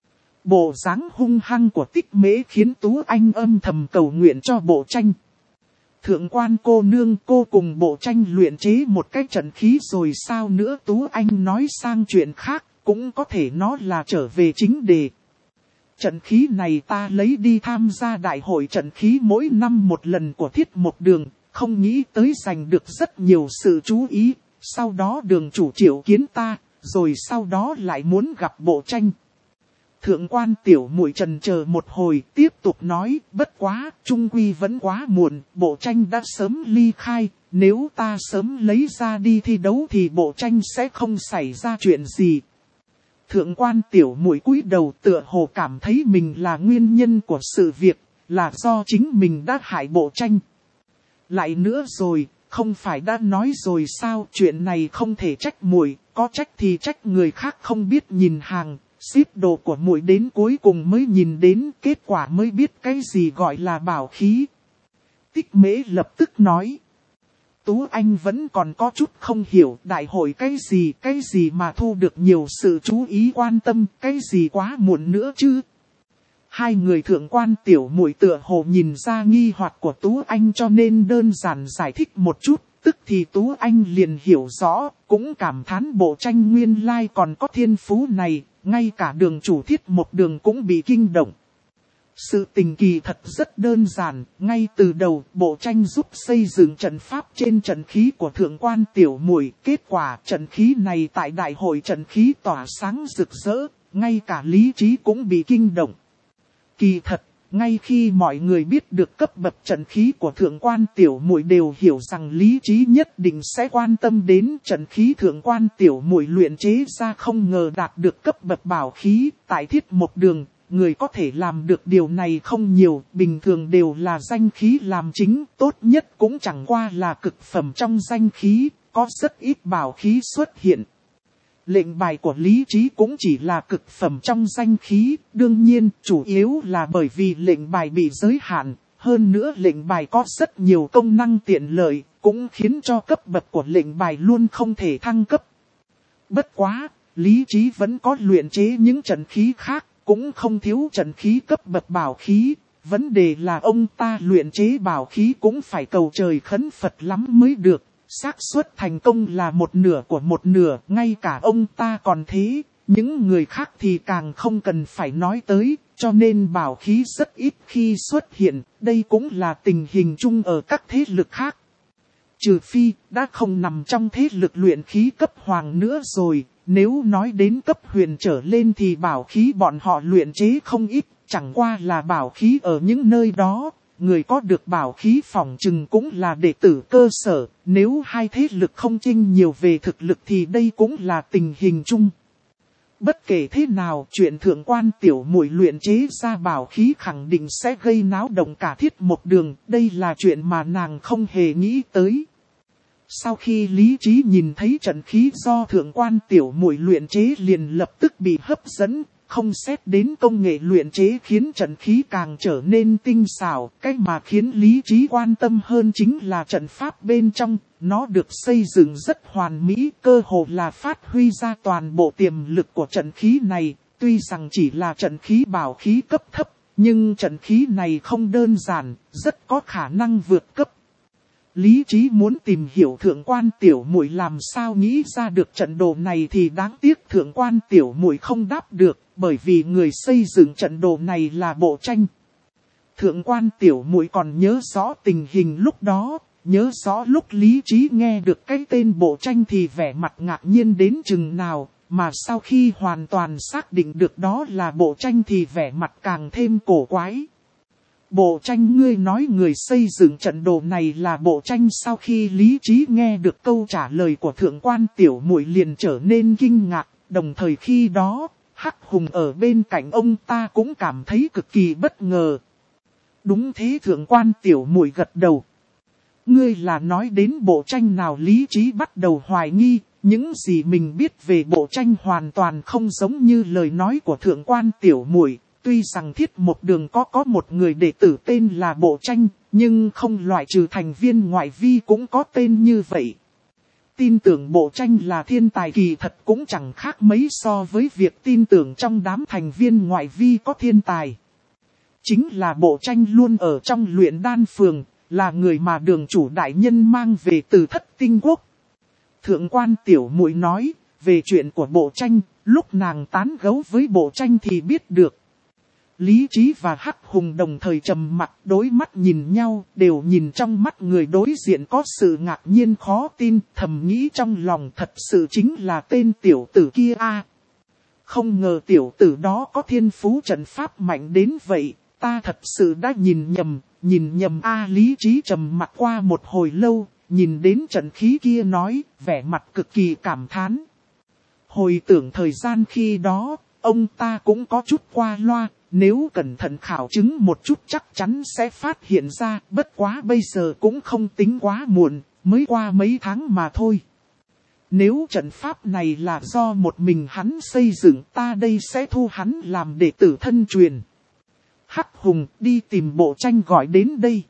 Bộ dáng hung hăng của Tích Mễ khiến Tú Anh âm thầm cầu nguyện cho bộ tranh. Thượng quan cô nương, cô cùng bộ tranh luyện chế một cái trận khí rồi sao nữa? Tú Anh nói sang chuyện khác, cũng có thể nó là trở về chính đề. trận khí này ta lấy đi tham gia đại hội trận khí mỗi năm một lần của Thiết Một Đường, không nghĩ tới giành được rất nhiều sự chú ý. Sau đó đường chủ triệu kiến ta, rồi sau đó lại muốn gặp Bộ Tranh. Thượng quan tiểu muội trần chờ một hồi, tiếp tục nói, bất quá, trung quy vẫn quá muộn, Bộ Tranh đã sớm ly khai, nếu ta sớm lấy ra đi thi đấu thì Bộ Tranh sẽ không xảy ra chuyện gì. Thượng quan tiểu muội cúi đầu tựa hồ cảm thấy mình là nguyên nhân của sự việc, là do chính mình đã hại Bộ Tranh. Lại nữa rồi, không phải đã nói rồi sao, chuyện này không thể trách muội, có trách thì trách người khác không biết nhìn hàng. Ship đồ của muội đến cuối cùng mới nhìn đến, kết quả mới biết cái gì gọi là bảo khí. Tích Mễ lập tức nói. Tú Anh vẫn còn có chút không hiểu đại hội cái gì, cái gì mà thu được nhiều sự chú ý quan tâm, cái gì quá muộn nữa chứ. Hai người thượng quan tiểu muội tựa hồ nhìn ra nghi hoặc của Tú Anh cho nên đơn giản giải thích một chút, tức thì Tú Anh liền hiểu rõ, cũng cảm thán Bộ Tranh nguyên lai còn có thiên phú này, ngay cả đường chủ Thiết Một Đường cũng bị kinh động. Sự tình kỳ thật rất đơn giản, ngay từ đầu Bộ Tranh giúp xây dựng trận pháp trên trận khí của thượng quan tiểu muội, kết quả trận khí này tại đại hội trận khí tỏa sáng rực rỡ, ngay cả lý trí cũng bị kinh động. Kỳ thật, ngay khi mọi người biết được cấp bậc trận khí của thượng quan tiểu muội đều hiểu rằng lý trí nhất định sẽ quan tâm đến trận khí thượng quan tiểu muội luyện chế ra không ngờ đạt được cấp bậc bảo khí tại Thiết Một Đường. Người có thể làm được điều này không nhiều, bình thường đều là danh khí làm chính, tốt nhất cũng chẳng qua là cực phẩm trong danh khí, có rất ít bảo khí xuất hiện. Lệnh bài của lý trí cũng chỉ là cực phẩm trong danh khí, đương nhiên chủ yếu là bởi vì lệnh bài bị giới hạn, hơn nữa lệnh bài có rất nhiều công năng tiện lợi, cũng khiến cho cấp bậc của lệnh bài luôn không thể thăng cấp. Bất quá, lý trí vẫn có luyện chế những trận khí khác, cũng không thiếu trận khí cấp bậc bảo khí, vấn đề là ông ta luyện chế bảo khí cũng phải cầu trời khấn Phật lắm mới được. Xác suất thành công là một nửa của một nửa, ngay cả ông ta còn thế, những người khác thì càng không cần phải nói tới, cho nên bảo khí rất ít khi xuất hiện, đây cũng là tình hình chung ở các thế lực khác. Trừ phi, đã không nằm trong thế lực luyện khí cấp hoàng nữa rồi, nếu nói đến cấp huyền trở lên thì bảo khí bọn họ luyện chế không ít, chẳng qua là bảo khí ở những nơi đó. Người có được bảo khí phỏng chừng cũng là đệ tử cơ sở, nếu hai thế lực không chênh nhiều về thực lực thì đây cũng là tình hình chung. Bất kể thế nào, chuyện thượng quan tiểu muội luyện chế ra bảo khí khẳng định sẽ gây náo động cả Thiết Một Đường, đây là chuyện mà nàng không hề nghĩ tới. Sau khi lý trí nhìn thấy trận khí do thượng quan tiểu muội luyện chế liền lập tức bị hấp dẫn. Không xét đến công nghệ luyện chế khiến trận khí càng trở nên tinh xảo, cái mà khiến lý trí quan tâm hơn chính là trận pháp bên trong, nó được xây dựng rất hoàn mỹ, cơ hồ là phát huy ra toàn bộ tiềm lực của trận khí này, tuy rằng chỉ là trận khí bảo khí cấp thấp, nhưng trận khí này không đơn giản, rất có khả năng vượt cấp. Lý trí muốn tìm hiểu thượng quan tiểu muội làm sao nghĩ ra được trận đồ này thì đáng tiếc thượng quan tiểu muội không đáp được, bởi vì người xây dựng trận đồ này là Bộ Tranh. Thượng quan tiểu muội còn nhớ rõ tình hình lúc đó, nhớ rõ lúc lý trí nghe được cái tên Bộ Tranh thì vẻ mặt ngạc nhiên đến chừng nào, mà sau khi hoàn toàn xác định được đó là Bộ Tranh thì vẻ mặt càng thêm cổ quái. Bộ Tranh, ngươi nói người xây dựng trận đồ này là Bộ Tranh. Sau khi lý trí nghe được câu trả lời của thượng quan tiểu muội liền trở nên kinh ngạc, đồng thời khi đó, Hắc Hùng ở bên cạnh ông ta cũng cảm thấy cực kỳ bất ngờ. Đúng thế, thượng quan tiểu muội gật đầu. Ngươi là nói đến Bộ Tranh nào? Lý trí bắt đầu hoài nghi, những gì mình biết về Bộ Tranh hoàn toàn không giống như lời nói của thượng quan tiểu muội. Tuy rằng Thiết Một Đường có có một người đệ tử tên là Bộ Tranh, nhưng không loại trừ thành viên ngoại vi cũng có tên như vậy. Tin tưởng Bộ Tranh là thiên tài kỳ thật cũng chẳng khác mấy so với việc tin tưởng trong đám thành viên ngoại vi có thiên tài. Chính là Bộ Tranh luôn ở trong luyện đan phường, là người mà đường chủ đại nhân mang về từ Thất Tinh Quốc. Thượng quan tiểu muội nói, về chuyện của Bộ Tranh, lúc nàng tán gẫu với Bộ Tranh thì biết được. Lý Trí và Hắc Hùng đồng thời trầm mặt đối mắt nhìn nhau, đều nhìn trong mắt người đối diện có sự ngạc nhiên khó tin, thầm nghĩ trong lòng thật sự chính là tên tiểu tử kia a. Không ngờ tiểu tử đó có thiên phú trận pháp mạnh đến vậy, ta thật sự đã nhìn nhầm, nhìn nhầm a. Lý Trí trầm mặt qua một hồi lâu, nhìn đến trận khí kia nói, vẻ mặt cực kỳ cảm thán. Hồi tưởng thời gian khi đó, ông ta cũng có chút qua loa, nếu cẩn thận khảo chứng một chút chắc chắn sẽ phát hiện ra, bất quá bây giờ cũng không tính quá muộn, mới qua mấy tháng mà thôi. Nếu trận pháp này là do một mình hắn xây dựng, ta đây sẽ thu hắn làm đệ tử thân truyền. Hắc Hùng đi tìm Bộ Tranh gọi đến đây.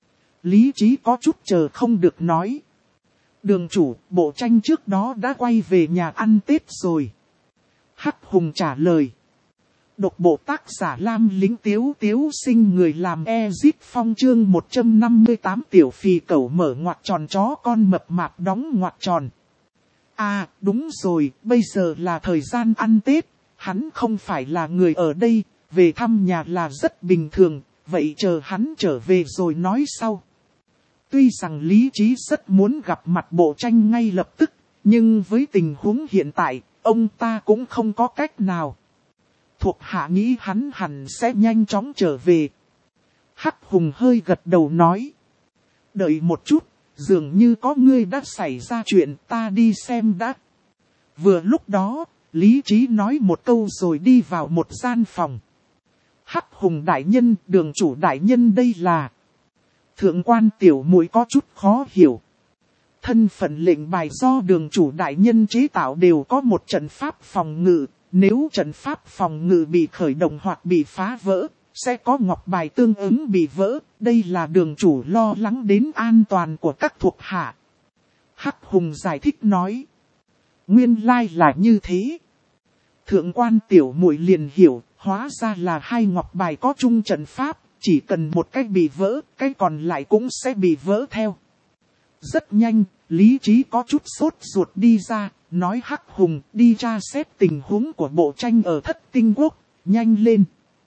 Lý Trí có chút chờ không được nói. Đường chủ, Bộ Tranh trước đó đã quay về nhà ăn Tết rồi. Hắc Hùng trả lời. Độc bộ tác giả Lam Lính Tiếu Tiếu Sinh người làm Ezit Phong chương một trăm năm mươi tám tiểu phì cẩu mở ngoặc tròn chó con mập mạp đóng ngoặc tròn. À, đúng rồi, bây giờ là thời gian ăn Tết, hắn không phải là người ở đây, về thăm nhà là rất bình thường, vậy chờ hắn trở về rồi nói sau. Tuy rằng Lý Trí rất muốn gặp mặt Bộ Tranh ngay lập tức, nhưng với tình huống hiện tại, ông ta cũng không có cách nào. Thuộc hạ nghĩ hắn hẳn sẽ nhanh chóng trở về. Hắc Hùng hơi gật đầu nói. Đợi một chút, dường như có người đã xảy ra chuyện, ta đi xem đã. Vừa lúc đó, Lý Trí nói một câu rồi đi vào một gian phòng. Hắc Hùng đại nhân, đường chủ đại nhân đây là. Thượng quan tiểu muội có chút khó hiểu. Thân phận lệnh bài do đường chủ đại nhân chế tạo đều có một trận pháp phòng ngự. Nếu trận pháp phòng ngự bị khởi động hoặc bị phá vỡ, sẽ có ngọc bài tương ứng bị vỡ. Đây là đường chủ lo lắng đến an toàn của các thuộc hạ. Hắc Hùng giải thích nói. Nguyên lai là như thế. Thượng quan tiểu muội liền hiểu, hóa ra là hai ngọc bài có chung trận pháp, chỉ cần một cái bị vỡ, cái còn lại cũng sẽ bị vỡ theo. Rất nhanh, Lý Trí có chút sốt ruột đi ra, nói Hắc Hùng đi tra xét tình huống của Bộ Tranh ở Thất Tinh Quốc, nhanh lên.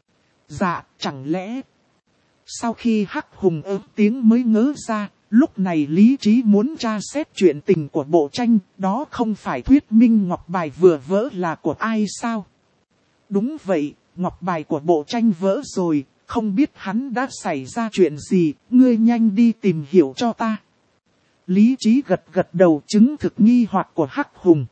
Dạ, chẳng lẽ... Sau khi Hắc Hùng ớt tiếng mới ngớ ra, lúc này Lý Trí muốn tra xét chuyện tình của Bộ Tranh, đó không phải thuyết minh ngọc bài vừa vỡ là của ai sao? Đúng vậy, ngọc bài của Bộ Tranh vỡ rồi, không biết hắn đã xảy ra chuyện gì, ngươi nhanh đi tìm hiểu cho ta. Lý Trí gật gật đầu chứng thực nghi hoặc của Hắc Hùng.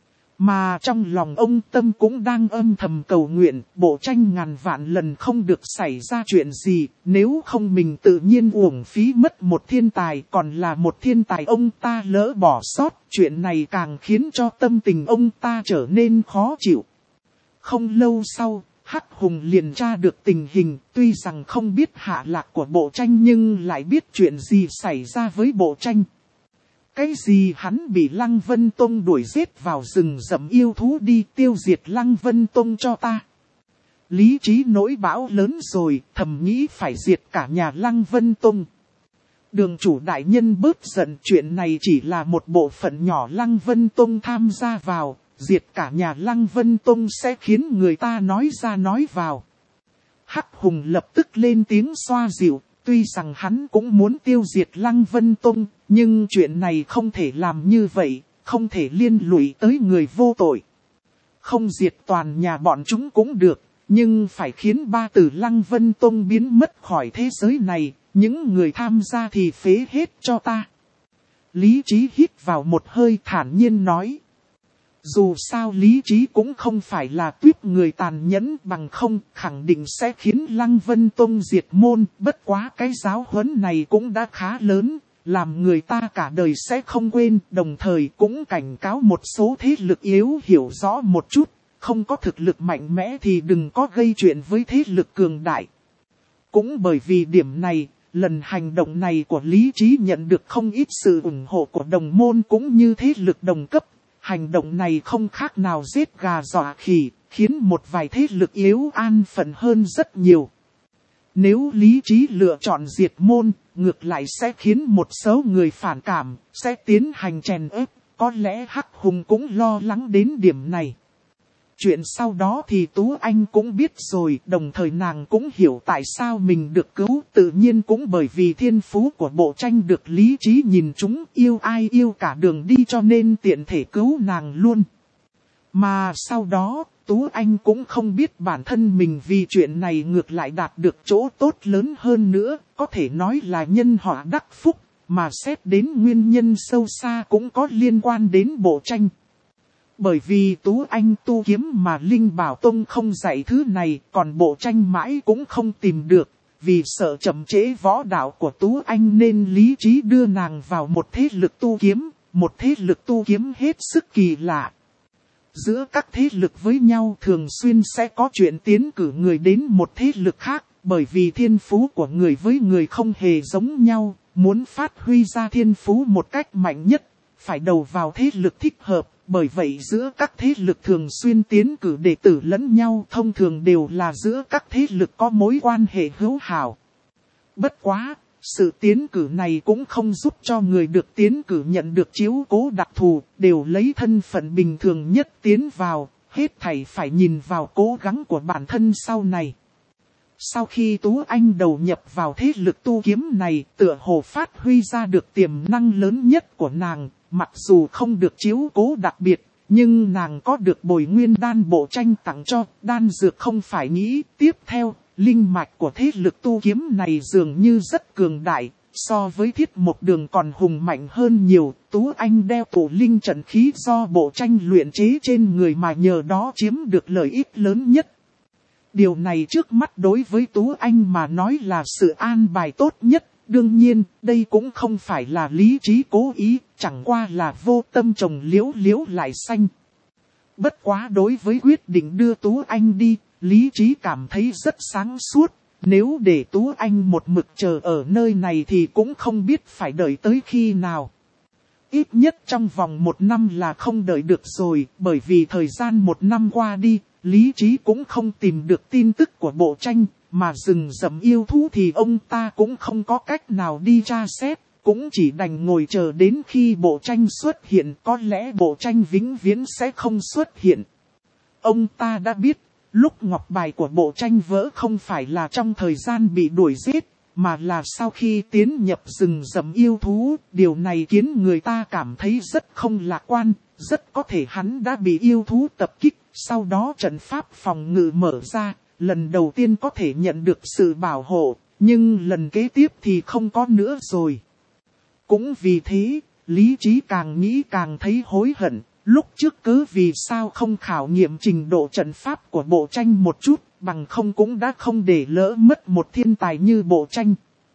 Mà trong lòng ông Tâm cũng đang âm thầm cầu nguyện, Bộ Tranh ngàn vạn lần không được xảy ra chuyện gì, nếu không mình tự nhiên uổng phí mất một thiên tài, còn là một thiên tài ông ta lỡ bỏ sót, chuyện này càng khiến cho tâm tình ông ta trở nên khó chịu. Không lâu sau, Hắc Hùng liền tra được tình hình, tuy rằng không biết hạ lạc của Bộ Tranh nhưng lại biết chuyện gì xảy ra với Bộ Tranh. Cái gì hắn bị Lăng Vân Tông đuổi giết vào rừng rậm yêu thú đi tiêu diệt Lăng Vân Tông cho ta. Lý Trí nỗi bão lớn rồi, thầm nghĩ phải diệt cả nhà Lăng Vân Tông. Đường chủ đại nhân bớt giận, chuyện này chỉ là một bộ phận nhỏ Lăng Vân Tông tham gia vào, diệt cả nhà Lăng Vân Tông sẽ khiến người ta nói ra nói vào. Hắc Hùng lập tức lên tiếng xoa dịu. Tuy rằng hắn cũng muốn tiêu diệt Lăng Vân Tông, nhưng chuyện này không thể làm như vậy, không thể liên lụy tới người vô tội. Không diệt toàn nhà bọn chúng cũng được, nhưng phải khiến ba tử Lăng Vân Tông biến mất khỏi thế giới này, những người tham gia thì phế hết cho ta. Lý Trí hít vào một hơi thản nhiên nói. Dù sao Lý Trí cũng không phải là tuyết người tàn nhẫn bằng không, khẳng định sẽ khiến Lăng Vân Tông diệt môn, bất quá cái giáo huấn này cũng đã khá lớn, làm người ta cả đời sẽ không quên, đồng thời cũng cảnh cáo một số thế lực yếu hiểu rõ một chút, không có thực lực mạnh mẽ thì đừng có gây chuyện với thế lực cường đại. Cũng bởi vì điểm này, lần hành động này của Lý Trí nhận được không ít sự ủng hộ của đồng môn cũng như thế lực đồng cấp. Hành động này không khác nào giết gà dọa khỉ, khiến một vài thế lực yếu an phận hơn rất nhiều. Nếu Lý Trí lựa chọn diệt môn, ngược lại sẽ khiến một số người phản cảm, sẽ tiến hành chèn ép, có lẽ Hắc Hùng cũng lo lắng đến điểm này. Chuyện sau đó thì Tú Anh cũng biết rồi, đồng thời nàng cũng hiểu tại sao mình được cứu, tự nhiên cũng bởi vì thiên phú của Bộ Tranh được lý trí nhìn chúng, yêu ai yêu cả đường đi cho nên tiện thể cứu nàng luôn. Mà sau đó, Tú Anh cũng không biết bản thân mình vì chuyện này ngược lại đạt được chỗ tốt lớn hơn nữa, có thể nói là nhân họa đắc phúc, mà xét đến nguyên nhân sâu xa cũng có liên quan đến Bộ Tranh. Bởi vì Tú Anh tu kiếm mà Linh Bảo Tông không dạy thứ này, còn Bộ Tranh mãi cũng không tìm được, vì sợ chậm trễ võ đạo của Tú Anh nên lý trí đưa nàng vào một thế lực tu kiếm, một thế lực tu kiếm hết sức kỳ lạ. Giữa các thế lực với nhau thường xuyên sẽ có chuyện tiến cử người đến một thế lực khác, bởi vì thiên phú của người với người không hề giống nhau, muốn phát huy ra thiên phú một cách mạnh nhất, phải đầu vào thế lực thích hợp, bởi vậy giữa các thế lực thường xuyên tiến cử đệ tử lẫn nhau thông thường đều là giữa các thế lực có mối quan hệ hữu hảo. Bất quá, sự tiến cử này cũng không giúp cho người được tiến cử nhận được chiếu cố đặc thù, đều lấy thân phận bình thường nhất tiến vào, hết thảy phải nhìn vào cố gắng của bản thân sau này. Sau khi Tú Anh đầu nhập vào thế lực tu kiếm này, tựa hồ phát huy ra được tiềm năng lớn nhất của nàng, mặc dù không được chiếu cố đặc biệt, nhưng nàng có được Bồi Nguyên đan Bộ Tranh tặng cho, đan dược không phải nghĩ. Tiếp theo, linh mạch của thế lực tu kiếm này dường như rất cường đại, so với Thiết Mộc Đường còn hùng mạnh hơn nhiều. Tú Anh đeo tụ linh trận khí do Bộ Tranh luyện chế trên người mà nhờ đó chiếm được lợi ích lớn nhất. Điều này trước mắt đối với Tú Anh mà nói là sự an bài tốt nhất. Đương nhiên, đây cũng không phải là lý trí cố ý, chẳng qua là vô tâm trồng liễu liễu lại xanh. Bất quá đối với quyết định đưa Tú Anh đi, lý trí cảm thấy rất sáng suốt. Nếu để Tú Anh một mực chờ ở nơi này thì cũng không biết phải đợi tới khi nào. Ít nhất trong vòng một năm là không đợi được rồi, bởi vì thời gian một năm qua đi, lý trí cũng không tìm được tin tức của Bộ Tranh. Mà rừng rậm yêu thú thì ông ta cũng không có cách nào đi tra xét, cũng chỉ đành ngồi chờ đến khi Bộ Tranh xuất hiện, có lẽ Bộ Tranh vĩnh viễn sẽ không xuất hiện. Ông ta đã biết, lúc ngọc bài của Bộ Tranh vỡ không phải là trong thời gian bị đuổi giết, mà là sau khi tiến nhập rừng rậm yêu thú, điều này khiến người ta cảm thấy rất không lạc quan, rất có thể hắn đã bị yêu thú tập kích, sau đó trận pháp phòng ngự mở ra. Lần đầu tiên có thể nhận được sự bảo hộ, nhưng lần kế tiếp thì không có nữa rồi. Cũng vì thế, lý trí càng nghĩ càng thấy hối hận, lúc trước cứ vì sao không khảo nghiệm trình độ trận pháp của Bộ Tranh một chút, bằng không cũng đã không để lỡ mất một thiên tài như Bộ Tranh.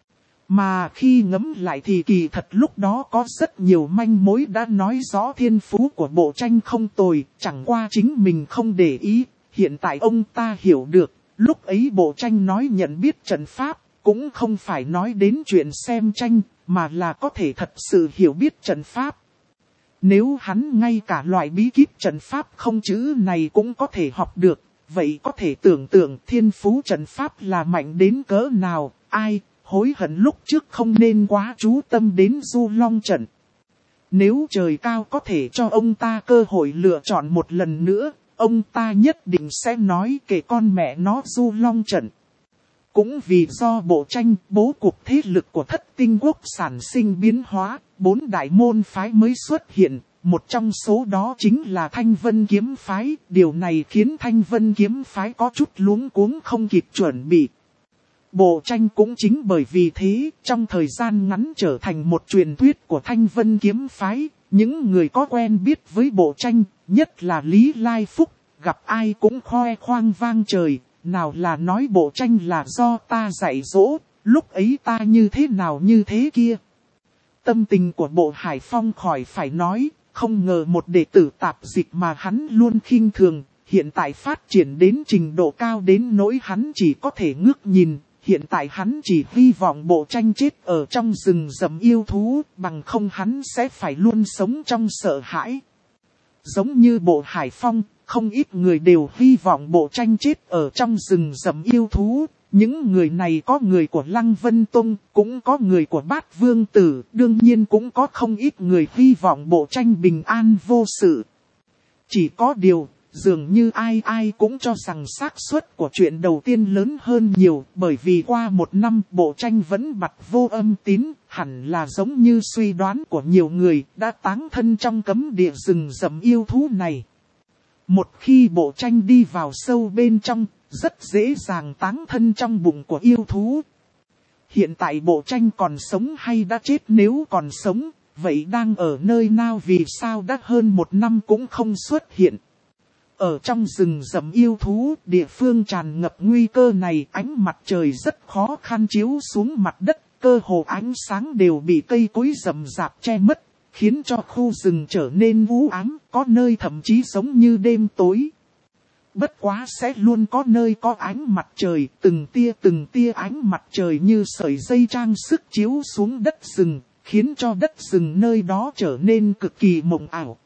Mà khi ngẫm lại thì kỳ thật lúc đó có rất nhiều manh mối đã nói rõ thiên phú của Bộ Tranh không tồi, chẳng qua chính mình không để ý. Hiện tại ông ta hiểu được, lúc ấy Bộ Tranh nói nhận biết trận pháp, cũng không phải nói đến chuyện xem tranh, mà là có thể thật sự hiểu biết trận pháp. Nếu hắn ngay cả loại bí kíp trận pháp không chữ này cũng có thể học được, vậy có thể tưởng tượng thiên phú trận pháp là mạnh đến cỡ nào, ai, hối hận lúc trước không nên quá chú tâm đến Du Long trận. Nếu trời cao có thể cho ông ta cơ hội lựa chọn một lần nữa, ông ta nhất định sẽ nói kể con mẹ nó Du Long trận. Cũng vì do Bộ Tranh, bố cục thế lực của Thất Tinh Quốc sản sinh biến hóa, bốn đại môn phái mới xuất hiện, một trong số đó chính là Thanh Vân Kiếm Phái, điều này khiến Thanh Vân Kiếm Phái có chút luống cuống không kịp chuẩn bị. Bộ Tranh cũng chính bởi vì thế, trong thời gian ngắn trở thành một truyền thuyết của Thanh Vân Kiếm Phái. Những người có quen biết với Bộ Tranh, nhất là Lý Lai Phúc, gặp ai cũng khoe khoang vang trời, nào là nói Bộ Tranh là do ta dạy dỗ, lúc ấy ta như thế nào như thế kia. Tâm tình của Bộ Hải Phong khỏi phải nói, không ngờ một đệ tử tạp dịch mà hắn luôn khinh thường, hiện tại phát triển đến trình độ cao đến nỗi hắn chỉ có thể ngước nhìn. Hiện tại hắn chỉ hy vọng Bộ Tranh chết ở trong rừng rậm yêu thú, bằng không hắn sẽ phải luôn sống trong sợ hãi. Giống như Bộ Hải Phong, không ít người đều hy vọng Bộ Tranh chết ở trong rừng rậm yêu thú. Những người này có người của Lăng Vân Tông, cũng có người của Bát Vương Tử, đương nhiên cũng có không ít người hy vọng Bộ Tranh bình an vô sự. Chỉ có điều, dường như ai ai cũng cho rằng xác suất của chuyện đầu tiên lớn hơn nhiều, bởi vì qua một năm bộ tranh vẫn bặt vô âm tín, hẳn là giống như suy đoán của nhiều người đã táng thân trong cấm địa rừng rậm yêu thú này. Một khi bộ tranh đi vào sâu bên trong, rất dễ dàng táng thân trong bụng của yêu thú. Hiện tại bộ tranh còn sống hay đã chết? Nếu còn sống, vậy đang ở nơi nào, vì sao đã hơn một năm cũng không xuất hiện? Ở trong rừng rậm yêu thú, địa phương tràn ngập nguy cơ này, ánh mặt trời rất khó khăn chiếu xuống mặt đất, cơ hồ ánh sáng đều bị cây cối rậm rạp che mất, khiến cho khu rừng trở nên u ám, có nơi thậm chí giống như đêm tối. Bất quá sẽ luôn có nơi có ánh mặt trời, từng tia từng tia ánh mặt trời như sợi dây trang sức chiếu xuống đất rừng, khiến cho đất rừng nơi đó trở nên cực kỳ mộng ảo.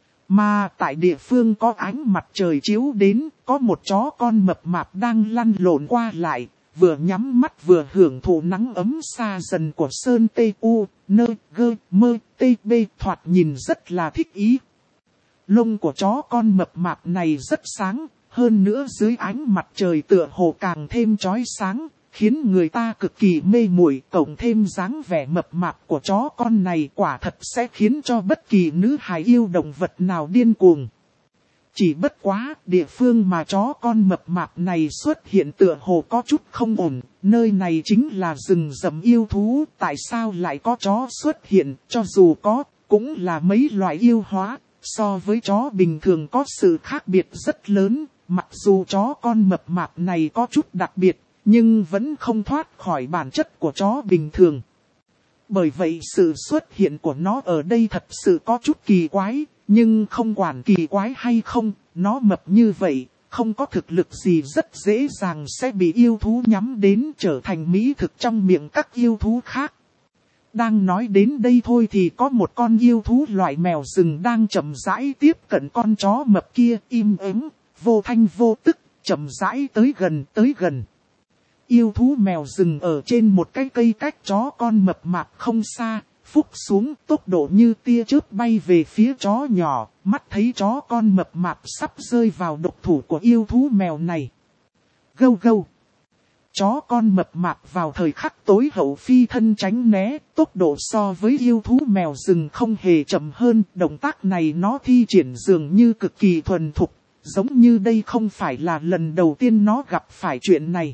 Mà tại địa phương có ánh mặt trời chiếu đến, có một chó con mập mạp đang lăn lộn qua lại, vừa nhắm mắt vừa hưởng thụ nắng ấm xa dần của sơn tê u, nơ, gơ, mơ, tê bê, thoạt nhìn rất là thích ý. Lông của chó con mập mạp này rất sáng, hơn nữa dưới ánh mặt trời tựa hồ càng thêm chói sáng, khiến người ta cực kỳ mê muội, cộng thêm dáng vẻ mập mạp của chó con này quả thật sẽ khiến cho bất kỳ nữ hài yêu động vật nào điên cuồng. Chỉ bất quá, địa phương mà chó con mập mạp này xuất hiện tựa hồ có chút không ổn, nơi này chính là rừng rậm yêu thú, tại sao lại có chó xuất hiện, cho dù có, cũng là mấy loại yêu hóa, so với chó bình thường có sự khác biệt rất lớn, mặc dù chó con mập mạp này có chút đặc biệt, nhưng vẫn không thoát khỏi bản chất của chó bình thường. Bởi vậy sự xuất hiện của nó ở đây thật sự có chút kỳ quái, nhưng không quản kỳ quái hay không, nó mập như vậy, không có thực lực gì rất dễ dàng sẽ bị yêu thú nhắm đến trở thành mỹ thực trong miệng các yêu thú khác. Đang nói đến đây thôi thì có một con yêu thú loại mèo rừng đang chậm rãi tiếp cận con chó mập kia, im ắng, vô thanh vô tức, chậm rãi tới gần tới gần. Yêu thú mèo rừng ở trên một cái cây cách chó con mập mạp không xa, phúc xuống tốc độ như tia chớp bay về phía chó nhỏ, mắt thấy chó con mập mạp sắp rơi vào độc thủ của yêu thú mèo này. Gâu gâu. Chó con mập mạp vào thời khắc tối hậu phi thân tránh né, tốc độ so với yêu thú mèo rừng không hề chậm hơn, động tác này nó thi triển dường như cực kỳ thuần thục, giống như đây không phải là lần đầu tiên nó gặp phải chuyện này.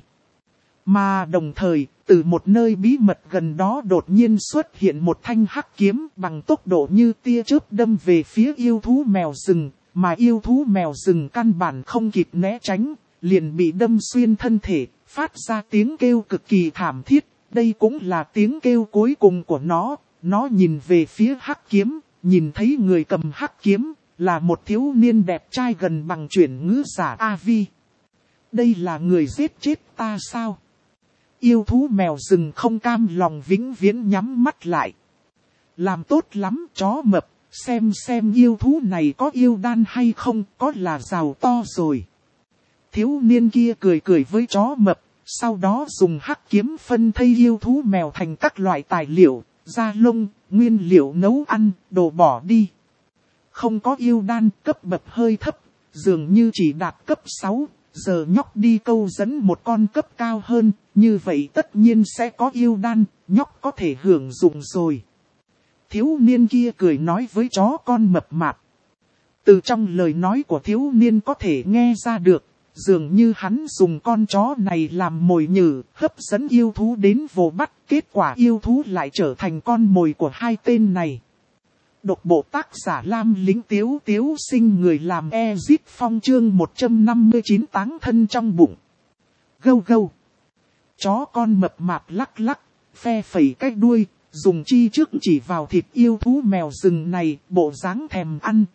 Mà đồng thời, từ một nơi bí mật gần đó đột nhiên xuất hiện một thanh hắc kiếm bằng tốc độ như tia chớp đâm về phía yêu thú mèo rừng, mà yêu thú mèo rừng căn bản không kịp né tránh, liền bị đâm xuyên thân thể, phát ra tiếng kêu cực kỳ thảm thiết, đây cũng là tiếng kêu cuối cùng của nó, nó nhìn về phía hắc kiếm, nhìn thấy người cầm hắc kiếm, là một thiếu niên đẹp trai gần bằng chuyển ngữ giả A Vi. Đây là người giết chết ta sao? Yêu thú mèo rừng không cam lòng vĩnh viễn nhắm mắt lại. Làm tốt lắm chó mập, xem xem yêu thú này có yêu đan hay không, có là giàu to rồi. Thiếu niên kia cười cười với chó mập, sau đó dùng hắc kiếm phân thây yêu thú mèo thành các loại tài liệu, da lông, nguyên liệu nấu ăn, đồ bỏ đi. Không có yêu đan, cấp bậc hơi thấp, dường như chỉ đạt cấp sáu. Giờ nhóc đi câu dẫn một con cấp cao hơn, như vậy tất nhiên sẽ có yêu đan, nhóc có thể hưởng dụng rồi. Thiếu niên kia cười nói với chó con mập mạp. Từ trong lời nói của thiếu niên có thể nghe ra được, dường như hắn dùng con chó này làm mồi nhử, hấp dẫn yêu thú đến vồ bắt, kết quả yêu thú lại trở thành con mồi của hai tên này. Độc bộ tác giả Lam Lính Tiếu Tiếu sinh người làm Ezit Phong chương một trăm năm mươi chín táng thân trong bụng. Gâu gâu. Chó con mập mạp lắc lắc, phe phẩy cái đuôi, dùng chi trước chỉ vào thịt yêu thú mèo rừng này, bộ dáng thèm ăn.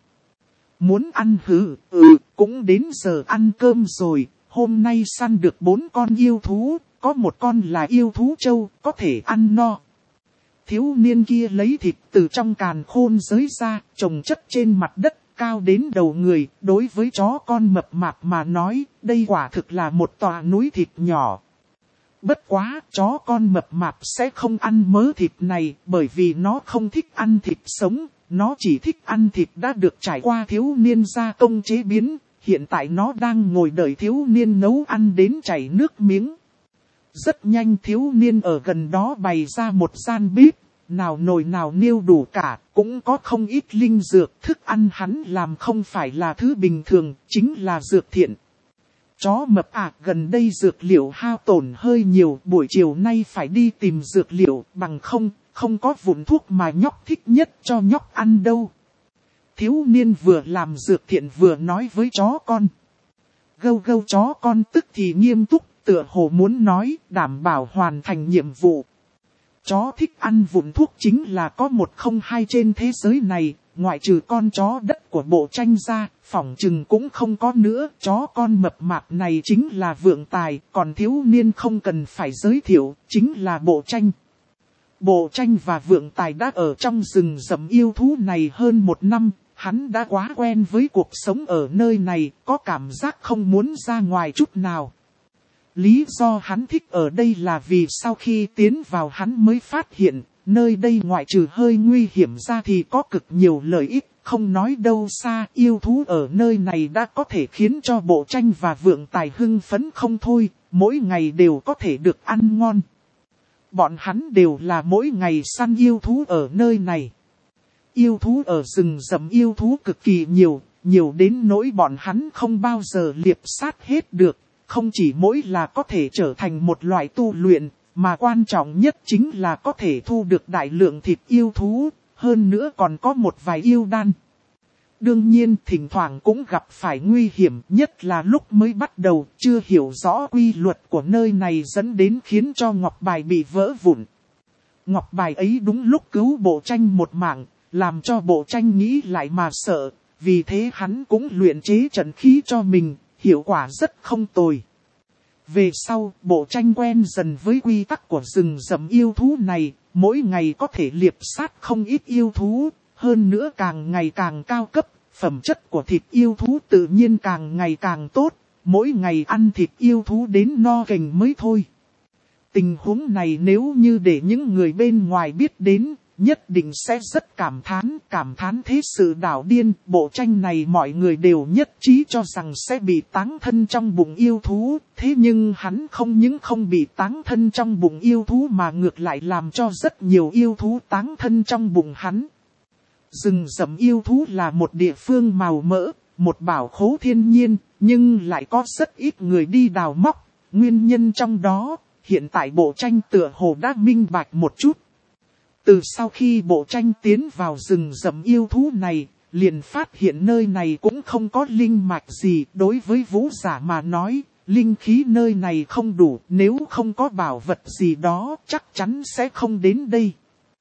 Muốn ăn hử, ừ, cũng đến giờ ăn cơm rồi, hôm nay săn được bốn con yêu thú, có một con là yêu thú trâu, có thể ăn no. Thiếu niên kia lấy thịt từ trong càn khôn giới ra, trồng chất trên mặt đất, cao đến đầu người, đối với chó con mập mạp mà nói, đây quả thực là một tòa núi thịt nhỏ. Bất quá, chó con mập mạp sẽ không ăn mớ thịt này, bởi vì nó không thích ăn thịt sống, nó chỉ thích ăn thịt đã được trải qua thiếu niên gia công chế biến, hiện tại nó đang ngồi đợi thiếu niên nấu ăn đến chảy nước miếng. Rất nhanh thiếu niên ở gần đó bày ra một gian bếp, nào nồi nào niêu đủ cả, cũng có không ít linh dược, thức ăn hắn làm không phải là thứ bình thường, chính là dược thiện. Chó mập à, gần đây dược liệu hao tổn hơi nhiều, buổi chiều nay phải đi tìm dược liệu, bằng không, không có vụn thuốc mà nhóc thích nhất cho nhóc ăn đâu. Thiếu niên vừa làm dược thiện vừa nói với chó con. Gâu gâu chó con tức thì nghiêm túc, tựa hồ muốn nói, đảm bảo hoàn thành nhiệm vụ. Chó thích ăn vụn thuốc chính là có một không hai trên thế giới này, ngoại trừ con chó đất của bộ tranh ra, phỏng chừng cũng không có nữa. Chó con mập mạp này chính là vượng tài, còn thiếu niên không cần phải giới thiệu, chính là bộ tranh. Bộ tranh và vượng tài đã ở trong rừng rậm yêu thú này hơn một năm, hắn đã quá quen với cuộc sống ở nơi này, có cảm giác không muốn ra ngoài chút nào. Lý do hắn thích ở đây là vì sau khi tiến vào hắn mới phát hiện, nơi đây ngoại trừ hơi nguy hiểm ra thì có cực nhiều lợi ích, không nói đâu xa, yêu thú ở nơi này đã có thể khiến cho bộ tranh và vượng tài hưng phấn không thôi, mỗi ngày đều có thể được ăn ngon. Bọn hắn đều là mỗi ngày săn yêu thú ở nơi này. Yêu thú ở rừng rậm yêu thú cực kỳ nhiều, nhiều đến nỗi bọn hắn không bao giờ liệp sát hết được. Không chỉ mỗi là có thể trở thành một loại tu luyện, mà quan trọng nhất chính là có thể thu được đại lượng thịt yêu thú, hơn nữa còn có một vài yêu đan. Đương nhiên thỉnh thoảng cũng gặp phải nguy hiểm, nhất là lúc mới bắt đầu, chưa hiểu rõ quy luật của nơi này dẫn đến khiến cho ngọc bài bị vỡ vụn. Ngọc bài ấy đúng lúc cứu bộ tranh một mạng, làm cho bộ tranh nghĩ lại mà sợ, vì thế hắn cũng luyện chế trận khí cho mình. Hiệu quả rất không tồi. Về sau, bộ tranh quen dần với quy tắc của rừng rậm yêu thú này, mỗi ngày có thể liệp sát không ít yêu thú, hơn nữa càng ngày càng cao cấp, phẩm chất của thịt yêu thú tự nhiên càng ngày càng tốt, mỗi ngày ăn thịt yêu thú đến no gành mới thôi. Tình huống này nếu như để những người bên ngoài biết đến, nhất định sẽ rất cảm thán, cảm thán thế sự đảo điên, bộ tranh này mọi người đều nhất trí cho rằng sẽ bị táng thân trong bụng yêu thú, thế nhưng hắn không những không bị táng thân trong bụng yêu thú mà ngược lại làm cho rất nhiều yêu thú táng thân trong bụng hắn. Rừng rậm yêu thú là một địa phương màu mỡ, một bảo khố thiên nhiên, nhưng lại có rất ít người đi đào móc, nguyên nhân trong đó, hiện tại bộ tranh tựa hồ đã minh bạch một chút. Từ sau khi bộ tranh tiến vào rừng rậm yêu thú này, liền phát hiện nơi này cũng không có linh mạch gì. Đối với vũ giả mà nói, linh khí nơi này không đủ, nếu không có bảo vật gì đó chắc chắn sẽ không đến đây.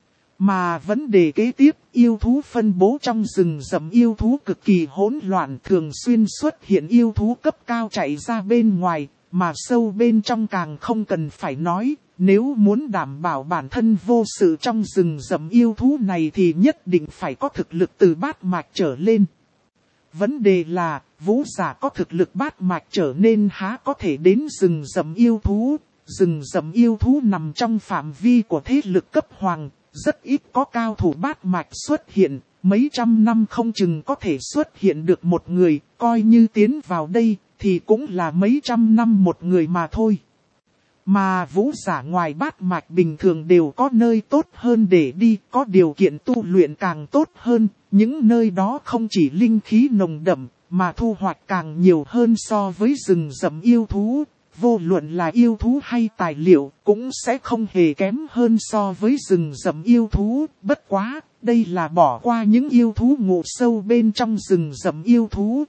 Mà vấn đề kế tiếp, yêu thú phân bố trong rừng rậm yêu thú cực kỳ hỗn loạn, thường xuyên xuất hiện yêu thú cấp cao chạy ra bên ngoài, mà sâu bên trong càng không cần phải nói. Nếu muốn đảm bảo bản thân vô sự trong rừng rậm yêu thú này thì nhất định phải có thực lực từ bát mạch trở lên. Vấn đề là, vũ giả có thực lực bát mạch trở nên há có thể đến rừng rậm yêu thú. Rừng rậm yêu thú nằm trong phạm vi của thế lực cấp hoàng, rất ít có cao thủ bát mạch xuất hiện, mấy trăm năm không chừng có thể xuất hiện được một người, coi như tiến vào đây thì cũng là mấy trăm năm một người mà thôi. Mà vũ giả ngoài bát mạch bình thường đều có nơi tốt hơn để đi, có điều kiện tu luyện càng tốt hơn, những nơi đó không chỉ linh khí nồng đậm, mà thu hoạch càng nhiều hơn so với rừng rậm yêu thú, vô luận là yêu thú hay tài liệu cũng sẽ không hề kém hơn so với rừng rậm yêu thú, bất quá, đây là bỏ qua những yêu thú ngủ sâu bên trong rừng rậm yêu thú.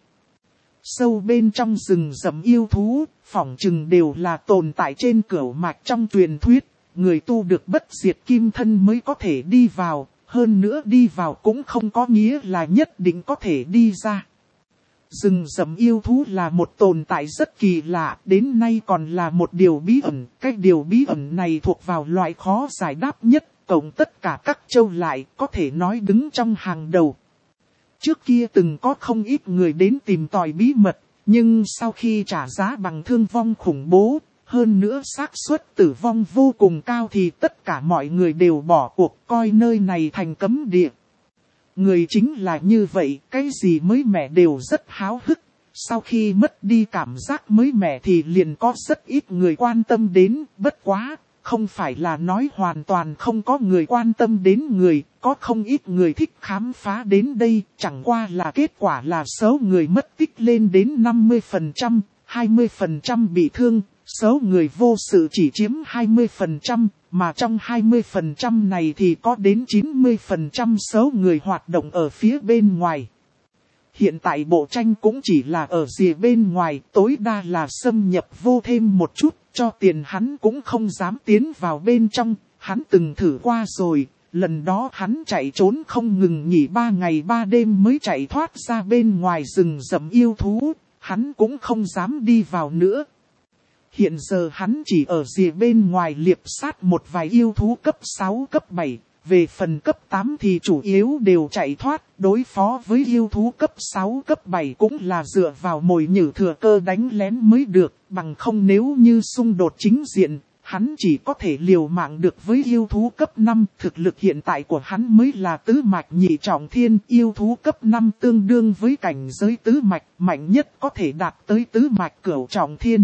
Sâu bên trong rừng rậm yêu thú, phỏng chừng đều là tồn tại trên cửu mạch trong truyền thuyết, người tu được bất diệt kim thân mới có thể đi vào, hơn nữa đi vào cũng không có nghĩa là nhất định có thể đi ra. Rừng rậm yêu thú là một tồn tại rất kỳ lạ, đến nay còn là một điều bí ẩn, cái điều bí ẩn này thuộc vào loại khó giải đáp nhất, cộng tất cả các châu lại có thể nói đứng trong hàng đầu. Trước kia từng có không ít người đến tìm tòi bí mật, nhưng sau khi trả giá bằng thương vong khủng bố, hơn nữa xác suất tử vong vô cùng cao thì tất cả mọi người đều bỏ cuộc coi nơi này thành cấm địa. Người chính là như vậy, cái gì mới mẻ đều rất háo hức, Sau khi mất đi cảm giác mới mẻ thì liền có rất ít người quan tâm đến, bất quá, không phải là nói hoàn toàn không có người quan tâm đến người, có không ít người thích khám phá đến đây, chẳng qua là kết quả là số người mất tích lên đến năm mươi phần trăm, hai mươi phần trăm bị thương, số người vô sự chỉ chiếm hai mươi phần trăm, mà trong hai mươi phần trăm này thì có đến chín mươi phần trăm số người hoạt động ở phía bên ngoài. Hiện tại bộ tranh cũng chỉ là ở rìa bên ngoài, tối đa là xâm nhập vô thêm một chút, cho tiền hắn cũng không dám tiến vào bên trong, hắn từng thử qua rồi, lần đó hắn chạy trốn không ngừng nghỉ ba ngày ba đêm mới chạy thoát ra bên ngoài rừng rậm yêu thú, hắn cũng không dám đi vào nữa. Hiện giờ hắn chỉ ở rìa bên ngoài liệp sát một vài yêu thú cấp sáu cấp bảy. Về phần cấp tám thì chủ yếu đều chạy thoát, đối phó với yêu thú cấp sáu cấp bảy cũng là dựa vào mồi nhử thừa cơ đánh lén mới được, bằng không nếu như xung đột chính diện, hắn chỉ có thể liều mạng được với yêu thú cấp năm, thực lực hiện tại của hắn mới là tứ mạch nhị trọng thiên, yêu thú cấp năm tương đương với cảnh giới tứ mạch, mạnh nhất có thể đạt tới tứ mạch cửu trọng thiên.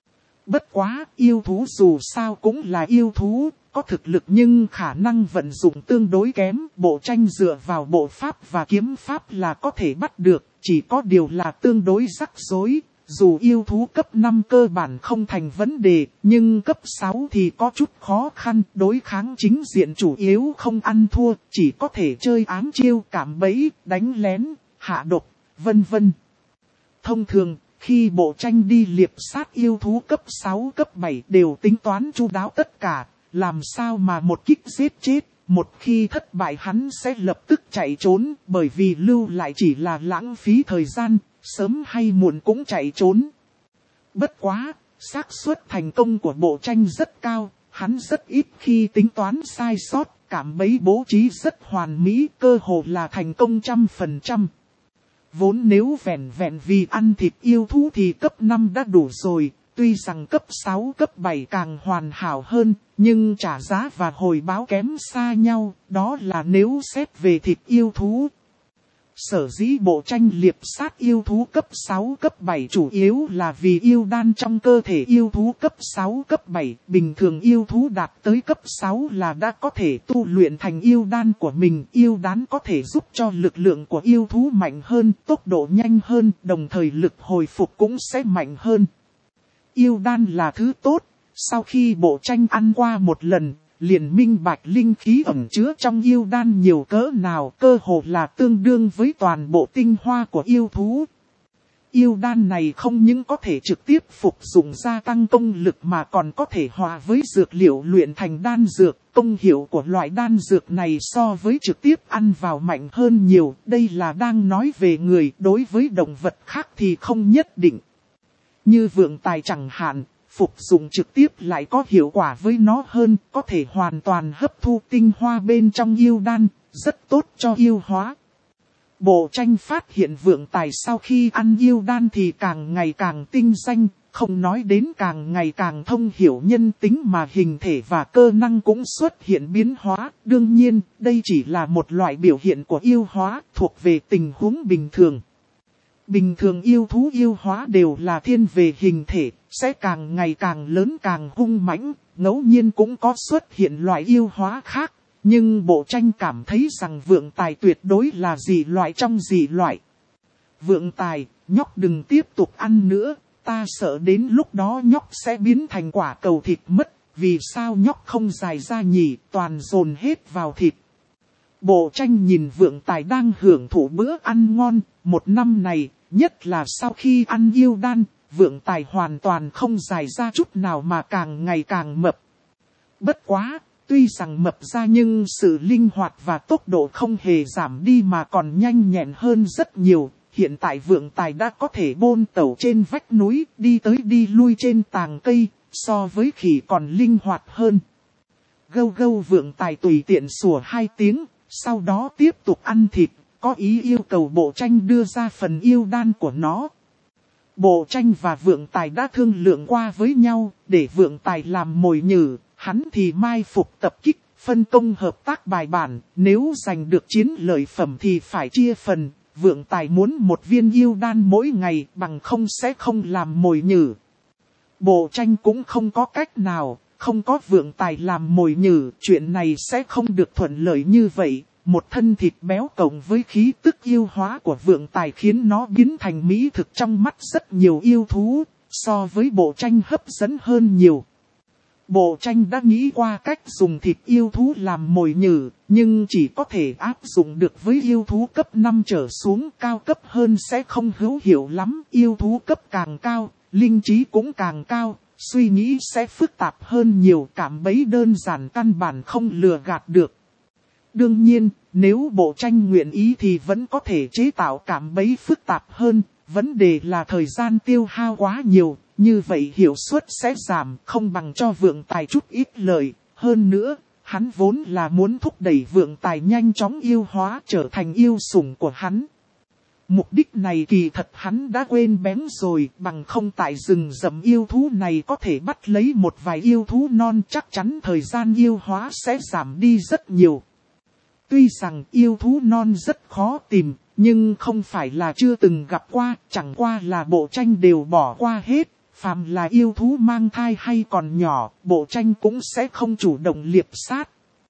Bất quá, yêu thú dù sao cũng là yêu thú, có thực lực nhưng khả năng vận dụng tương đối kém, bộ tranh dựa vào bộ pháp và kiếm pháp là có thể bắt được, chỉ có điều là tương đối rắc rối, dù yêu thú cấp năm cơ bản không thành vấn đề, nhưng cấp sáu thì có chút khó khăn, đối kháng chính diện chủ yếu không ăn thua, chỉ có thể chơi ám chiêu, cảm bẫy, đánh lén, hạ độc, vân vân. Thông thường, khi bộ tranh đi liệp sát yêu thú cấp sáu cấp bảy đều tính toán chu đáo tất cả, làm sao mà một kích giết chết, một khi thất bại hắn sẽ lập tức chạy trốn, bởi vì lưu lại chỉ là lãng phí thời gian, sớm hay muộn cũng chạy trốn. Bất quá, xác suất thành công của bộ tranh rất cao, hắn rất ít khi tính toán sai sót, cảm bấy bố trí rất hoàn mỹ, cơ hồ là thành công trăm phần trăm. Vốn nếu vẹn vẹn vì ăn thịt yêu thú thì cấp năm đã đủ rồi, tuy rằng cấp sáu cấp bảy càng hoàn hảo hơn, nhưng trả giá và hồi báo kém xa nhau, đó là nếu xét về thịt yêu thú. Sở dĩ bộ tranh liệp sát yêu thú cấp sáu cấp bảy chủ yếu là vì yêu đan trong cơ thể yêu thú cấp sáu cấp bảy, bình thường yêu thú đạt tới cấp sáu là đã có thể tu luyện thành yêu đan của mình, yêu đan có thể giúp cho lực lượng của yêu thú mạnh hơn, tốc độ nhanh hơn, đồng thời lực hồi phục cũng sẽ mạnh hơn. Yêu đan là thứ tốt, sau khi bộ tranh ăn qua một lần, liền minh bạch linh khí ẩn chứa trong yêu đan nhiều cỡ nào, cơ hồ là tương đương với toàn bộ tinh hoa của yêu thú. Yêu đan này không những có thể trực tiếp phục dụng gia tăng công lực mà còn có thể hòa với dược liệu luyện thành đan dược. Công hiệu của loại đan dược này so với trực tiếp ăn vào mạnh hơn nhiều, đây là đang nói về người, đối với động vật khác thì không nhất định. Như vượng tài chẳng hạn, phục dụng trực tiếp lại có hiệu quả với nó hơn, có thể hoàn toàn hấp thu tinh hoa bên trong yêu đan, rất tốt cho yêu hóa. Bộ tranh phát hiện vượng tài sau khi ăn yêu đan thì càng ngày càng tinh danh, không nói đến càng ngày càng thông hiểu nhân tính mà hình thể và cơ năng cũng xuất hiện biến hóa. Đương nhiên, đây chỉ là một loại biểu hiện của yêu hóa, thuộc về tình huống bình thường. Bình thường yêu thú yêu hóa đều là thiên về hình thể, sẽ càng ngày càng lớn càng hung mãnh, ngẫu nhiên cũng có xuất hiện loại yêu hóa khác. Nhưng bộ tranh cảm thấy rằng vượng tài tuyệt đối là dị loại trong dị loại. Vượng tài, nhóc đừng tiếp tục ăn nữa, ta sợ đến lúc đó nhóc sẽ biến thành quả cầu thịt mất, vì sao nhóc không dài ra nhỉ, toàn dồn hết vào thịt. Bộ tranh nhìn vượng tài đang hưởng thụ bữa ăn ngon, một năm này, nhất là sau khi ăn yêu đan, vượng tài hoàn toàn không dài ra chút nào mà càng ngày càng mập. Bất quá, tuy rằng mập ra nhưng sự linh hoạt và tốc độ không hề giảm đi mà còn nhanh nhẹn hơn rất nhiều. Hiện tại vượng tài đã có thể bôn tẩu trên vách núi, đi tới đi lui trên tàng cây, so với khỉ còn linh hoạt hơn. Gâu gâu vượng tài tùy tiện sủa hai tiếng, sau đó tiếp tục ăn thịt, có ý yêu cầu bộ tranh đưa ra phần yêu đan của nó. Bộ tranh và vượng tài đã thương lượng qua với nhau, để vượng tài làm mồi nhử, hắn thì mai phục tập kích, phân công hợp tác bài bản, nếu giành được chiến lợi phẩm thì phải chia phần, vượng tài muốn một viên yêu đan mỗi ngày bằng không sẽ không làm mồi nhử. Bộ tranh cũng không có cách nào, không có vượng tài làm mồi nhử, chuyện này sẽ không được thuận lợi như vậy. Một thân thịt béo cộng với khí tức yêu hóa của vượng tài khiến nó biến thành mỹ thực trong mắt rất nhiều yêu thú, so với bộ tranh hấp dẫn hơn nhiều. Bộ tranh đã nghĩ qua cách dùng thịt yêu thú làm mồi nhử, nhưng chỉ có thể áp dụng được với yêu thú cấp năm trở xuống, cao cấp hơn sẽ không hữu hiệu lắm. Yêu thú cấp càng cao, linh trí cũng càng cao, suy nghĩ sẽ phức tạp hơn nhiều, cảm bẫy đơn giản căn bản không lừa gạt được. Đương nhiên, nếu bộ tranh nguyện ý thì vẫn có thể chế tạo cảm bẫy phức tạp hơn, vấn đề là thời gian tiêu hao quá nhiều, như vậy hiệu suất sẽ giảm, không bằng cho vượng tài chút ít lợi. Hơn nữa, hắn vốn là muốn thúc đẩy vượng tài nhanh chóng yêu hóa trở thành yêu sủng của hắn. Mục đích này kỳ thật hắn đã quên bén rồi, bằng không tại rừng rậm yêu thú này có thể bắt lấy một vài yêu thú non, chắc chắn thời gian yêu hóa sẽ giảm đi rất nhiều. Tuy rằng yêu thú non rất khó tìm, nhưng không phải là chưa từng gặp qua, chẳng qua là bộ tranh đều bỏ qua hết. Phàm là yêu thú mang thai hay còn nhỏ, bộ tranh cũng sẽ không chủ động liệp sát.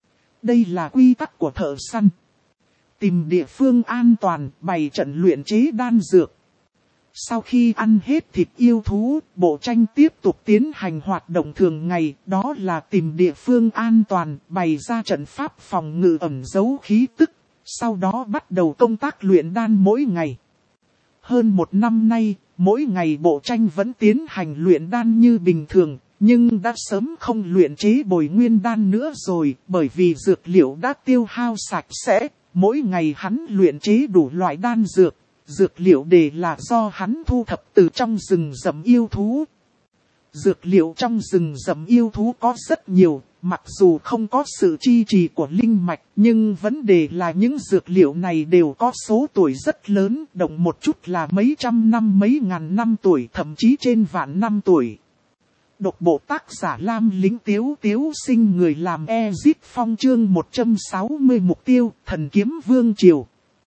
Đây là quy tắc của thợ săn. Tìm địa phương an toàn, bày trận luyện chế đan dược. Sau khi ăn hết thịt yêu thú, bộ tranh tiếp tục tiến hành hoạt động thường ngày, đó là tìm địa phương an toàn, bày ra trận pháp phòng ngự ẩn giấu khí tức, sau đó bắt đầu công tác luyện đan mỗi ngày. Hơn một năm nay, mỗi ngày bộ tranh vẫn tiến hành luyện đan như bình thường, nhưng đã sớm không luyện chế bồi nguyên đan nữa rồi, bởi vì dược liệu đã tiêu hao sạch sẽ, mỗi ngày hắn luyện chế đủ loại đan dược. Dược liệu đều là do hắn thu thập từ trong rừng rậm yêu thú. Dược liệu trong rừng rậm yêu thú có rất nhiều, mặc dù không có sự chi trì của linh mạch, nhưng vấn đề là những dược liệu này đều có số tuổi rất lớn, động một chút là mấy trăm năm mấy ngàn năm tuổi, thậm chí trên vạn năm tuổi. Độc bộ tác giả Lam Lính Tiếu Tiếu sinh người làm Ezit Phong chương một trăm sáu mươi mục tiêu, thần kiếm vương triều.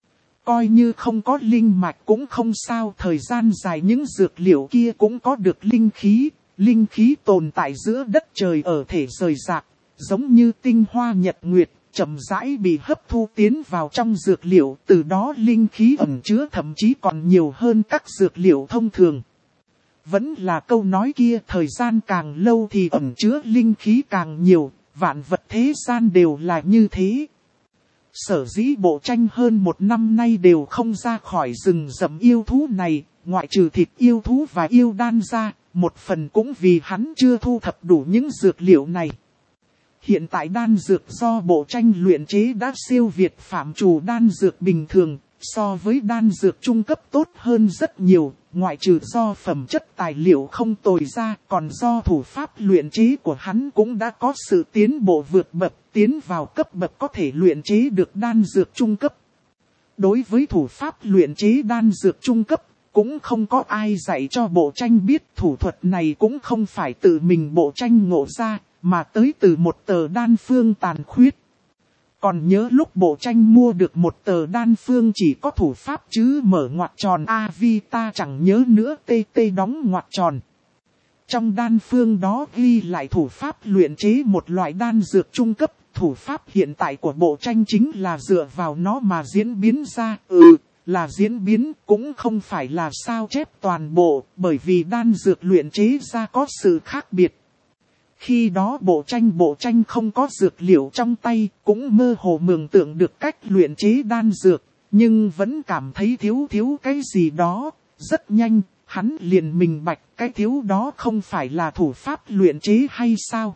Coi như không có linh mạch cũng không sao, thời gian dài những dược liệu kia cũng có được linh khí. Linh khí tồn tại giữa đất trời ở thể rời rạc, giống như tinh hoa nhật nguyệt, chậm rãi bị hấp thu tiến vào trong dược liệu. Từ đó linh khí ẩn chứa thậm chí còn nhiều hơn các dược liệu thông thường. Vẫn là câu nói kia, thời gian càng lâu thì ẩn chứa linh khí càng nhiều, vạn vật thế gian đều là như thế. Sở dĩ bộ tranh hơn một năm nay đều không ra khỏi rừng rậm yêu thú này, ngoại trừ thịt yêu thú và yêu đan ra, một phần cũng vì hắn chưa thu thập đủ những dược liệu này. Hiện tại đan dược do bộ tranh luyện chế đã siêu việt phạm trù đan dược bình thường, so với đan dược trung cấp tốt hơn rất nhiều, ngoại trừ do phẩm chất tài liệu không tồi ra, còn do thủ pháp luyện chế của hắn cũng đã có sự tiến bộ vượt bậc, tiến vào cấp bậc có thể luyện chế được đan dược trung cấp. Đối với thủ pháp luyện chế đan dược trung cấp, cũng không có ai dạy cho bộ tranh biết, thủ thuật này cũng không phải tự mình bộ tranh ngộ ra, mà tới từ một tờ đan phương tàn khuyết. Còn nhớ lúc bộ tranh mua được một tờ đan phương chỉ có thủ pháp chữ mở ngoặc tròn A vi ta chẳng nhớ nữa tê tê đóng ngoặc tròn. Trong đan phương đó ghi lại thủ pháp luyện chế một loại đan dược trung cấp, thủ pháp hiện tại của bộ tranh chính là dựa vào nó mà diễn biến ra. Ừ, là diễn biến, cũng không phải là sao chép toàn bộ, bởi vì đan dược luyện chế ra có sự khác biệt. Khi đó bộ tranh bộ tranh không có dược liệu trong tay, cũng mơ hồ mường tượng được cách luyện chế đan dược, nhưng vẫn cảm thấy thiếu thiếu cái gì đó. Rất nhanh, hắn liền minh bạch cái thiếu đó không phải là thủ pháp luyện chế hay sao.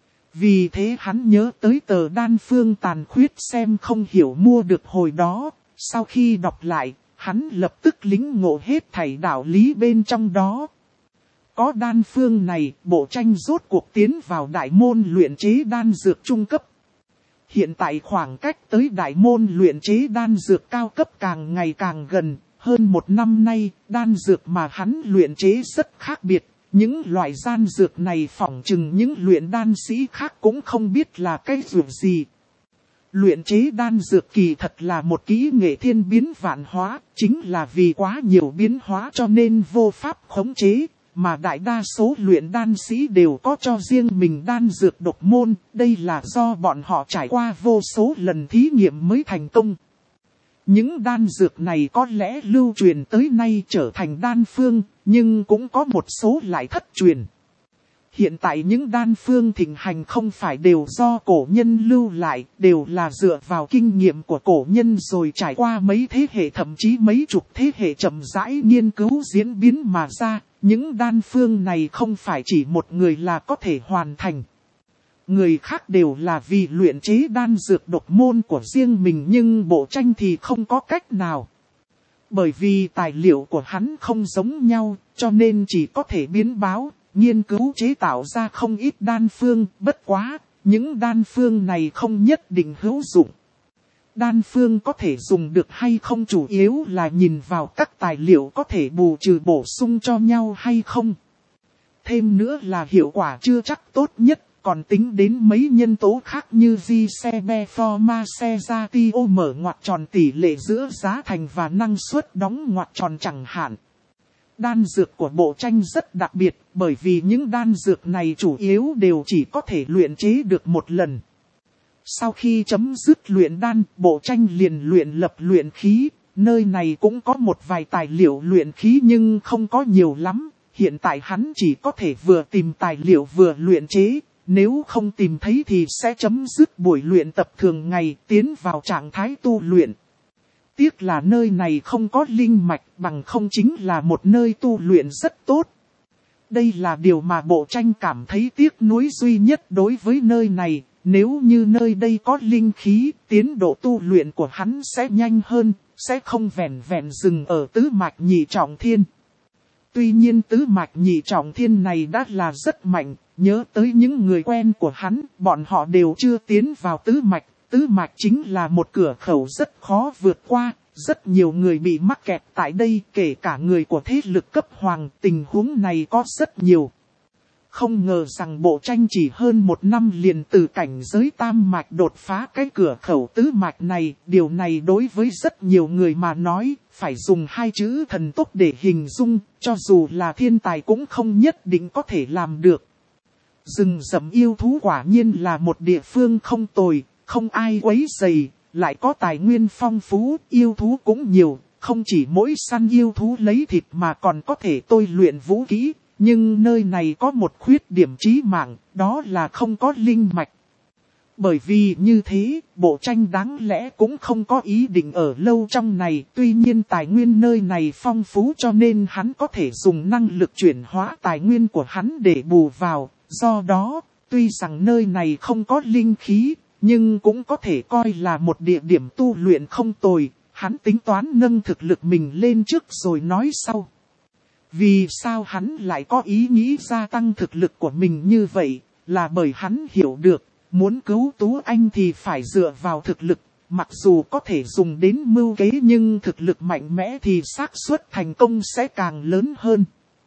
Vì thế hắn nhớ tới tờ đan phương tàn khuyết xem không hiểu mua được hồi đó, sau khi đọc lại, hắn lập tức lĩnh ngộ hết thảy đạo lý bên trong đó. Có đan phương này, bộ tranh rốt cuộc tiến vào đại môn luyện chế đan dược trung cấp. Hiện tại khoảng cách tới đại môn luyện chế đan dược cao cấp càng ngày càng gần, hơn một năm nay, đan dược mà hắn luyện chế rất khác biệt. Những loại đan dược này phỏng chừng những luyện đan sĩ khác cũng không biết là cái dược gì. Luyện chế đan dược kỳ thật là một kỹ nghệ thiên biến vạn hóa, chính là vì quá nhiều biến hóa cho nên vô pháp khống chế, mà đại đa số luyện đan sĩ đều có cho riêng mình đan dược độc môn, đây là do bọn họ trải qua vô số lần thí nghiệm mới thành công. Những đan dược này có lẽ lưu truyền tới nay trở thành đan phương, nhưng cũng có một số lại thất truyền. Hiện tại những đan phương thịnh hành không phải đều do cổ nhân lưu lại, đều là dựa vào kinh nghiệm của cổ nhân rồi trải qua mấy thế hệ thậm chí mấy chục thế hệ chậm rãi nghiên cứu diễn biến mà ra. Những đan phương này không phải chỉ một người là có thể hoàn thành. Người khác đều là vì luyện chế đan dược độc môn của riêng mình nhưng Bộ Tranh thì không có cách nào. Bởi vì tài liệu của hắn không giống nhau, cho nên chỉ có thể biến báo, nghiên cứu chế tạo ra không ít đan phương, bất quá, những đan phương này không nhất định hữu dụng. Đan phương có thể dùng được hay không chủ yếu là nhìn vào các tài liệu có thể bù trừ bổ sung cho nhau hay không. Thêm nữa là hiệu quả chưa chắc tốt nhất, còn tính đến mấy nhân tố khác như Gisebeformacezatio mở ngoặc tròn tỷ lệ giữa giá thành và năng suất đóng ngoặc tròn chẳng hạn. Đan dược của Bộ Tranh rất đặc biệt bởi vì những đan dược này chủ yếu đều chỉ có thể luyện chế được một lần. Sau khi chấm dứt luyện đan, Bộ Tranh liền luyện lập luyện khí, nơi này cũng có một vài tài liệu luyện khí nhưng không có nhiều lắm, hiện tại hắn chỉ có thể vừa tìm tài liệu vừa luyện chế, nếu không tìm thấy thì sẽ chấm dứt buổi luyện tập thường ngày tiến vào trạng thái tu luyện. Tiếc là nơi này không có linh mạch bằng không chính là một nơi tu luyện rất tốt. Đây là điều mà Bộ Tranh cảm thấy tiếc nuối duy nhất đối với nơi này. Nếu như nơi đây có linh khí, tiến độ tu luyện của hắn sẽ nhanh hơn, sẽ không vẹn vẹn dừng ở tứ mạch nhị trọng thiên. Tuy nhiên tứ mạch nhị trọng thiên này đã là rất mạnh, nhớ tới những người quen của hắn, bọn họ đều chưa tiến vào tứ mạch. Tứ mạch chính là một cửa khẩu rất khó vượt qua, rất nhiều người bị mắc kẹt tại đây, kể cả người của thế lực cấp hoàng, tình huống này có rất nhiều. Không ngờ rằng Bộ Tranh chỉ hơn một năm liền từ cảnh giới tam mạch đột phá cái cửa khẩu tứ mạch này. Điều này đối với rất nhiều người mà nói, phải dùng hai chữ thần tốc để hình dung, cho dù là thiên tài cũng không nhất định có thể làm được. Rừng rậm yêu thú quả nhiên là một địa phương không tồi, không ai quấy rầy, lại có tài nguyên phong phú, yêu thú cũng nhiều, không chỉ mỗi săn yêu thú lấy thịt mà còn có thể tôi luyện vũ khí. Nhưng nơi này có một khuyết điểm chí mạng, đó là không có linh mạch. Bởi vì như thế, Bộ Tranh đáng lẽ cũng không có ý định ở lâu trong này. Tuy nhiên tài nguyên nơi này phong phú cho nên hắn có thể dùng năng lực chuyển hóa tài nguyên của hắn để bù vào. Do đó, tuy rằng nơi này không có linh khí, nhưng cũng có thể coi là một địa điểm tu luyện không tồi. Hắn tính toán nâng thực lực mình lên trước rồi nói sau. Vì sao hắn lại có ý nghĩ gia tăng thực lực của mình như vậy, là bởi hắn hiểu được, muốn cứu Tú Anh thì phải dựa vào thực lực, mặc dù có thể dùng đến mưu kế nhưng thực lực mạnh mẽ thì xác suất thành công sẽ càng lớn hơn.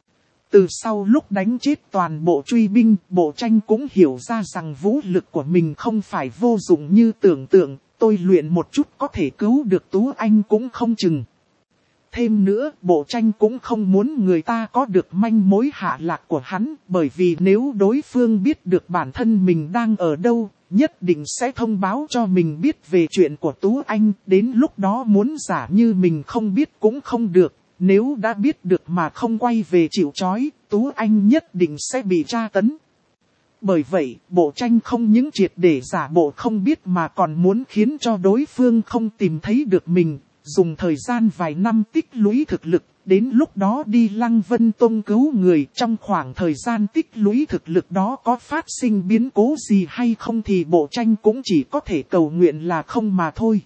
Từ sau lúc đánh chết toàn bộ truy binh, Bộ Tranh cũng hiểu ra rằng vũ lực của mình không phải vô dụng như tưởng tượng, tôi luyện một chút có thể cứu được Tú Anh cũng không chừng. Thêm nữa, Bộ Tranh cũng không muốn người ta có được manh mối hạ lạc của hắn, bởi vì nếu đối phương biết được bản thân mình đang ở đâu, nhất định sẽ thông báo cho mình biết về chuyện của Tú Anh, đến lúc đó muốn giả như mình không biết cũng không được, nếu đã biết được mà không quay về chịu trói, Tú Anh nhất định sẽ bị tra tấn. Bởi vậy, Bộ Tranh không những triệt để giả bộ không biết mà còn muốn khiến cho đối phương không tìm thấy được mình. Dùng thời gian vài năm tích lũy thực lực, đến lúc đó đi Lăng Vân Tông cứu người. Trong khoảng thời gian tích lũy thực lực đó có phát sinh biến cố gì hay không thì Bộ Tranh cũng chỉ có thể cầu nguyện là không mà thôi.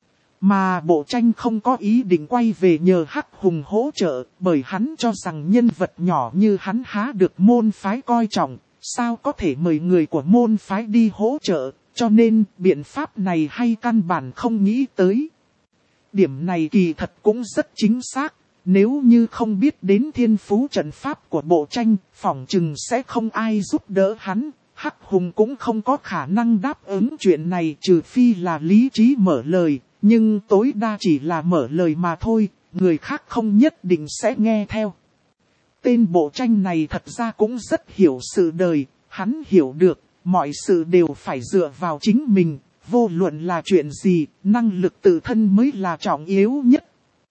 Mà Bộ Tranh không có ý định quay về nhờ Hắc Hùng hỗ trợ, bởi hắn cho rằng nhân vật nhỏ như hắn há được môn phái coi trọng, sao có thể mời người của môn phái đi hỗ trợ, cho nên biện pháp này hay căn bản không nghĩ tới. Điểm này kỳ thật cũng rất chính xác, nếu như không biết đến thiên phú trận pháp của Bộ Tranh, phỏng chừng sẽ không ai giúp đỡ hắn, Hắc Hùng cũng không có khả năng đáp ứng chuyện này trừ phi là lý trí mở lời, nhưng tối đa chỉ là mở lời mà thôi, người khác không nhất định sẽ nghe theo. Tên bộ tranh này thật ra cũng rất hiểu sự đời, hắn hiểu được, mọi sự đều phải dựa vào chính mình, vô luận là chuyện gì, năng lực tự thân mới là trọng yếu nhất.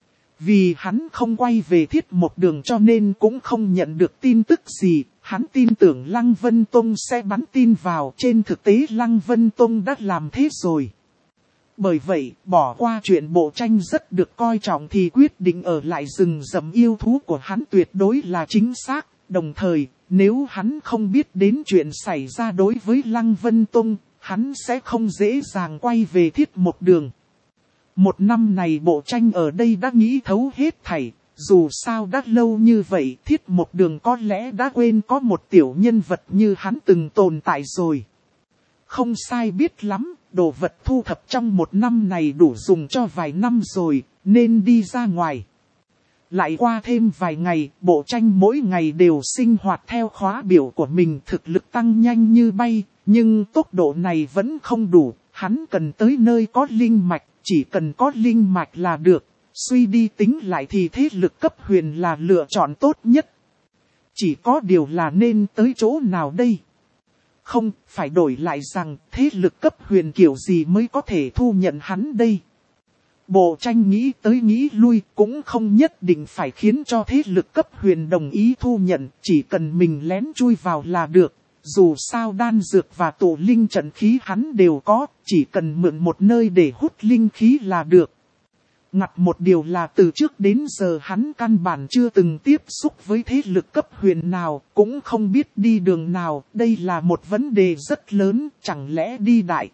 Vì hắn không quay về Thiết Một Đường cho nên cũng không nhận được tin tức gì, hắn tin tưởng Lăng Vân Tông sẽ bắn tin vào, trên thực tế Lăng Vân Tông đã làm thế rồi. Bởi vậy, bỏ qua chuyện bộ tranh rất được coi trọng thì quyết định ở lại rừng rậm yêu thú của hắn tuyệt đối là chính xác, đồng thời, nếu hắn không biết đến chuyện xảy ra đối với Lăng Vân Tông, hắn sẽ không dễ dàng quay về Thiết Một Đường. Một năm này bộ tranh ở đây đã nghĩ thấu hết thảy, dù sao đã lâu như vậy Thiết Một Đường có lẽ đã quên có một tiểu nhân vật như hắn từng tồn tại rồi. Không sai biết lắm, đồ vật thu thập trong một năm này đủ dùng cho vài năm rồi, nên đi ra ngoài. Lại qua thêm vài ngày, bộ tranh mỗi ngày đều sinh hoạt theo khóa biểu của mình, thực lực tăng nhanh như bay, nhưng tốc độ này vẫn không đủ, hắn cần tới nơi có linh mạch, chỉ cần có linh mạch là được, suy đi tính lại thì thế lực cấp huyền là lựa chọn tốt nhất. Chỉ có điều là nên tới chỗ nào đây? Không, phải đổi lại rằng thế lực cấp huyền kiểu gì mới có thể thu nhận hắn đây? Bộ tranh nghĩ tới nghĩ lui cũng không nhất định phải khiến cho thế lực cấp huyền đồng ý thu nhận, chỉ cần mình lén chui vào là được. Dù sao đan dược và tụ linh trận khí hắn đều có, chỉ cần mượn một nơi để hút linh khí là được. Ngặt một điều là từ trước đến giờ hắn căn bản chưa từng tiếp xúc với thế lực cấp huyền nào, cũng không biết đi đường nào, đây là một vấn đề rất lớn, chẳng lẽ đi đại.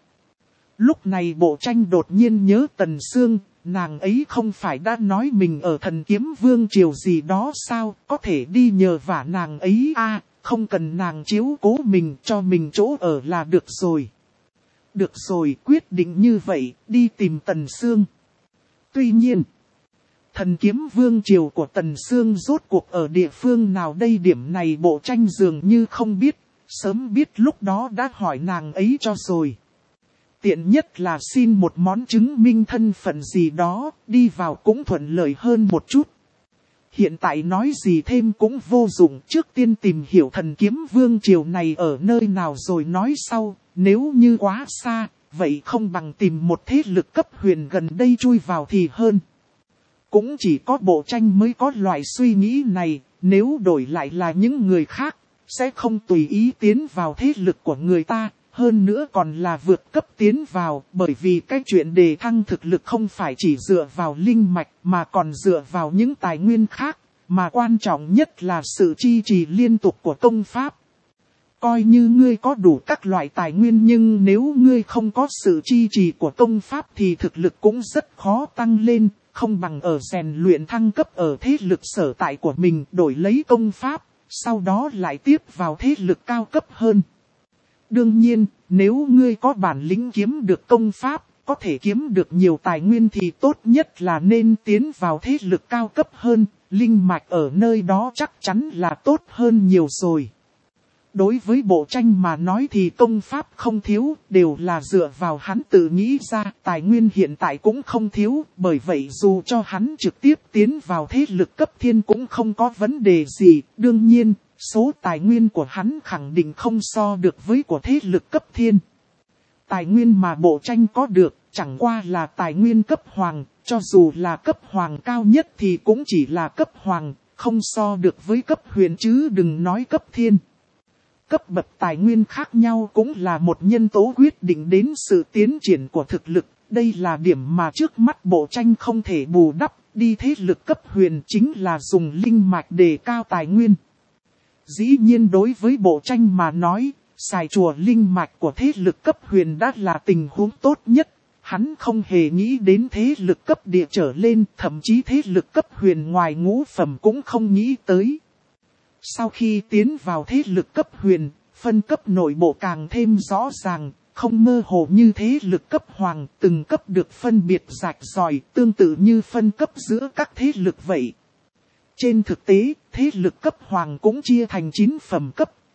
Lúc này bộ tranh đột nhiên nhớ Tần Sương, nàng ấy không phải đã nói mình ở Thần Kiếm Vương triều gì đó sao, có thể đi nhờ vả nàng ấy à, không cần nàng chiếu cố mình cho mình chỗ ở là được rồi. Được rồi, quyết định như vậy, đi tìm Tần Sương. Tuy nhiên, Thần Kiếm Vương triều của Tần Sương rốt cuộc ở địa phương nào đây, điểm này bộ tranh dường như không biết, sớm biết lúc đó đã hỏi nàng ấy cho rồi. Tiện nhất là xin một món chứng minh thân phận gì đó, đi vào cũng thuận lợi hơn một chút. Hiện tại nói gì thêm cũng vô dụng, trước tiên tìm hiểu Thần Kiếm Vương triều này ở nơi nào rồi nói sau, nếu như quá xa, vậy không bằng tìm một thế lực cấp huyền gần đây chui vào thì hơn. Cũng chỉ có bộ tranh mới có loại suy nghĩ này, nếu đổi lại là những người khác, sẽ không tùy ý tiến vào thế lực của người ta, hơn nữa còn là vượt cấp tiến vào, bởi vì cái chuyện đề thăng thực lực không phải chỉ dựa vào linh mạch mà còn dựa vào những tài nguyên khác, mà quan trọng nhất là sự chi trì liên tục của công pháp. Coi như ngươi có đủ các loại tài nguyên nhưng nếu ngươi không có sự chi trì của công pháp thì thực lực cũng rất khó tăng lên, không bằng ở rèn luyện thăng cấp ở thế lực sở tại của mình đổi lấy công pháp, sau đó lại tiếp vào thế lực cao cấp hơn. Đương nhiên, nếu ngươi có bản lĩnh kiếm được công pháp, có thể kiếm được nhiều tài nguyên thì tốt nhất là nên tiến vào thế lực cao cấp hơn, linh mạch ở nơi đó chắc chắn là tốt hơn nhiều rồi. Đối với bộ tranh mà nói thì công pháp không thiếu, đều là dựa vào hắn tự nghĩ ra, tài nguyên hiện tại cũng không thiếu, bởi vậy dù cho hắn trực tiếp tiến vào thế lực cấp thiên cũng không có vấn đề gì, đương nhiên, số tài nguyên của hắn khẳng định không so được với của thế lực cấp thiên. Tài nguyên mà bộ tranh có được, chẳng qua là tài nguyên cấp hoàng, cho dù là cấp hoàng cao nhất thì cũng chỉ là cấp hoàng, không so được với cấp huyền chứ đừng nói cấp thiên. Cấp bậc tài nguyên khác nhau cũng là một nhân tố quyết định đến sự tiến triển của thực lực. Đây là điểm mà trước mắt bộ tranh không thể bù đắp. Đi thế lực cấp huyền chính là dùng linh mạch để cao tài nguyên. Dĩ nhiên đối với bộ tranh mà nói, xài chùa linh mạch của thế lực cấp huyền đã là tình huống tốt nhất. Hắn không hề nghĩ đến thế lực cấp địa trở lên, thậm chí thế lực cấp huyền ngoài ngũ phẩm cũng không nghĩ tới. Sau khi tiến vào thế lực cấp huyền, phân cấp nội bộ càng thêm rõ ràng, không mơ hồ như thế lực cấp hoàng, từng cấp được phân biệt rạch ròi, tương tự như phân cấp giữa các thế lực vậy. Trên thực tế, thế lực cấp hoàng cũng chia thành chín phẩm cấp,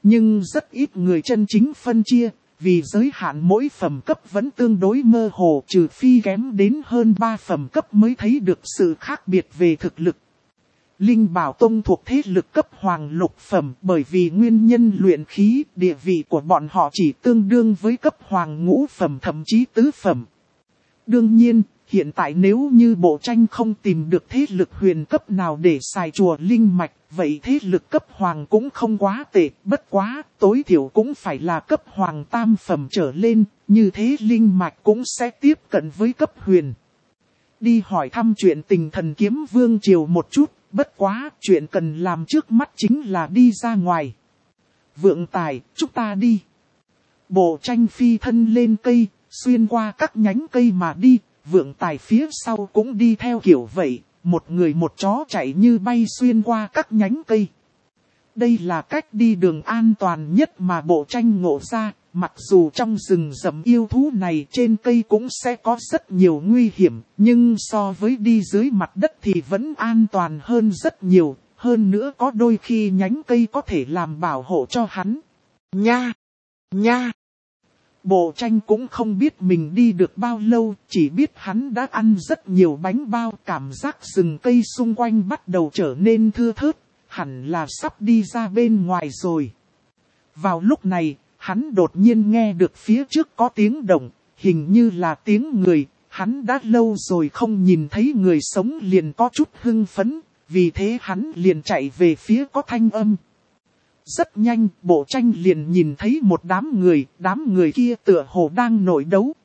Nhưng rất ít người chân chính phân chia, vì giới hạn mỗi phẩm cấp vẫn tương đối mơ hồ, trừ phi kém đến hơn ba phẩm cấp mới thấy được sự khác biệt về thực lực. Linh Bảo Tông thuộc thế lực cấp hoàng lục phẩm, bởi vì nguyên nhân luyện khí, địa vị của bọn họ chỉ tương đương với cấp hoàng ngũ phẩm thậm chí tứ phẩm. Đương nhiên, hiện tại nếu như Bộ Tranh không tìm được thế lực huyền cấp nào để xài chùa linh mạch, vậy thế lực cấp hoàng cũng không quá tệ, bất quá, tối thiểu cũng phải là cấp hoàng tam phẩm trở lên, như thế linh mạch cũng sẽ tiếp cận với cấp huyền. Đi hỏi thăm chuyện tình thần kiếm vương triều một chút, bất quá, chuyện cần làm trước mắt chính là đi ra ngoài. Vượng Tài, chúng ta đi. Bộ Tranh phi thân lên cây, xuyên qua các nhánh cây mà đi, Vượng Tài phía sau cũng đi theo kiểu vậy, một người một chó chạy như bay xuyên qua các nhánh cây. Đây là cách đi đường an toàn nhất mà Bộ Tranh ngộ ra, mặc dù trong rừng rậm yêu thú này trên cây cũng sẽ có rất nhiều nguy hiểm, nhưng so với đi dưới mặt đất thì vẫn an toàn hơn rất nhiều, hơn nữa có đôi khi nhánh cây có thể làm bảo hộ cho hắn. Nha! Nha! Bộ Tranh cũng không biết mình đi được bao lâu, chỉ biết hắn đã ăn rất nhiều bánh bao, cảm giác rừng cây xung quanh bắt đầu trở nên thưa thớt, hẳn là sắp đi ra bên ngoài rồi. Vào lúc này, hắn đột nhiên nghe được phía trước có tiếng động, hình như là tiếng người, hắn đã lâu rồi không nhìn thấy người sống liền có chút hưng phấn, vì thế hắn liền chạy về phía có thanh âm. Rất nhanh, Bộ Tranh liền nhìn thấy một đám người, đám người kia tựa hồ đang nội đấu,